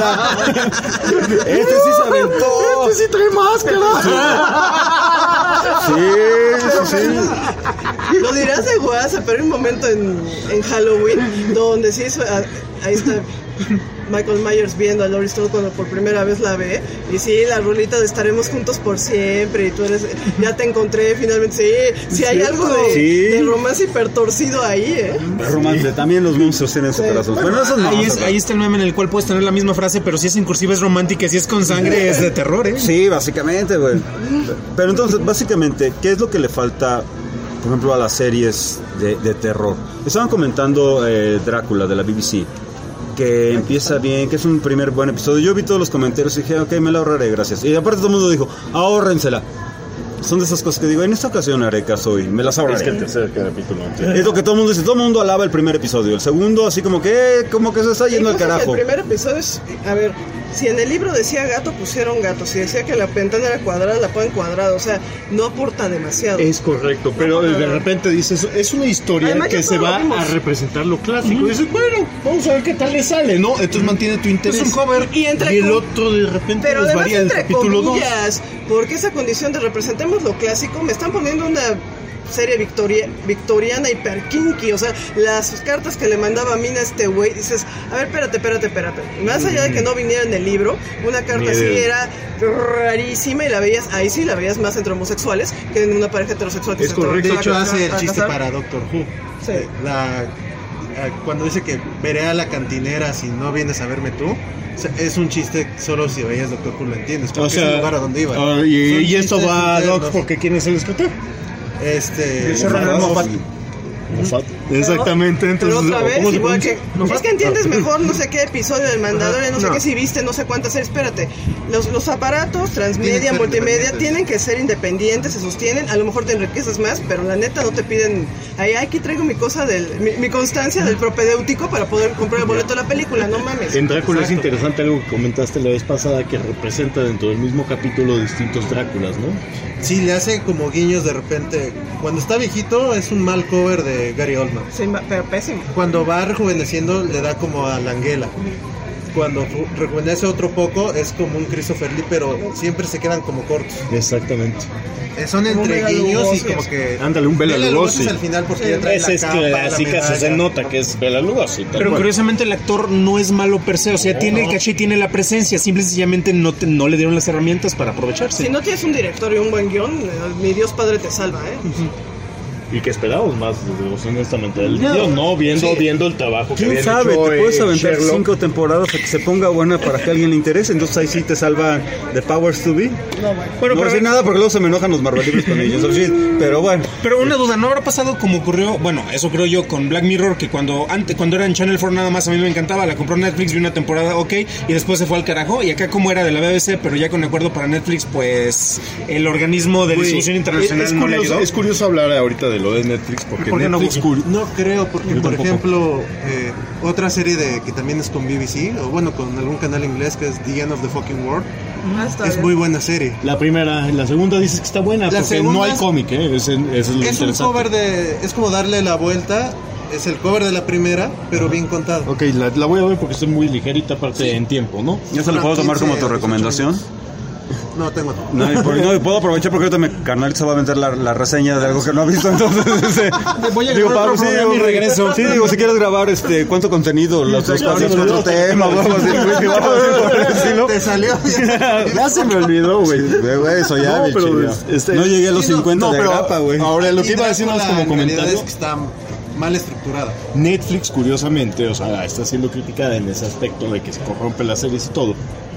[SPEAKER 1] Este sí se aventó.
[SPEAKER 5] Este sí trae máscara.
[SPEAKER 1] Sí, sí, sí.
[SPEAKER 6] Lo dirás de guasa, pero hay un momento en, en Halloween donde sí, eso- ah, ahí está Michael Myers viendo a Laurie Strode cuando por primera vez la ve. Y sí, la rolita de estaremos juntos por siempre. Y tú eres, ya te encontré finalmente. Sí, sí hay algo de,
[SPEAKER 1] Sí.
[SPEAKER 6] de romance hipertorcido ahí, ¿eh?
[SPEAKER 1] Romance, también los monstruos tienen su corazón. Pero no, esos no,
[SPEAKER 3] Ahí, es,
[SPEAKER 1] ¿verdad?
[SPEAKER 3] ahí está el meme en el cual puedes tener la misma frase, pero si es en cursiva es romántica, si es con sangre es de terror, ¿eh?
[SPEAKER 1] Sí, básicamente, güey. Pero entonces, básicamente, ¿qué es lo que le falta, por ejemplo, a las series de, de terror? Estaban comentando eh, Drácula de la B B C, que empieza bien, que es un primer buen episodio. Yo vi todos los comentarios y dije, ok, me la ahorraré, gracias. Y aparte todo el mundo dijo, ahórrensela. Son de esas cosas que digo, en esta ocasión haré caso y me las ahorraré.
[SPEAKER 5] Es que el tercer capítulo.
[SPEAKER 1] Es lo que todo el mundo dice, todo el mundo alaba el primer episodio. El segundo, así como que, como que se está yendo al
[SPEAKER 6] Incluso que
[SPEAKER 1] carajo.
[SPEAKER 6] El primer episodio es, a ver, si en el libro decía gato, pusieron gato. Si decía que la ventana era cuadrada, la ponen cuadrada. O sea, no aporta demasiado.
[SPEAKER 5] Es correcto, pero de repente dices, es una historia
[SPEAKER 6] Además,
[SPEAKER 5] que
[SPEAKER 6] ya
[SPEAKER 5] se
[SPEAKER 6] todo
[SPEAKER 5] va
[SPEAKER 6] lo vimos.
[SPEAKER 5] a representar lo clásico. Y dices, bueno, vamos a ver qué tal le sale, ¿no? Entonces mantiene tu interés.
[SPEAKER 6] Es un cover. Y entre
[SPEAKER 5] el
[SPEAKER 6] com-
[SPEAKER 5] otro de repente
[SPEAKER 6] Pero
[SPEAKER 5] nos
[SPEAKER 6] además
[SPEAKER 5] varía el
[SPEAKER 6] entre
[SPEAKER 5] capítulo dos.
[SPEAKER 6] comillas, porque esa condición de representemos lo clásico, me están poniendo una serie victoria, victoriana hiper kinky, o sea, las cartas que le mandaba Mina a este güey, dices, a ver, espérate, espérate, espérate. Más allá de que no viniera en el libro, una carta
[SPEAKER 5] Ni
[SPEAKER 6] así
[SPEAKER 5] de-
[SPEAKER 6] era rarísima y la veías, ahí sí la veías más entre homosexuales que en una pareja heterosexual que
[SPEAKER 5] Es
[SPEAKER 6] se
[SPEAKER 5] correcto.
[SPEAKER 7] De hecho,
[SPEAKER 6] va a
[SPEAKER 7] hace el
[SPEAKER 6] casar.
[SPEAKER 7] chiste para Doctor Who.
[SPEAKER 6] Sí.
[SPEAKER 7] La, cuando dice que veré a la cantinera si no vienes a verme tú, o sea, es un chiste solo si veías Doctor Who lo entiendes, porque
[SPEAKER 5] O sea,
[SPEAKER 7] es el lugar a donde iba.
[SPEAKER 5] uh, y,
[SPEAKER 7] Son
[SPEAKER 5] y esto
[SPEAKER 7] chistes
[SPEAKER 5] va a
[SPEAKER 7] internos.
[SPEAKER 5] Docs porque ¿quién es el escritor?
[SPEAKER 7] Este...
[SPEAKER 5] Moffat.
[SPEAKER 7] Moffat.
[SPEAKER 5] Moffat. Exactamente, entonces...
[SPEAKER 6] Pero otra vez,
[SPEAKER 5] ¿cómo se
[SPEAKER 6] igual
[SPEAKER 5] pronuncia?
[SPEAKER 6] que... Es que entiendes mejor no sé qué episodio del Mandalorian, no sé
[SPEAKER 5] No.
[SPEAKER 6] qué si viste, no sé cuántas series. Espérate, los, los aparatos,
[SPEAKER 7] Tienen
[SPEAKER 6] transmedia,
[SPEAKER 7] que ser
[SPEAKER 6] multimedia,
[SPEAKER 7] independientes.
[SPEAKER 6] tienen que ser independientes, se sostienen, a lo mejor te enriqueces más, pero la neta no te piden... Ay, aquí traigo mi cosa, del mi, mi constancia del propedéutico para poder comprar el boleto de la película, no mames.
[SPEAKER 5] En Drácula es
[SPEAKER 7] Exacto.
[SPEAKER 5] interesante algo que comentaste la vez pasada, que representa dentro del mismo capítulo distintos Dráculas, ¿no?
[SPEAKER 7] Sí, le hace como guiños de repente. Cuando está viejito es un mal cover de Gary Oldman.
[SPEAKER 6] Sí, pero pésimo.
[SPEAKER 7] Cuando va rejuveneciendo le da como a Langella. Cuando fu- rejuvenece otro poco es como un Christopher Lee, pero siempre se quedan como cortos.
[SPEAKER 5] Exactamente.
[SPEAKER 7] Eh, Son
[SPEAKER 6] Como
[SPEAKER 7] entre
[SPEAKER 6] Bela
[SPEAKER 7] guiños y
[SPEAKER 6] Lugosi.
[SPEAKER 7] como que...
[SPEAKER 5] Ándale, un Bela Lugosi.
[SPEAKER 7] al final porque
[SPEAKER 6] Sí.
[SPEAKER 7] ya trae
[SPEAKER 5] Esa
[SPEAKER 7] la
[SPEAKER 5] es
[SPEAKER 7] capa, la
[SPEAKER 5] clásica, se
[SPEAKER 7] medalla.
[SPEAKER 5] nota que es Bela Lugosi. tal
[SPEAKER 3] Pero
[SPEAKER 5] cual.
[SPEAKER 3] curiosamente el actor no es malo per se, o sea, tiene el caché y tiene la presencia, simple y sencillamente no, te- no le dieron las herramientas para aprovecharse.
[SPEAKER 6] Si no tienes un director y un buen guión, eh, mi Dios Padre te salva, ¿eh?
[SPEAKER 5] Y que esperamos más, desde honestamente, del video, no viendo,
[SPEAKER 7] Sí.
[SPEAKER 5] viendo el trabajo que
[SPEAKER 1] ¿Quién
[SPEAKER 5] habían
[SPEAKER 1] sabe?
[SPEAKER 5] hecho,
[SPEAKER 1] Te puedes
[SPEAKER 5] eh,
[SPEAKER 1] aventar
[SPEAKER 5] Sherlock.
[SPEAKER 1] cinco temporadas a que se ponga buena para que a alguien le interese. Entonces ahí sí te salva The Powers to Be.
[SPEAKER 6] No, bueno.
[SPEAKER 3] Bueno,
[SPEAKER 1] no voy a
[SPEAKER 3] pero,
[SPEAKER 1] decir nada porque luego se me enojan los Marvel con ellos. of Shield, pero bueno.
[SPEAKER 3] pero una duda, ¿no habrá pasado como ocurrió? Bueno, eso creo yo con Black Mirror, que cuando antes, cuando era en Channel cuatro nada más a mí me encantaba, la compró Netflix, vi una temporada, ok, y después se fue al carajo, y acá como era de la B B C, pero ya con acuerdo para Netflix, pues el organismo de
[SPEAKER 5] Güey,
[SPEAKER 3] distribución internacional
[SPEAKER 5] es,
[SPEAKER 3] no le
[SPEAKER 5] curioso,
[SPEAKER 3] ayudó.
[SPEAKER 5] es curioso hablar ahorita de lo de Netflix porque
[SPEAKER 3] ¿Por qué no,
[SPEAKER 5] Netflix
[SPEAKER 3] Wookie?
[SPEAKER 5] curi-
[SPEAKER 7] No creo, porque
[SPEAKER 5] Yo
[SPEAKER 7] por
[SPEAKER 5] tampoco.
[SPEAKER 7] ejemplo, eh, otra serie de que también es con B B C, o bueno, con algún canal inglés que es The End of the Fucking World,
[SPEAKER 6] Ah, está
[SPEAKER 7] es
[SPEAKER 6] bien.
[SPEAKER 7] muy buena serie.
[SPEAKER 5] La primera, la segunda dices que está buena,
[SPEAKER 7] La
[SPEAKER 5] porque
[SPEAKER 7] segunda
[SPEAKER 5] no hay
[SPEAKER 7] es-
[SPEAKER 5] cómic, ¿eh? Es, eso es lo
[SPEAKER 7] Es un
[SPEAKER 5] interesante.
[SPEAKER 7] cover de, es como darle la vuelta, es el cover de la primera, pero bien contado.
[SPEAKER 5] Ok, la, la voy a ver porque estoy muy ligerita aparte en tiempo, ¿no?
[SPEAKER 1] ¿Ya se lo puedo tomar como tu recomendación?
[SPEAKER 7] No, tengo.
[SPEAKER 1] No, y por- no, y puedo aprovechar porque ahorita mi carnal se va a vender la, la reseña de algo que no ha visto, entonces ese,
[SPEAKER 3] Voy a
[SPEAKER 1] digo,
[SPEAKER 3] grabar
[SPEAKER 1] Pablo,
[SPEAKER 3] otro
[SPEAKER 1] sí,
[SPEAKER 3] programa y
[SPEAKER 1] digo,
[SPEAKER 3] regreso.
[SPEAKER 1] sí, digo, si quieres grabar este cuánto contenido, los dos
[SPEAKER 5] exacto,
[SPEAKER 1] pasos,
[SPEAKER 5] sí,
[SPEAKER 1] otro
[SPEAKER 5] sí,
[SPEAKER 1] tema,
[SPEAKER 5] sí,
[SPEAKER 1] o algo así, güey, o algo así por el estilo.
[SPEAKER 7] Te salió.
[SPEAKER 5] Ya se me olvidó, güey.
[SPEAKER 1] Güey, güey, eso ya,
[SPEAKER 5] No,
[SPEAKER 1] mi
[SPEAKER 5] pero
[SPEAKER 1] chingado.
[SPEAKER 5] es- este-
[SPEAKER 1] No llegué a los
[SPEAKER 7] Sí, no,
[SPEAKER 1] cincuenta
[SPEAKER 5] no,
[SPEAKER 1] de
[SPEAKER 5] pero
[SPEAKER 1] grapa, güey.
[SPEAKER 5] ahora lo que
[SPEAKER 7] Y
[SPEAKER 5] iba a decir más
[SPEAKER 7] Drácula,
[SPEAKER 5] como
[SPEAKER 7] en realidad,
[SPEAKER 5] comentario.
[SPEAKER 7] es que está mal estructurada.
[SPEAKER 5] Netflix, curiosamente, o sea, está siendo criticada en ese aspecto de que se corrompe las series y todo.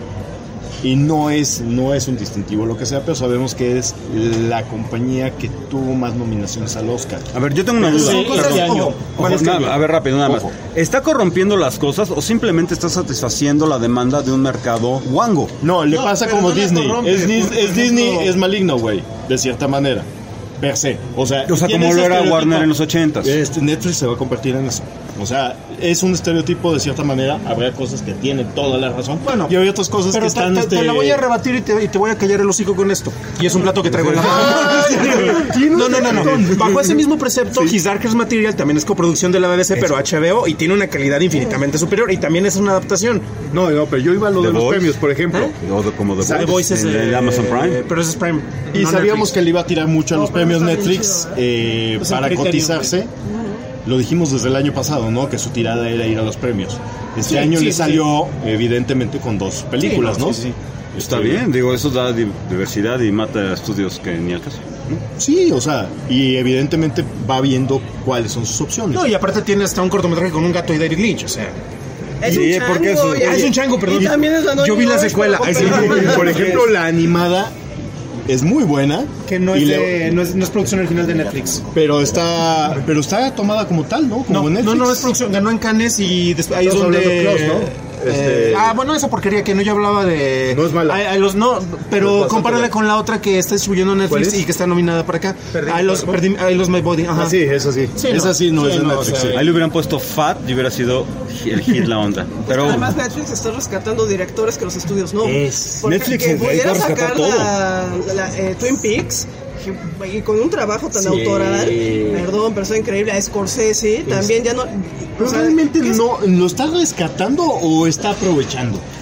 [SPEAKER 5] Y no es, no es un distintivo lo que sea, pero sabemos que es la compañía que tuvo más nominaciones al Oscar.
[SPEAKER 1] A ver, yo tengo una
[SPEAKER 5] Pero
[SPEAKER 1] duda.
[SPEAKER 5] sí,
[SPEAKER 1] Perdón.
[SPEAKER 5] este año.
[SPEAKER 1] Ojo,
[SPEAKER 5] ¿Cuál es
[SPEAKER 1] nada,
[SPEAKER 5] que-
[SPEAKER 1] a ver, rápido, nada más.
[SPEAKER 5] Ojo.
[SPEAKER 1] ¿Está corrompiendo las cosas o simplemente está satisfaciendo la demanda de un mercado guango?
[SPEAKER 5] No, le
[SPEAKER 7] No,
[SPEAKER 5] pasa
[SPEAKER 7] pero
[SPEAKER 5] como
[SPEAKER 7] no la
[SPEAKER 5] Disney.
[SPEAKER 7] corrompe,
[SPEAKER 5] Es, Dis-
[SPEAKER 7] por
[SPEAKER 5] es
[SPEAKER 7] ejemplo-
[SPEAKER 5] Disney, es maligno, güey, de cierta manera. Per se. O sea,
[SPEAKER 1] O sea,
[SPEAKER 5] tiene
[SPEAKER 1] como
[SPEAKER 5] ese
[SPEAKER 1] lo era
[SPEAKER 5] estereotipo.
[SPEAKER 1] Warner en los ochentas.
[SPEAKER 5] Este, Netflix se va a convertir en eso. O sea, es un estereotipo de cierta manera. Habrá cosas que tienen toda la razón.
[SPEAKER 3] Bueno,
[SPEAKER 5] y hay otras cosas
[SPEAKER 3] Pero
[SPEAKER 5] que
[SPEAKER 3] te,
[SPEAKER 5] están.
[SPEAKER 3] te-
[SPEAKER 5] este...
[SPEAKER 3] te la voy a rebatir y te, y te voy a callar el hocico con esto. Y es un plato que traigo en la mano. No, no, no, no. Bajo ese mismo precepto, His Darkest Material también es coproducción de la B B C, pero H B O, y tiene una calidad infinitamente superior. Y también es una adaptación.
[SPEAKER 5] No, no, pero yo iba a lo
[SPEAKER 1] The
[SPEAKER 5] de los
[SPEAKER 1] Voice.
[SPEAKER 5] premios, por ejemplo.
[SPEAKER 1] O de- como The
[SPEAKER 3] The Voice es
[SPEAKER 1] en el
[SPEAKER 3] de
[SPEAKER 1] Amazon Prime.
[SPEAKER 3] Pero ese es Prime.
[SPEAKER 5] Y
[SPEAKER 3] no
[SPEAKER 5] sabíamos
[SPEAKER 3] Netflix.
[SPEAKER 5] que le iba a tirar mucho a los
[SPEAKER 6] No, pero
[SPEAKER 5] premios
[SPEAKER 6] está bien
[SPEAKER 5] Netflix
[SPEAKER 6] chido,
[SPEAKER 5] eh,
[SPEAKER 3] Es un
[SPEAKER 5] para
[SPEAKER 3] criterio,
[SPEAKER 5] cotizarse. Lo dijimos desde el año pasado, ¿no? Que su tirada era ir a los premios. Este
[SPEAKER 3] Sí,
[SPEAKER 5] año
[SPEAKER 3] sí,
[SPEAKER 5] le
[SPEAKER 3] sí,
[SPEAKER 5] salió, evidentemente, con dos películas,
[SPEAKER 3] Sí, no,
[SPEAKER 5] ¿no?
[SPEAKER 3] sí, sí.
[SPEAKER 1] Está
[SPEAKER 5] Este,
[SPEAKER 1] bien, digo, eso da di- diversidad y mata estudios que ni al caso.
[SPEAKER 5] Sí, o sea, y evidentemente va viendo cuáles son sus opciones.
[SPEAKER 3] No, y aparte tiene hasta un cortometraje con un gato y David Lynch, o sea.
[SPEAKER 6] Es
[SPEAKER 1] Sí,
[SPEAKER 6] un chango,
[SPEAKER 1] porque eso-
[SPEAKER 6] y-
[SPEAKER 3] Ah, es un chango, perdón.
[SPEAKER 6] Y también es la
[SPEAKER 3] Yo vi la
[SPEAKER 6] Noche
[SPEAKER 3] secuela.
[SPEAKER 6] Noche,
[SPEAKER 3] Ay, sí.
[SPEAKER 6] pero-
[SPEAKER 5] Por ejemplo, la animada es muy buena.
[SPEAKER 3] Que no
[SPEAKER 5] y
[SPEAKER 3] es,
[SPEAKER 5] le-
[SPEAKER 3] de- no, es, no es producción original de Netflix.
[SPEAKER 5] pero está pero está tomada como tal, ¿no? Como
[SPEAKER 3] No,
[SPEAKER 5] Netflix.
[SPEAKER 3] no, no es producción. Ganó en Cannes y después ahí es
[SPEAKER 5] Estamos
[SPEAKER 3] donde.
[SPEAKER 5] hablando de Klaus, ¿no?
[SPEAKER 3] Eh,
[SPEAKER 5] Este-
[SPEAKER 3] Ah, bueno, esa porquería que no yo hablaba de.
[SPEAKER 5] No es mala.
[SPEAKER 3] Ay, ay, los, no,
[SPEAKER 5] No es
[SPEAKER 3] pero
[SPEAKER 5] bastante
[SPEAKER 3] compárala
[SPEAKER 5] buena.
[SPEAKER 3] con la otra que está distribuyendo Netflix
[SPEAKER 5] ¿Cuál es?
[SPEAKER 3] y que está nominada para acá.
[SPEAKER 7] Perdí
[SPEAKER 3] I
[SPEAKER 7] mi
[SPEAKER 3] Lost,
[SPEAKER 7] cuerpo.
[SPEAKER 3] perdí- I Lost My Body. Ajá.
[SPEAKER 5] Ah, sí, esa sí.
[SPEAKER 3] Sí,
[SPEAKER 5] esa
[SPEAKER 3] no.
[SPEAKER 5] sí no
[SPEAKER 3] Sí,
[SPEAKER 5] es de
[SPEAKER 3] no,
[SPEAKER 5] Netflix.
[SPEAKER 3] o sea,
[SPEAKER 5] sí.
[SPEAKER 1] Ahí le hubieran puesto Fat y hubiera sido el hit la onda. Pero
[SPEAKER 6] Además Netflix está rescatando directores que los estudios no.
[SPEAKER 5] Es.
[SPEAKER 6] Porque
[SPEAKER 1] Netflix
[SPEAKER 6] que
[SPEAKER 1] es-
[SPEAKER 6] pudiera
[SPEAKER 1] va a rescatar
[SPEAKER 6] sacar
[SPEAKER 1] todo.
[SPEAKER 6] la, la, eh, Twin Peaks y con un trabajo tan
[SPEAKER 5] Sí.
[SPEAKER 6] autoral, perdón, pero está increíble, a Scorsese también ya no.
[SPEAKER 5] Pero
[SPEAKER 6] o sea,
[SPEAKER 5] realmente
[SPEAKER 6] ¿qué es?
[SPEAKER 5] no, ¿lo está rescatando o está aprovechando?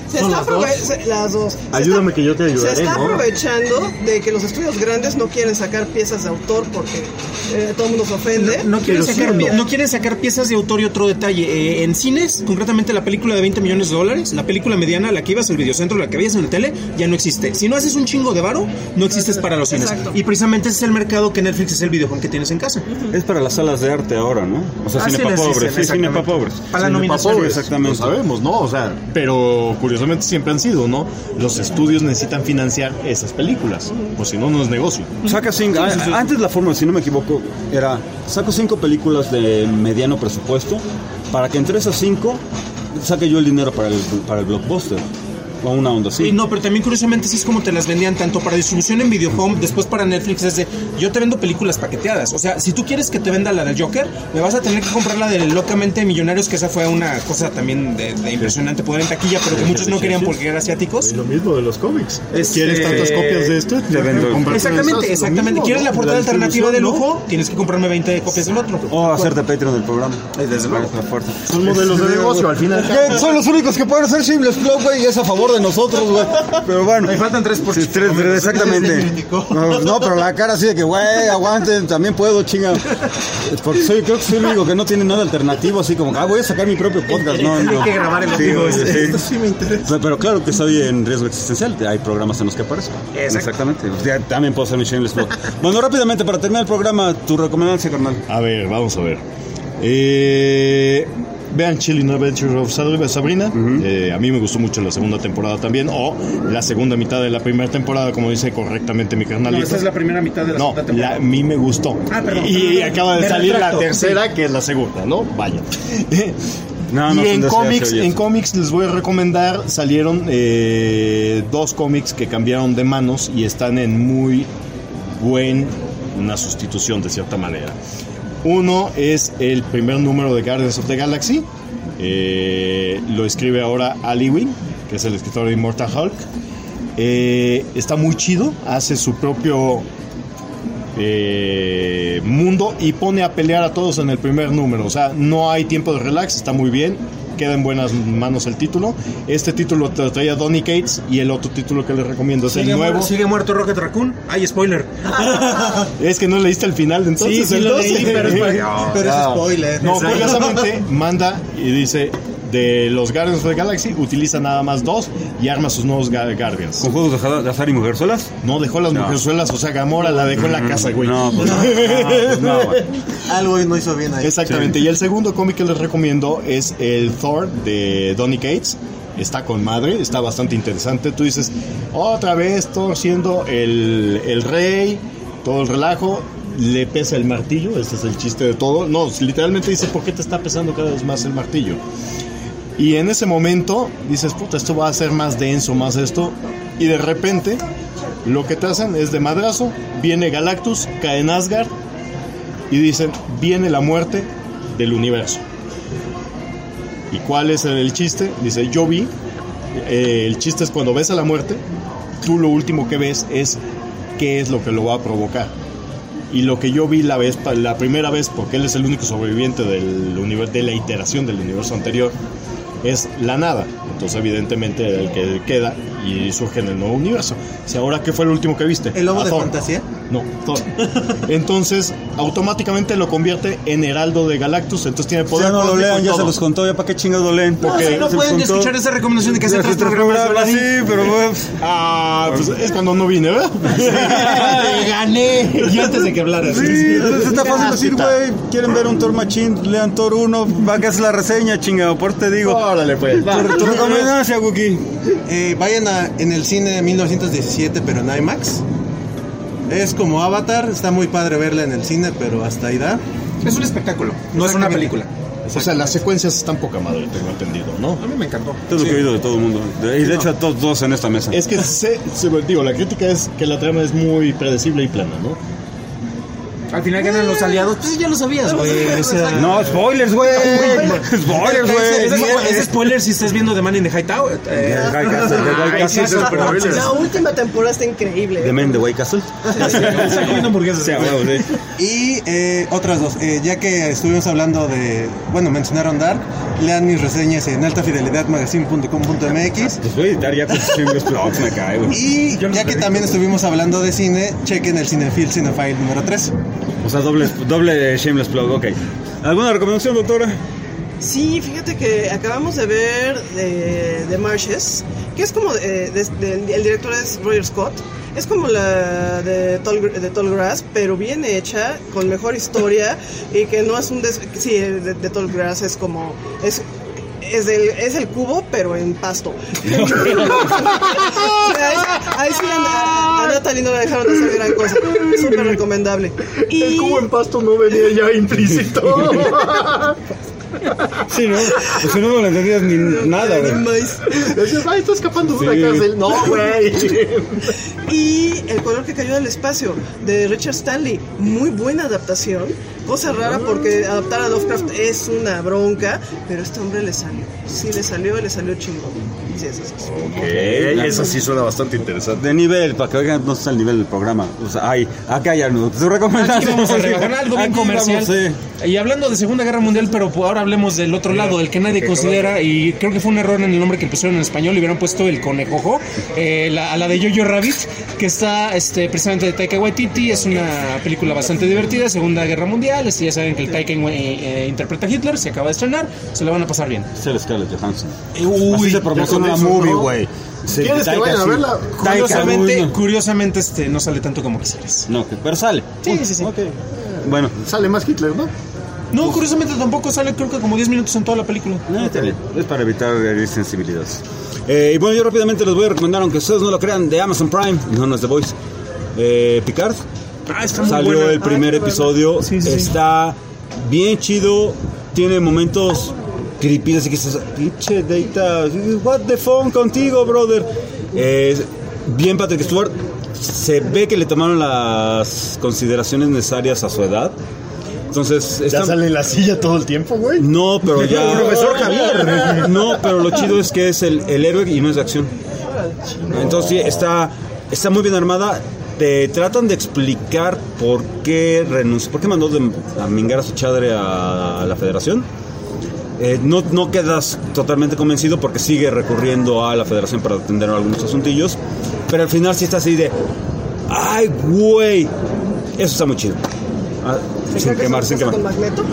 [SPEAKER 6] Se
[SPEAKER 5] ¿Son
[SPEAKER 6] está
[SPEAKER 5] las dos?
[SPEAKER 6] aprove- se- las dos. Se
[SPEAKER 5] Ayúdame
[SPEAKER 6] está-
[SPEAKER 5] que yo te ayudaré,
[SPEAKER 6] Se está
[SPEAKER 5] ¿no?
[SPEAKER 6] aprovechando de que los estudios grandes no quieren sacar piezas de autor porque eh, todo el mundo se ofende.
[SPEAKER 3] No, no quieren
[SPEAKER 6] Pero
[SPEAKER 3] sacar,
[SPEAKER 6] sí,
[SPEAKER 3] pi- no quieren sacar piezas de autor y otro detalle. Eh, en cines, concretamente la película de veinte millones de dólares, la película mediana, la que ibas al videocentro, la que veías en la tele, ya no existe. Si no haces un chingo de varo, no existes para los cines.
[SPEAKER 6] Exacto.
[SPEAKER 3] Y precisamente ese es el mercado que Netflix es el videojuego que tienes en casa.
[SPEAKER 1] Es para las salas de arte ahora, ¿no? O sea,
[SPEAKER 3] Ah,
[SPEAKER 1] cine
[SPEAKER 3] sí
[SPEAKER 1] para
[SPEAKER 3] les dicen,
[SPEAKER 1] pobres. Sí, cine para
[SPEAKER 3] exactamente.
[SPEAKER 1] pobres.
[SPEAKER 3] Para la
[SPEAKER 5] Cine
[SPEAKER 3] nominación.
[SPEAKER 5] pa' pobres,
[SPEAKER 1] exactamente.
[SPEAKER 5] Lo sabemos, ¿no? O sea, pero curiosamente siempre han sido, ¿no? Los estudios necesitan financiar esas películas, pues si no, no es negocio.
[SPEAKER 1] Saca cinco. a- Antes la fórmula, si no me equivoco, era saco cinco películas de mediano presupuesto para que entre esas cinco saque yo el dinero para el, para el blockbuster. O una onda así.
[SPEAKER 3] Sí, no, pero también curiosamente sí es como te las vendían tanto para distribución en Videohome, después para Netflix es de, yo te vendo películas paqueteadas. O sea, si tú quieres que te venda la del Joker, me vas a tener que comprar la de Locamente Millonarios, que esa fue una cosa también de, de impresionante poder en taquilla, pero que muchos no querían porque eran asiáticos.
[SPEAKER 5] Y lo mismo de los cómics.
[SPEAKER 3] Es,
[SPEAKER 5] ¿Quieres
[SPEAKER 3] eh,
[SPEAKER 5] tantas copias de esto?
[SPEAKER 1] te vendo-
[SPEAKER 3] Exactamente, exactamente. ¿Quieres la portada alternativa de lujo? Tienes que comprarme veinte copias del otro.
[SPEAKER 1] O hacerte Patreon del programa.
[SPEAKER 3] Desde luego.
[SPEAKER 1] Para la fuerza.
[SPEAKER 5] Son modelos de negocio, al final.
[SPEAKER 1] Que son los únicos que pueden hacer Shameless Plug, güey, y es a favor de nosotros, güey. Pero bueno.
[SPEAKER 3] Me faltan tres por
[SPEAKER 1] Sí, tres, tres, exactamente. No, no, pero la cara así de que, güey, aguanten, también puedo, chinga. Porque soy, creo que soy el único que no tiene nada alternativo, así como, ah, voy a sacar mi propio podcast. No, no.
[SPEAKER 3] Hay que grabar el
[SPEAKER 1] Sí,
[SPEAKER 3] vivo.
[SPEAKER 1] güey, sí.
[SPEAKER 7] Esto sí me interesa.
[SPEAKER 1] Pero, pero claro que estoy en riesgo existencial. Hay programas en los que aparezco.
[SPEAKER 3] Exacto.
[SPEAKER 1] Exactamente. Ya también puedo hacer mi Shameless Plug. Bueno, rápidamente, para terminar el programa, tu recomendación, carnal.
[SPEAKER 5] A ver, vamos a ver. Eh, vean Chilling Adventures of Sabrina. Eh, a mí me gustó mucho la segunda temporada también. O la segunda mitad de la primera temporada, como dice correctamente mi carnalito.
[SPEAKER 3] No, esa es la primera mitad de la
[SPEAKER 5] No,
[SPEAKER 3] segunda temporada.
[SPEAKER 5] la- a mí me gustó.
[SPEAKER 3] Ah, perdón,
[SPEAKER 5] y
[SPEAKER 3] perdón, perdón.
[SPEAKER 5] acaba de
[SPEAKER 3] Me
[SPEAKER 5] salir
[SPEAKER 3] retracto,
[SPEAKER 5] la tercera, que es la segunda, ¿no? Vaya.
[SPEAKER 1] No, no,
[SPEAKER 5] y
[SPEAKER 1] son
[SPEAKER 5] en
[SPEAKER 1] de
[SPEAKER 5] cómics,
[SPEAKER 1] C H, oye.
[SPEAKER 5] en cómics les voy a recomendar, salieron eh, dos cómics que cambiaron de manos y están en muy buena sustitución de cierta manera. Uno es el primer número de Guardians of the Galaxy. Eh, lo escribe ahora Al Ewing, que es el escritor de Immortal Hulk. Eh, está muy chido, hace su propio eh, mundo y pone a pelear a todos en el primer número. O sea, no hay tiempo de relax, está muy bien. Queda en buenas manos el título. Este título te lo traía Donny Cates y el otro título que les recomiendo es el
[SPEAKER 3] ¿Sigue,
[SPEAKER 5] nuevo.
[SPEAKER 3] mu- ¿Sigue muerto Rocket Raccoon? Ay, spoiler.
[SPEAKER 5] Es que no leíste el final de entonces.
[SPEAKER 3] Sí, sí lo leí, pero es para-
[SPEAKER 5] No,
[SPEAKER 7] Pero es spoiler.
[SPEAKER 5] no, curiosamente manda y dice de los Guardians of the Galaxy utiliza nada más dos y arma sus nuevos Ga- Guardians.
[SPEAKER 1] ¿Con juegos de ja- de azar y mujerzuelas?
[SPEAKER 5] No dejó las
[SPEAKER 1] No.
[SPEAKER 5] mujerzuelas, o sea, Gamora la dejó en la casa, güey.
[SPEAKER 1] No, pues no. No, pues no, güey.
[SPEAKER 7] Algo no hizo bien ahí.
[SPEAKER 5] Exactamente. Y el segundo cómic que les recomiendo es el Thor de Donny Cates. Está con madre, está bastante interesante. Tú dices, otra vez Thor siendo el, el rey, todo el relajo. Le pesa el martillo, este es el chiste de todo. No, literalmente dice, ¿por qué te está pesando cada vez más el martillo? Y en ese momento dices, puta, esto va a ser más denso, más esto. Y de repente, lo que te hacen es de madrazo. Viene Galactus, cae en Asgard. Y dicen, viene la muerte del universo. ¿Y cuál es el chiste? Dice, yo vi. eh, el chiste es cuando ves a la muerte, tú lo último que ves es qué es lo que lo va a provocar. Y lo que yo vi la vez la primera vez, porque él es el único sobreviviente del universo, de la iteración del universo anterior, es la nada. Entonces evidentemente el que queda y surge en el nuevo universo. Si ahora, ¿qué fue el último que viste?
[SPEAKER 7] ¿El lobo
[SPEAKER 5] A
[SPEAKER 7] de
[SPEAKER 5] Thor.
[SPEAKER 7] fantasía?
[SPEAKER 5] No, Thor. Entonces automáticamente lo convierte en heraldo de Galactus. Entonces tiene poder.
[SPEAKER 1] Ya no lo
[SPEAKER 5] con
[SPEAKER 1] lean, ya
[SPEAKER 5] todo.
[SPEAKER 1] se los contó, ya para qué chingados lo leen.
[SPEAKER 3] No,
[SPEAKER 1] Porque
[SPEAKER 3] si no
[SPEAKER 1] se
[SPEAKER 3] pueden
[SPEAKER 1] los contó.
[SPEAKER 3] escuchar esa recomendación de que hace
[SPEAKER 1] Ya
[SPEAKER 3] tres
[SPEAKER 1] tres
[SPEAKER 3] programas.
[SPEAKER 1] programas,
[SPEAKER 3] ¿verdad?
[SPEAKER 1] sí, pero pues,
[SPEAKER 5] Ah, pues es cuando no vine, ¿verdad?
[SPEAKER 3] Te gané. Y antes de que hablaras.
[SPEAKER 1] sí, entonces está fácil
[SPEAKER 5] Ah,
[SPEAKER 1] decir,
[SPEAKER 5] sí, está.
[SPEAKER 1] güey, quieren ver un Thor Machín, lean Thor uno, va que hacer la reseña, chingado, por te digo.
[SPEAKER 5] Órale, pues. va.
[SPEAKER 1] Tu, tu recomendación, Wookie.
[SPEAKER 7] Eh, vayan a, en el cine mil novecientos diecisiete, pero en IMAX. Es como Avatar, está muy padre verla en el cine, pero hasta ahí da.
[SPEAKER 3] Es un espectáculo, no es una película.
[SPEAKER 5] O sea, las secuencias están poca madre, tengo entendido, ¿no?
[SPEAKER 3] A mí me encantó.
[SPEAKER 1] Esto es lo que he oído de todo el mundo. De- Y de hecho a todos, todos en esta mesa.
[SPEAKER 5] Es que, se, se- digo, la crítica es que la trama es muy predecible y plana, ¿no?
[SPEAKER 3] Al final ganan los aliados, pues ya lo sabías, güey. O sea,
[SPEAKER 1] No, spoilers, güey. Spoilers,
[SPEAKER 3] Es,
[SPEAKER 1] güey.
[SPEAKER 3] es spoiler si estás viendo The Man in the High Tower. Eh,
[SPEAKER 1] The High Castle, The White
[SPEAKER 3] Ay,
[SPEAKER 1] Castle,
[SPEAKER 3] sí,
[SPEAKER 1] pero
[SPEAKER 3] pero-
[SPEAKER 1] spoilers.
[SPEAKER 6] La última temporada está increíble.
[SPEAKER 1] The Man in the White Castle.
[SPEAKER 3] Está comiendo hamburguesas.
[SPEAKER 1] Sí, a huevo, sí.
[SPEAKER 7] Y eh, otras dos, eh, ya que estuvimos hablando de, bueno, mencionaron Dark, lean mis reseñas en alta fidelidad magazine punto com punto m x.
[SPEAKER 1] Pues voy a editar ya con Shameless Plugs, me cae, güey.
[SPEAKER 7] Y ya que también estuvimos hablando de cine, chequen el Cinefil Cinefile número tres.
[SPEAKER 1] O sea, doble, doble Shameless Plug, ok. ¿Alguna recomendación, doctora?
[SPEAKER 6] Sí, fíjate que acabamos de ver de, de Marshes, que es como de, de, de, el director es Roger Scott. Es como la de Tall, de Tall Grass, pero bien hecha, con mejor historia y que no es un des... sí, de, de Tall Grass es como es es el es el cubo pero en pasto. ahí, ahí sí a, a Natalie no le dejaron de hacer gran cosa. Súper recomendable. Y...
[SPEAKER 5] el cubo en pasto no venía ya implícito.
[SPEAKER 1] Sí, ¿no? Pues no lo entendías ni nada, güey.
[SPEAKER 5] Decías, ay, está escapando de una cárcel. No, güey.
[SPEAKER 6] Y El color que cayó del espacio, de Richard Stanley. Muy buena adaptación. Cosa rara porque adaptar a Lovecraft es una bronca, pero a este hombre le salió. Sí, le salió y le salió chingón. Sí, eso sí.
[SPEAKER 5] Ok, eso sí suena bastante interesante.
[SPEAKER 1] De nivel, para que oigan, no está el nivel del programa. O sea, ay, acá ya no. ¿Tú recomiendas?
[SPEAKER 3] Aquí vamos a rebajar algo bien
[SPEAKER 1] Aquí
[SPEAKER 3] comercial.
[SPEAKER 1] vamos, sí.
[SPEAKER 3] Y hablando de Segunda Guerra Mundial, pero ahora hablemos del otro lado, el que nadie considera, y creo que fue un error en el nombre que pusieron en español, y hubieran puesto el conejojo, eh, la, a la de Jojo Rabbit, que está este, precisamente de Taika Waititi. Es una película bastante divertida, Segunda Guerra Mundial. Este, ya saben que el Taika eh, eh, interpreta a Hitler, se acaba de estrenar, se la van a pasar bien.
[SPEAKER 1] Es el Scarlett Johansson.
[SPEAKER 3] Uy,
[SPEAKER 1] así se promociona la movie, güey.
[SPEAKER 5] Sí, ¿quieres que vayan a verla?
[SPEAKER 3] Curiosamente, curiosamente este, no sale tanto como quisieras.
[SPEAKER 1] No, pero sale.
[SPEAKER 3] Sí, sí, sí.
[SPEAKER 1] Okay. Bueno,
[SPEAKER 5] sale más Hitler, ¿no?
[SPEAKER 3] No, curiosamente tampoco sale, creo que como diez minutos en toda la película.
[SPEAKER 1] No, está bien. Es para evitar herir sensibilidades. Eh, y bueno, yo rápidamente les voy a recomendar, aunque ustedes no lo crean, de Amazon Prime, no, no es The Voice. Eh, Picard.
[SPEAKER 3] Ah, está muy
[SPEAKER 1] Salió
[SPEAKER 3] buena.
[SPEAKER 1] el primer
[SPEAKER 3] ah,
[SPEAKER 1] episodio.
[SPEAKER 3] Sí, sí,
[SPEAKER 1] está bien chido. Tiene momentos creepy, así que dices, pinche Data, what the phone contigo, brother. Eh, bien Patrick Stewart. Se ve que le tomaron las consideraciones necesarias a su edad. Entonces,
[SPEAKER 5] ¿ya
[SPEAKER 1] está...
[SPEAKER 5] sale en la silla todo el tiempo, güey?
[SPEAKER 1] No, pero ya...
[SPEAKER 5] Profesor Javier.
[SPEAKER 1] No, pero lo chido es que es el, el héroe y no es de acción. Entonces, sí, está, está muy bien armada. Te tratan de explicar por qué renunció, por qué mandó de, a mingar a su chadre a, a la Federación. Eh, no, no quedas totalmente convencido porque sigue recurriendo a la Federación para atender algunos asuntillos. Pero al final sí está así de... ¡Ay, güey! Eso está muy chido. Ah, sin quemar, sin quemar.
[SPEAKER 6] ¿Con Magneto?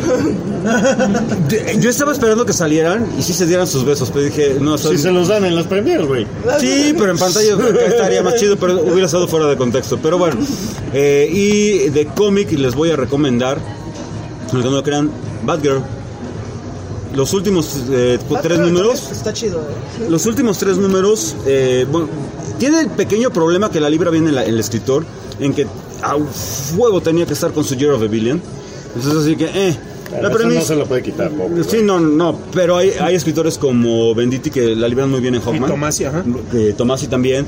[SPEAKER 1] Yo estaba esperando que salieran y sí se dieran sus besos, pero dije, no,
[SPEAKER 5] si se los dan en las premieres, güey.
[SPEAKER 1] Sí, pero en pantalla estaría más chido, pero hubiera estado fuera de contexto. Pero bueno, eh, y de cómic les voy a recomendar, aunque no lo crean, Batgirl. Los últimos eh, tres números.
[SPEAKER 6] Está chido, ¿eh?
[SPEAKER 1] Los últimos tres números, eh, bueno, tiene el pequeño problema que la libra viene el, el escritor, en que a fuego tenía que estar con su Year of the Villain. Entonces así que, eh.
[SPEAKER 5] La premisa no se lo puede quitar, pobre.
[SPEAKER 1] Sí, no, no, pero hay, hay escritores como Venditti que la libran muy bien en Hawkman.
[SPEAKER 3] Y Tomasi, ajá.
[SPEAKER 1] Eh, Tomasi también.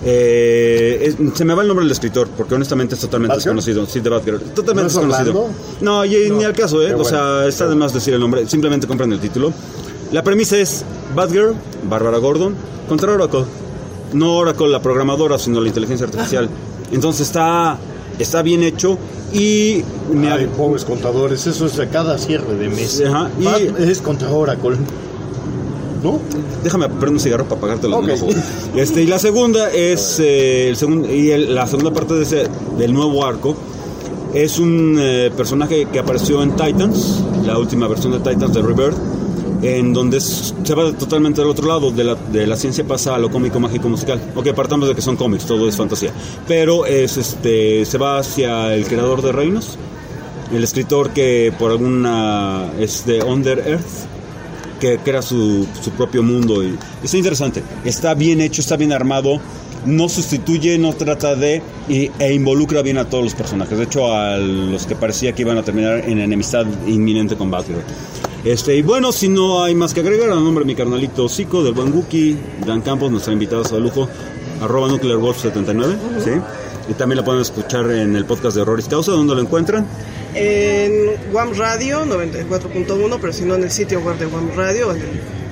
[SPEAKER 1] Eh, es, se me va el nombre del escritor, porque honestamente es totalmente
[SPEAKER 5] ¿Batgirl?
[SPEAKER 1] desconocido. Sí, de Batgirl. Totalmente
[SPEAKER 5] ¿No es
[SPEAKER 1] desconocido.
[SPEAKER 5] Orlando?
[SPEAKER 1] No, y,
[SPEAKER 5] No.
[SPEAKER 1] ni al caso, ¿eh?
[SPEAKER 5] Qué
[SPEAKER 1] O
[SPEAKER 5] bueno.
[SPEAKER 1] sea, está de más decir el nombre. Simplemente compran el título. La premisa es Batgirl, Bárbara Gordon, contra Oracle. No Oracle, la programadora, sino la inteligencia artificial. Entonces está, está bien hecho. Y me
[SPEAKER 5] Ay, pobres contadores, eso es de cada cierre de mes.
[SPEAKER 1] Ajá, y-
[SPEAKER 5] Bat es contra Oracle. ¿No?
[SPEAKER 1] Déjame prender un cigarro para apagarte los
[SPEAKER 5] Ok.
[SPEAKER 1] ojos. Este, y la segunda es eh, el segundo y el- la segunda parte de ese, del nuevo arco es un eh, personaje que apareció en Titans, la última versión de Titans de Rebirth, en donde es- se va totalmente al otro lado de la, de la ciencia, pasa a lo cómico, mágico, musical. Ok, partamos de que son cómics, todo es fantasía, pero es este se va hacia el creador de reinos, el escritor que por alguna es de Under Earth, que crea su, su propio mundo. Y está interesante, está bien hecho, está bien armado, no sustituye, no trata de y, e involucra bien a todos los personajes. De hecho, a los que parecía que iban a terminar en enemistad inminente con Batgirl. Este, y bueno, si no hay más que agregar, a nombre de mi carnalito Zico, del buen Wookie, Dan Campos, nuestra invitada de lujo, arroba Nuclear Wolf setenta y nueve, ¿sí? Y también la pueden escuchar en el podcast de Horroris Causa. ¿Dónde lo encuentran?
[SPEAKER 6] En W A M Radio noventa y cuatro punto uno, pero si no en el sitio web de W A M Radio, en el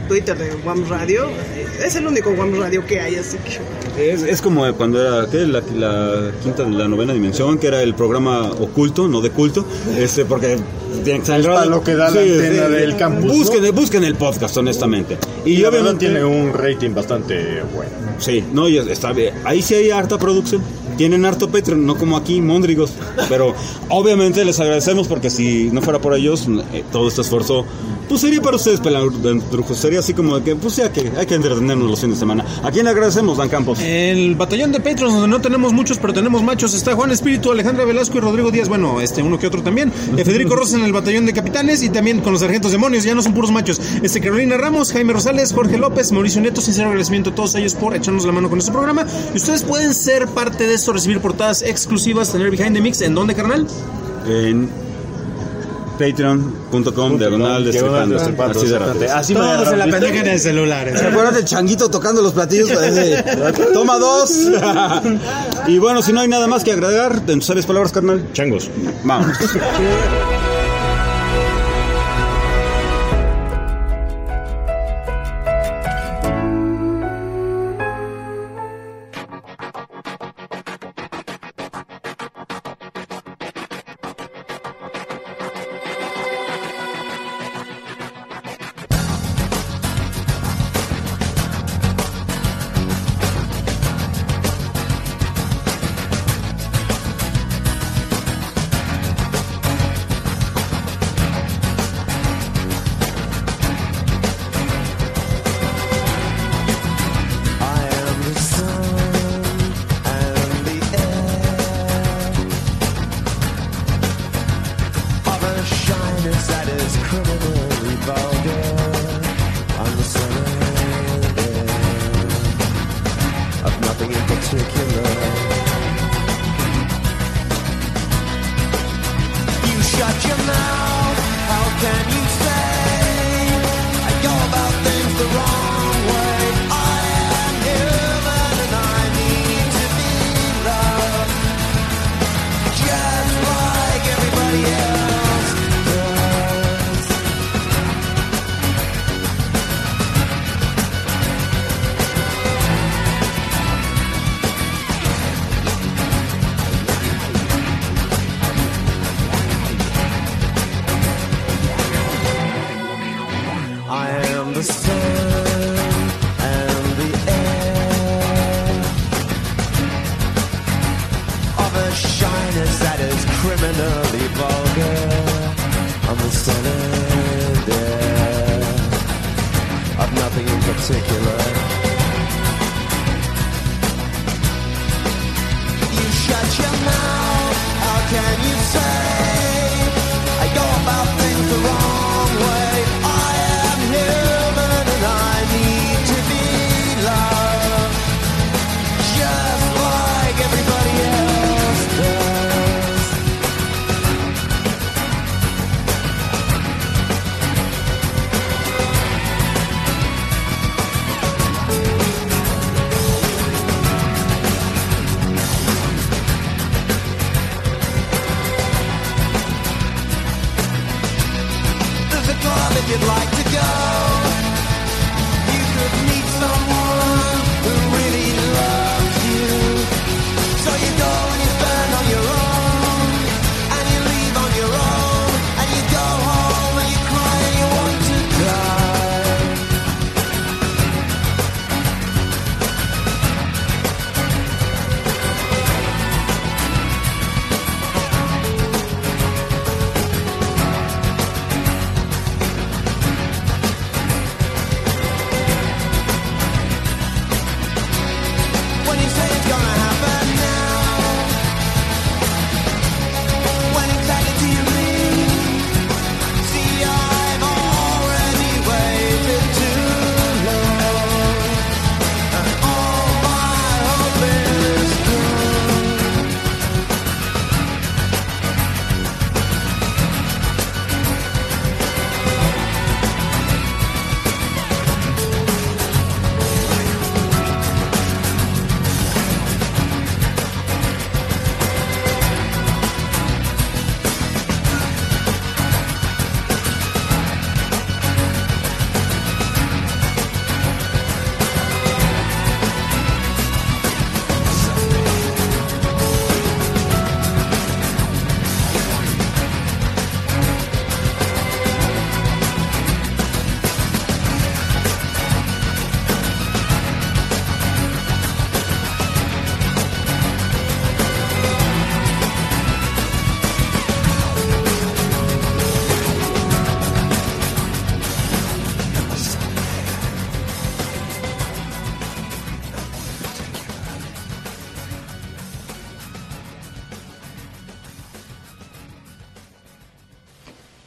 [SPEAKER 6] Twitter de Wham Radio. Es el único Wham Radio que hay, así que...
[SPEAKER 1] Es, es como cuando era ¿qué? La, la quinta, la novena dimensión, que era el programa oculto, no de culto, este, porque tiene que salir
[SPEAKER 5] para lo que da la antena
[SPEAKER 1] sí,
[SPEAKER 5] del campus.
[SPEAKER 1] Busquen,
[SPEAKER 5] ¿no?
[SPEAKER 1] busquen el podcast, honestamente. Y,
[SPEAKER 5] y
[SPEAKER 1] obviamente
[SPEAKER 5] tiene un rating bastante bueno.
[SPEAKER 1] Sí, no, y está bien. Ahí sí hay harta producción. Tienen harto Patreon, no como aquí, Móndrigos. Pero obviamente les agradecemos porque si no fuera por ellos, eh, todo este esfuerzo, pues sería para ustedes, pelandrujos. Sería así como de que, pues ya que hay que entretenernos los fines de semana. ¿A quién le agradecemos, Dan Campos?
[SPEAKER 3] El batallón de Patreons, donde no tenemos muchos, pero tenemos machos. Está Juan Espíritu, Alejandra Velasco y Rodrigo Díaz. Bueno, este uno que otro también. Eh, Federico Rosas en el batallón de capitanes y también con los sargentos demonios. Ya no son puros machos. Este Carolina Ramos, Jaime Rosales, Jorge López, Mauricio Nieto. Sincero agradecimiento a todos ellos por echarnos la mano con este programa. Y ustedes pueden ser parte de esto, recibir portadas exclusivas, tener Behind the Mix. ¿En dónde, carnal?
[SPEAKER 1] En patreon punto com diagonal destripando. Así de rápido.
[SPEAKER 3] Así todos en la pendeja en el celular.
[SPEAKER 1] ¿Se acuerdan del changuito tocando los platillos? Toma dos. Y bueno, si no hay nada más que agregar, en tus sabias palabras, carnal.
[SPEAKER 5] Changos.
[SPEAKER 1] Vamos.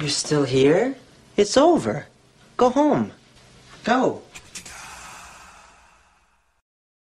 [SPEAKER 14] You're still here? It's over. Go home. Go.